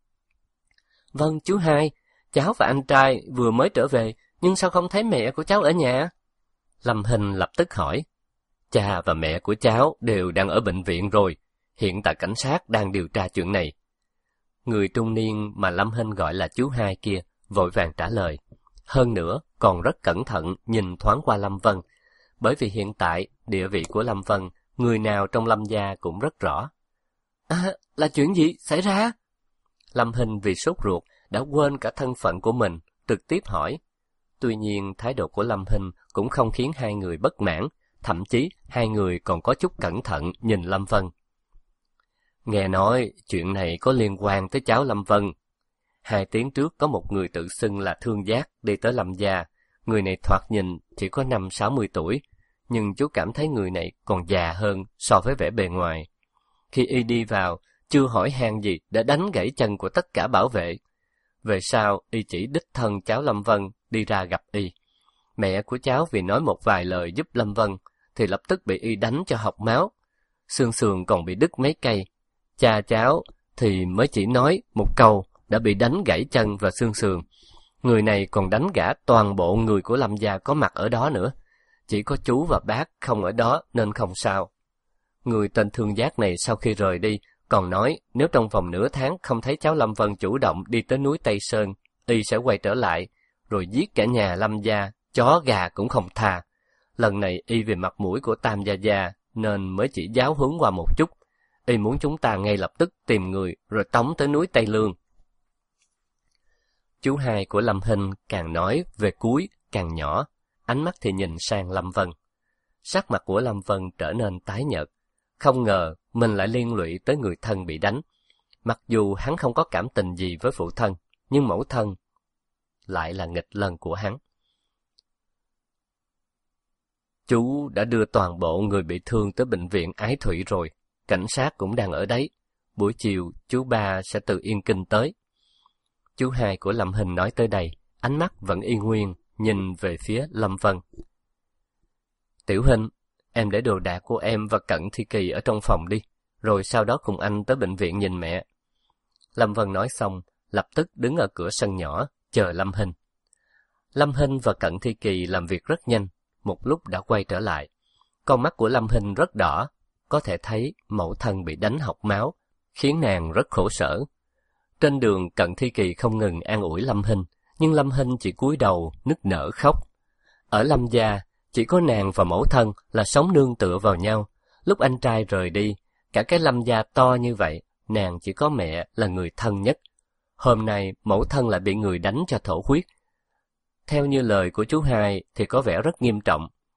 Vâng, chú hai, cháu và anh trai vừa mới trở về, nhưng sao không thấy mẹ của cháu ở nhà? Lâm Hinh lập tức hỏi. Cha và mẹ của cháu đều đang ở bệnh viện rồi, hiện tại cảnh sát đang điều tra chuyện này. Người trung niên mà Lâm Hinh gọi là chú hai kia, vội vàng trả lời. Hơn nữa, còn rất cẩn thận nhìn thoáng qua Lâm Vân, bởi vì hiện tại địa vị của Lâm Vân, người nào trong Lâm gia cũng rất rõ. À, là chuyện gì xảy ra? Lâm Hinh vì sốt ruột đã quên cả thân phận của mình, trực tiếp hỏi. Tuy nhiên, thái độ của Lâm Hinh cũng không khiến hai người bất mãn, thậm chí hai người còn có chút cẩn thận nhìn Lâm Vân. Nghe nói chuyện này có liên quan tới cháu Lâm Vân. Hai tiếng trước có một người tự xưng là Thương Giác đi tới Lâm gia. Người này thoạt nhìn chỉ có năm sáu mươi tuổi, nhưng chú cảm thấy người này còn già hơn so với vẻ bề ngoài. Khi y đi vào, chưa hỏi han gì đã đánh gãy chân của tất cả bảo vệ. Về sau, y chỉ đích thân cháu Lâm Vân đi ra gặp y. Mẹ của cháu vì nói một vài lời giúp Lâm Vân, thì lập tức bị y đánh cho học máu. Xương sườn còn bị đứt mấy cây. Cha cháu thì mới chỉ nói một câu đã bị đánh gãy chân và xương sườn. Người này còn đánh gã toàn bộ người của Lâm gia có mặt ở đó nữa. Chỉ có chú và bác không ở đó nên không sao. Người tên Thương Giác này sau khi rời đi, còn nói nếu trong vòng nửa tháng không thấy cháu Lâm Vân chủ động đi tới núi Tây Sơn, y sẽ quay trở lại, rồi giết cả nhà Lâm gia, chó gà cũng không tha. Lần này y vì mặt mũi của Tam gia gia nên mới chỉ giáo huấn qua một chút. Y muốn chúng ta ngay lập tức tìm người rồi tống tới núi Tây Lương. Chú hai của Lâm Hinh càng nói về cuối càng nhỏ, ánh mắt thì nhìn sang Lâm Vân. Sắc mặt của Lâm Vân trở nên tái nhợt. Không ngờ mình lại liên lụy tới người thân bị đánh. Mặc dù hắn không có cảm tình gì với phụ thân, nhưng mẫu thân lại là nghịch lân của hắn. Chú đã đưa toàn bộ người bị thương tới bệnh viện Ái Thủy rồi. Cảnh sát cũng đang ở đấy. Buổi chiều, chú ba sẽ từ Yên Kinh tới. Chú hai của Lâm Hinh nói tới đây, ánh mắt vẫn y nguyên, nhìn về phía Lâm Vân. Tiểu Hinh, em để đồ đạc của em và Cận Thi Kỳ ở trong phòng đi, rồi sau đó cùng anh tới bệnh viện nhìn mẹ. Lâm Vân nói xong, lập tức đứng ở cửa sân nhỏ, chờ Lâm Hinh. Lâm Hinh và Cận Thi Kỳ làm việc rất nhanh, một lúc đã quay trở lại. Con mắt của Lâm Hinh rất đỏ, có thể thấy mẫu thân bị đánh học máu, khiến nàng rất khổ sở. Trên đường Cận Thi Kỳ không ngừng an ủi Lâm Hinh, nhưng Lâm Hinh chỉ cúi đầu nức nở khóc. Ở Lâm gia, chỉ có nàng và mẫu thân là sống nương tựa vào nhau. Lúc anh trai rời đi, cả cái Lâm gia to như vậy, nàng chỉ có mẹ là người thân nhất. Hôm nay mẫu thân lại bị người đánh cho thổ huyết. Theo như lời của chú hai thì có vẻ rất nghiêm trọng,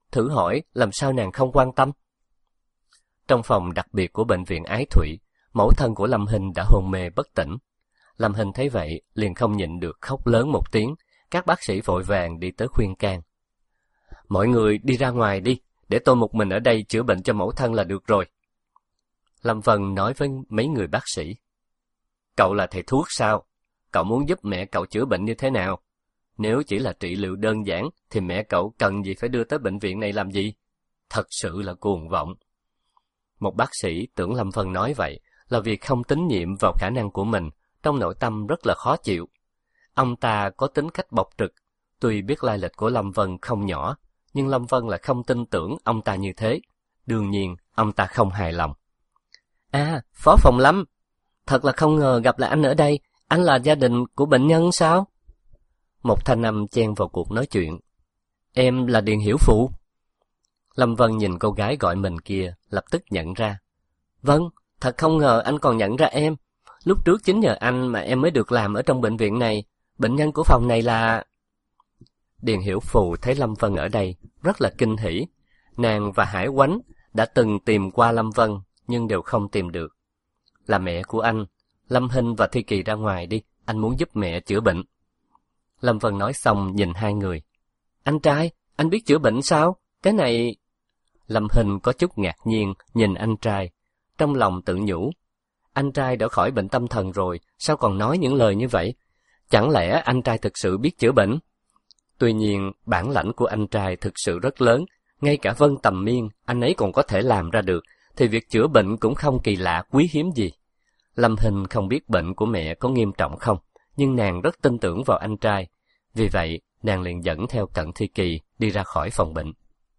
thử hỏi làm sao nàng không quan tâm. Trong phòng đặc biệt của bệnh viện Ái Thụy, mẫu thân của Lâm Hinh đã hôn mê bất tỉnh. Lâm Hinh thấy vậy, liền không nhịn được khóc lớn một tiếng. Các bác sĩ vội vàng đi tới khuyên can. Mọi người đi ra ngoài đi, để tôi một mình ở đây chữa bệnh cho mẫu thân là được rồi. Lâm Vân nói với mấy người bác sĩ. Cậu là thầy thuốc sao? Cậu muốn giúp mẹ cậu chữa bệnh như thế nào? Nếu chỉ là trị liệu đơn giản, thì mẹ cậu cần gì phải đưa tới bệnh viện này làm gì? Thật sự là cuồng vọng. Một bác sĩ tưởng Lâm Vân nói vậy là vì không tín nhiệm vào khả năng của mình, trong nội tâm rất là khó chịu. Ông ta có tính cách bộc trực, tuy biết lai lịch của Lâm Vân không nhỏ, nhưng Lâm Vân lại không tin tưởng ông ta như thế. Đương nhiên, ông ta không hài lòng. À, Phó Phòng Lâm, thật là không ngờ gặp lại anh ở đây, anh là gia đình của bệnh nhân sao? Một thanh âm chen vào cuộc nói chuyện. Em là Điền Hiểu Phụ. Lâm Vân nhìn cô gái gọi mình kia, lập tức nhận ra. Vâng, thật không ngờ anh còn nhận ra em. Lúc trước chính nhờ anh mà em mới được làm ở trong bệnh viện này. Bệnh nhân của phòng này là... Điền Hiểu Phù thấy Lâm Vân ở đây, rất là kinh hỉ. Nàng và Hải Quánh đã từng tìm qua Lâm Vân, nhưng đều không tìm được. Là mẹ của anh, Lâm Hinh và Thi Kỳ ra ngoài đi, anh muốn giúp mẹ chữa bệnh. Lâm Vân nói xong nhìn hai người. Anh trai, anh biết chữa bệnh sao? Cái này... Lâm Hinh có chút ngạc nhiên nhìn anh trai, trong lòng tự nhủ. Anh trai đã khỏi bệnh tâm thần rồi, sao còn nói những lời như vậy? Chẳng lẽ anh trai thực sự biết chữa bệnh? Tuy nhiên, bản lãnh của anh trai thực sự rất lớn, ngay cả Vân Tầm Miên, anh ấy còn có thể làm ra được, thì việc chữa bệnh cũng không kỳ lạ quý hiếm gì. Lâm Hinh không biết bệnh của mẹ có nghiêm trọng không, nhưng nàng rất tin tưởng vào anh trai. Vì vậy, nàng liền dẫn theo Cận Thi Kỳ đi ra khỏi phòng bệnh.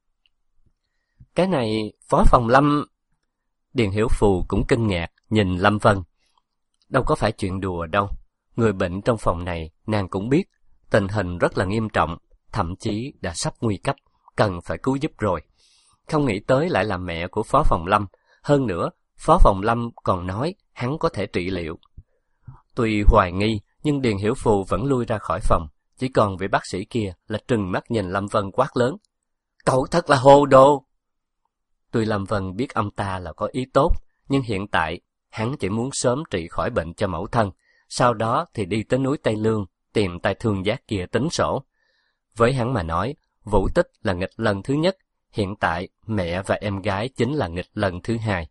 Cái này, Phó Phòng Lâm... Điền Hiểu Phù cũng kinh ngạc, nhìn Lâm Vân. Đâu có phải chuyện đùa đâu. Người bệnh trong phòng này, nàng cũng biết, tình hình rất là nghiêm trọng, thậm chí đã sắp nguy cấp, cần phải cứu giúp rồi. Không nghĩ tới lại là mẹ của Phó Phòng Lâm. Hơn nữa, Phó Phòng Lâm còn nói hắn có thể trị liệu. Tuy hoài nghi, nhưng Điền Hiểu Phù vẫn lui ra khỏi phòng. Chỉ còn vị bác sĩ kia là trừng mắt nhìn Lâm Vân quát lớn. Cậu thật là hồ đồ! Tuy Lâm Vân biết ông ta là có ý tốt, nhưng hiện tại hắn chỉ muốn sớm trị khỏi bệnh cho mẫu thân, sau đó thì đi tới núi Tây Lương tìm tay thương giác kia tính sổ. Với hắn mà nói, Vũ Tích là nghịch lần thứ nhất, hiện tại mẹ và em gái chính là nghịch lần thứ hai.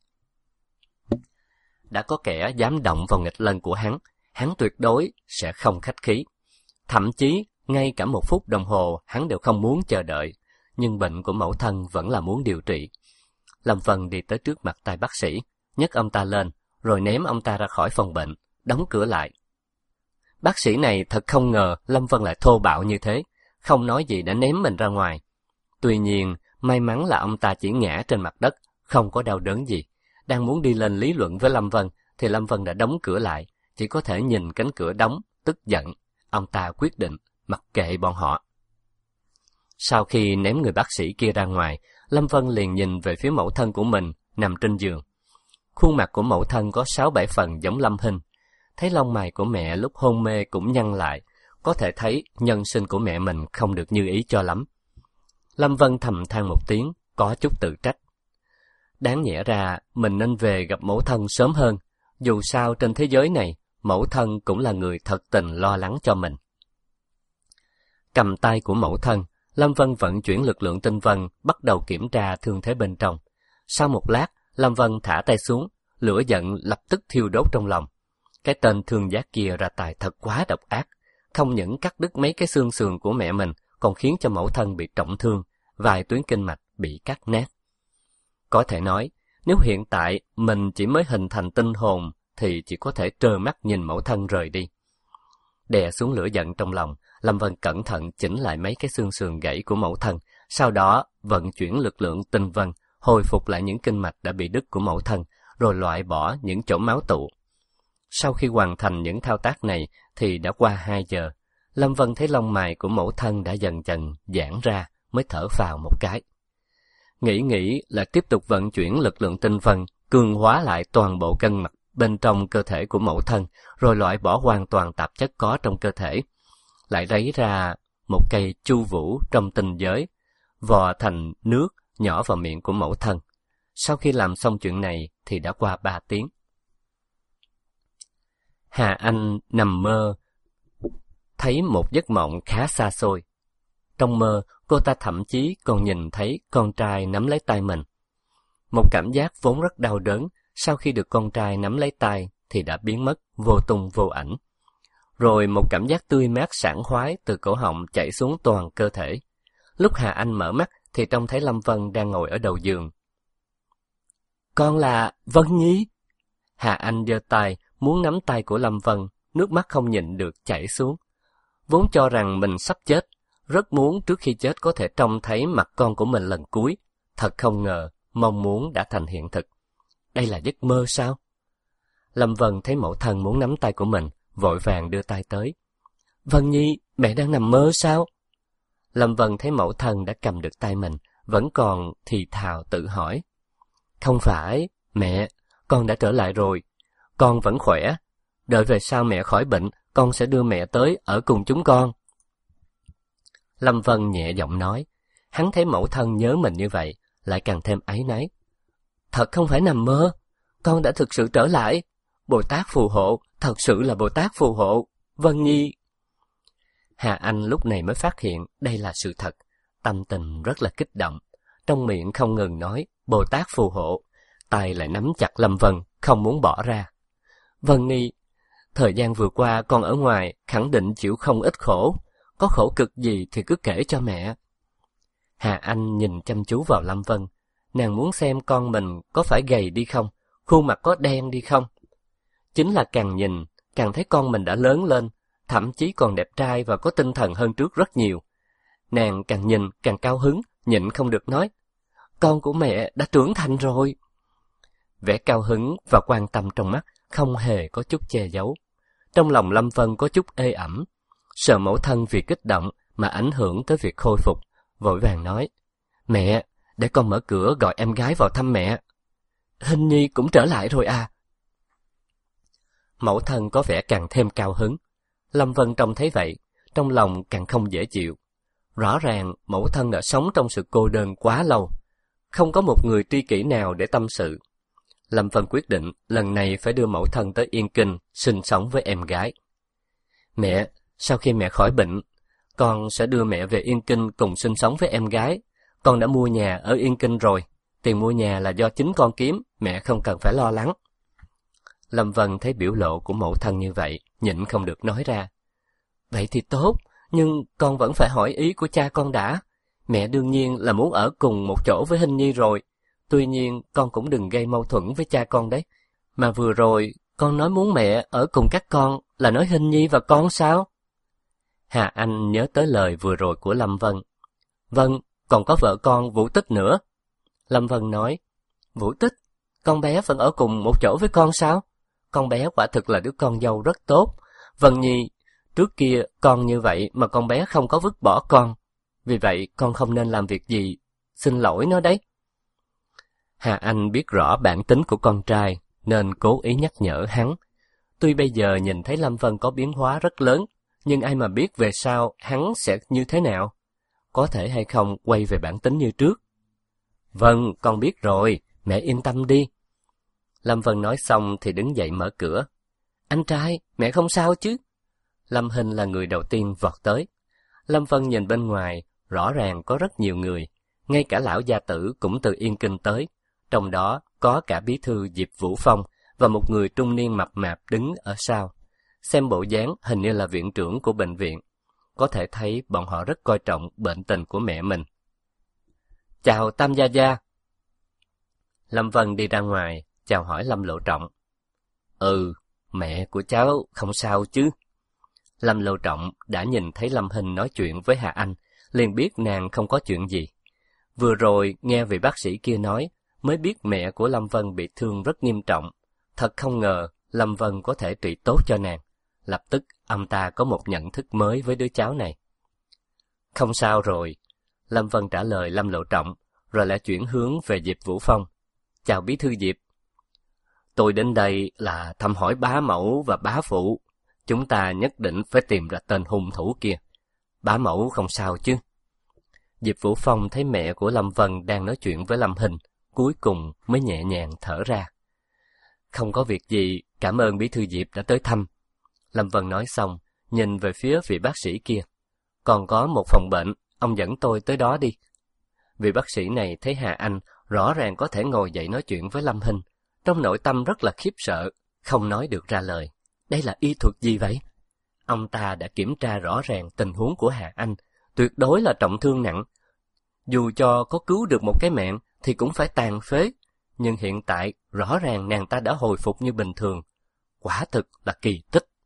Đã có kẻ dám động vào nghịch lần của hắn, hắn tuyệt đối sẽ không khách khí. Thậm chí, ngay cả một phút đồng hồ hắn đều không muốn chờ đợi, nhưng bệnh của mẫu thân vẫn là muốn điều trị. Lâm Vân đi tới trước mặt tay bác sĩ, nhấc ông ta lên, rồi ném ông ta ra khỏi phòng bệnh, đóng cửa lại. Bác sĩ này thật không ngờ Lâm Vân lại thô bạo như thế, không nói gì đã ném mình ra ngoài. Tuy nhiên, may mắn là ông ta chỉ ngã trên mặt đất, không có đau đớn gì. Đang muốn đi lên lý luận với Lâm Vân, thì Lâm Vân đã đóng cửa lại, chỉ có thể nhìn cánh cửa đóng, tức giận. Ông ta quyết định mặc kệ bọn họ. Sau khi ném người bác sĩ kia ra ngoài, Lâm Vân liền nhìn về phía mẫu thân của mình, nằm trên giường. Khuôn mặt của mẫu thân có sáu bảy phần giống Lâm Hinh. Thấy lông mày của mẹ lúc hôn mê cũng nhăn lại, có thể thấy nhân sinh của mẹ mình không được như ý cho lắm. Lâm Vân thầm than một tiếng, có chút tự trách. Đáng nhẽ ra, mình nên về gặp mẫu thân sớm hơn. Dù sao trên thế giới này, mẫu thân cũng là người thật tình lo lắng cho mình. Cầm tay của mẫu thân, Lâm Vân vận chuyển lực lượng tinh vân, bắt đầu kiểm tra thương thế bên trong. Sau một lát, Lâm Vân thả tay xuống, lửa giận lập tức thiêu đốt trong lòng. Cái tên thương giác kia ra tài thật quá độc ác, không những cắt đứt mấy cái xương sườn của mẹ mình, còn khiến cho mẫu thân bị trọng thương, vài tuyến kinh mạch bị cắt nát. Có thể nói, nếu hiện tại mình chỉ mới hình thành tinh hồn, thì chỉ có thể trơ mắt nhìn mẫu thân rời đi. Đè xuống lửa giận trong lòng, Lâm Vân cẩn thận chỉnh lại mấy cái xương sườn gãy của mẫu thân, sau đó vận chuyển lực lượng tinh vân, hồi phục lại những kinh mạch đã bị đứt của mẫu thân, rồi loại bỏ những chỗ máu tụ. Sau khi hoàn thành những thao tác này thì đã qua hai giờ. Lâm Vân thấy lông mày của mẫu thân đã dần dần giãn ra, mới thở phào một cái. Nghĩ nghĩ là tiếp tục vận chuyển lực lượng tinh vân, cường hóa lại toàn bộ cân mạch bên trong cơ thể của mẫu thân, rồi loại bỏ hoàn toàn tạp chất có trong cơ thể. Lại lấy ra một cây chu vũ trong tinh giới, vò thành nước nhỏ vào miệng của mẫu thân. Sau khi làm xong chuyện này thì đã qua ba tiếng. Hà Anh nằm mơ, thấy một giấc mộng khá xa xôi. Trong mơ, cô ta thậm chí còn nhìn thấy con trai nắm lấy tay mình. Một cảm giác vốn rất đau đớn, sau khi được con trai nắm lấy tay thì đã biến mất, vô tung vô ảnh. Rồi một cảm giác tươi mát sảng khoái từ cổ họng chảy xuống toàn cơ thể. Lúc Hà Anh mở mắt thì trông thấy Lâm Vân đang ngồi ở đầu giường. Con là Vân Nhi. Hà Anh giơ tay muốn nắm tay của Lâm Vân, nước mắt không nhịn được chảy xuống. Vốn cho rằng mình sắp chết, rất muốn trước khi chết có thể trông thấy mặt con của mình lần cuối. Thật không ngờ, mong muốn đã thành hiện thực. Đây là giấc mơ sao? Lâm Vân thấy mẫu thân muốn nắm tay của mình, vội vàng đưa tay tới. Vân Nhi, mẹ đang nằm mơ sao? Lâm Vân thấy mẫu thân đã cầm được tay mình, vẫn còn thì thào tự hỏi. Không phải, mẹ, con đã trở lại rồi. Con vẫn khỏe. Đợi về sau mẹ khỏi bệnh, con sẽ đưa mẹ tới ở cùng chúng con. Lâm Vân nhẹ giọng nói. Hắn thấy mẫu thân nhớ mình như vậy, lại càng thêm áy náy. Thật không phải nằm mơ, con đã thực sự trở lại. Bồ Tát phù hộ, thật sự là Bồ Tát phù hộ. Vân Nhi. Hà Anh lúc này mới phát hiện đây là sự thật, tâm tình rất là kích động, trong miệng không ngừng nói Bồ Tát phù hộ, tay lại nắm chặt Lâm Vân, không muốn bỏ ra. Vân Nhi, thời gian vừa qua con ở ngoài khẳng định chịu không ít khổ, có khổ cực gì thì cứ kể cho mẹ. Hà Anh nhìn chăm chú vào Lâm Vân, nàng muốn xem con mình có phải gầy đi không, khuôn mặt có đen đi không. Chính là càng nhìn, càng thấy con mình đã lớn lên, thậm chí còn đẹp trai và có tinh thần hơn trước rất nhiều. Nàng càng nhìn càng cao hứng, nhịn không được nói, con của mẹ đã trưởng thành rồi. Vẻ cao hứng và quan tâm trong mắt không hề có chút che giấu. Trong lòng Lâm Vân có chút ê ẩm, sợ mẫu thân vì kích động mà ảnh hưởng tới việc khôi phục, vội vàng nói, mẹ, để con mở cửa gọi em gái vào thăm mẹ. Hình Nhi cũng trở lại rồi à? Mẫu thân có vẻ càng thêm cao hứng. Lâm Vân trông thấy vậy, trong lòng càng không dễ chịu. Rõ ràng mẫu thân đã sống trong sự cô đơn quá lâu, không có một người tri kỷ nào để tâm sự. Lâm Vân quyết định lần này phải đưa mẫu thân tới Yên Kinh sinh sống với em gái. Mẹ, sau khi mẹ khỏi bệnh, con sẽ đưa mẹ về Yên Kinh cùng sinh sống với em gái. Con đã mua nhà ở Yên Kinh rồi, tiền mua nhà là do chính con kiếm, mẹ không cần phải lo lắng. Lâm Vân thấy biểu lộ của mẫu thân như vậy, nhịn không được nói ra. Vậy thì tốt, nhưng con vẫn phải hỏi ý của cha con đã. Mẹ đương nhiên là muốn ở cùng một chỗ với Hình Nhi rồi. Tuy nhiên, con cũng đừng gây mâu thuẫn với cha con đấy. Mà vừa rồi, con nói muốn mẹ ở cùng các con là nói Hình Nhi và con sao? Hà Anh nhớ tới lời vừa rồi của Lâm Vân. Vâng, còn có vợ con Vũ Tích nữa. Lâm Vân nói, Vũ Tích, con bé vẫn ở cùng một chỗ với con sao? Con bé quả thực là đứa con dâu rất tốt. Vân Nhi, trước kia con như vậy mà con bé không có vứt bỏ con. Vì vậy con không nên làm việc gì. Xin lỗi nó đấy. Hà Anh biết rõ bản tính của con trai nên cố ý nhắc nhở hắn. Tuy bây giờ nhìn thấy Lâm Vân có biến hóa rất lớn, nhưng ai mà biết về sau hắn sẽ như thế nào? Có thể hay không quay về bản tính như trước? Vâng, con biết rồi, mẹ yên tâm đi. Lâm Vân nói xong thì đứng dậy mở cửa. Anh trai, mẹ không sao chứ? Lâm Hinh là người đầu tiên vọt tới. Lâm Vân nhìn bên ngoài, rõ ràng có rất nhiều người, ngay cả lão gia tử cũng từ Yên Kinh tới, trong đó có cả bí thư Diệp Vũ Phong và một người trung niên mập mạp đứng ở sau. Xem bộ dáng hình như là viện trưởng của bệnh viện, có thể thấy bọn họ rất coi trọng bệnh tình của mẹ mình. Chào Tam Gia Gia. Lâm Vân đi ra ngoài, chào hỏi Lâm Lộ Trọng. Ừ, mẹ của cháu không sao chứ? Lâm Lộ Trọng đã nhìn thấy Lâm Hinh nói chuyện với Hà Anh, liền biết nàng không có chuyện gì. Vừa rồi nghe vị bác sĩ kia nói, mới biết mẹ của Lâm Vân bị thương rất nghiêm trọng. Thật không ngờ Lâm Vân có thể trị tốt cho nàng. Lập tức ông ta có một nhận thức mới với đứa cháu này. Không sao rồi. Lâm Vân trả lời Lâm Lộ Trọng, rồi lại chuyển hướng về Diệp Vũ Phong. Chào bí thư Diệp. Tôi đến đây là thăm hỏi bá mẫu và bá phụ. Chúng ta nhất định phải tìm ra tên hung thủ kia. Bá mẫu không sao chứ? Diệp Vũ Phong thấy mẹ của Lâm Vân đang nói chuyện với Lâm Hình, cuối cùng mới nhẹ nhàng thở ra. Không có việc gì, cảm ơn bí thư Diệp đã tới thăm. Lâm Vân nói xong, nhìn về phía vị bác sĩ kia. Còn có một phòng bệnh, ông dẫn tôi tới đó đi. Vị bác sĩ này thấy Hà Anh rõ ràng có thể ngồi dậy nói chuyện với Lâm Hình, trong nội tâm rất là khiếp sợ, không nói được ra lời. Đây là y thuật gì vậy? Ông ta đã kiểm tra rõ ràng tình huống của Hà Anh, tuyệt đối là trọng thương nặng. Dù cho có cứu được một cái mạng thì cũng phải tàn phế, nhưng hiện tại rõ ràng nàng ta đã hồi phục như bình thường. Quả thực là kỳ tích.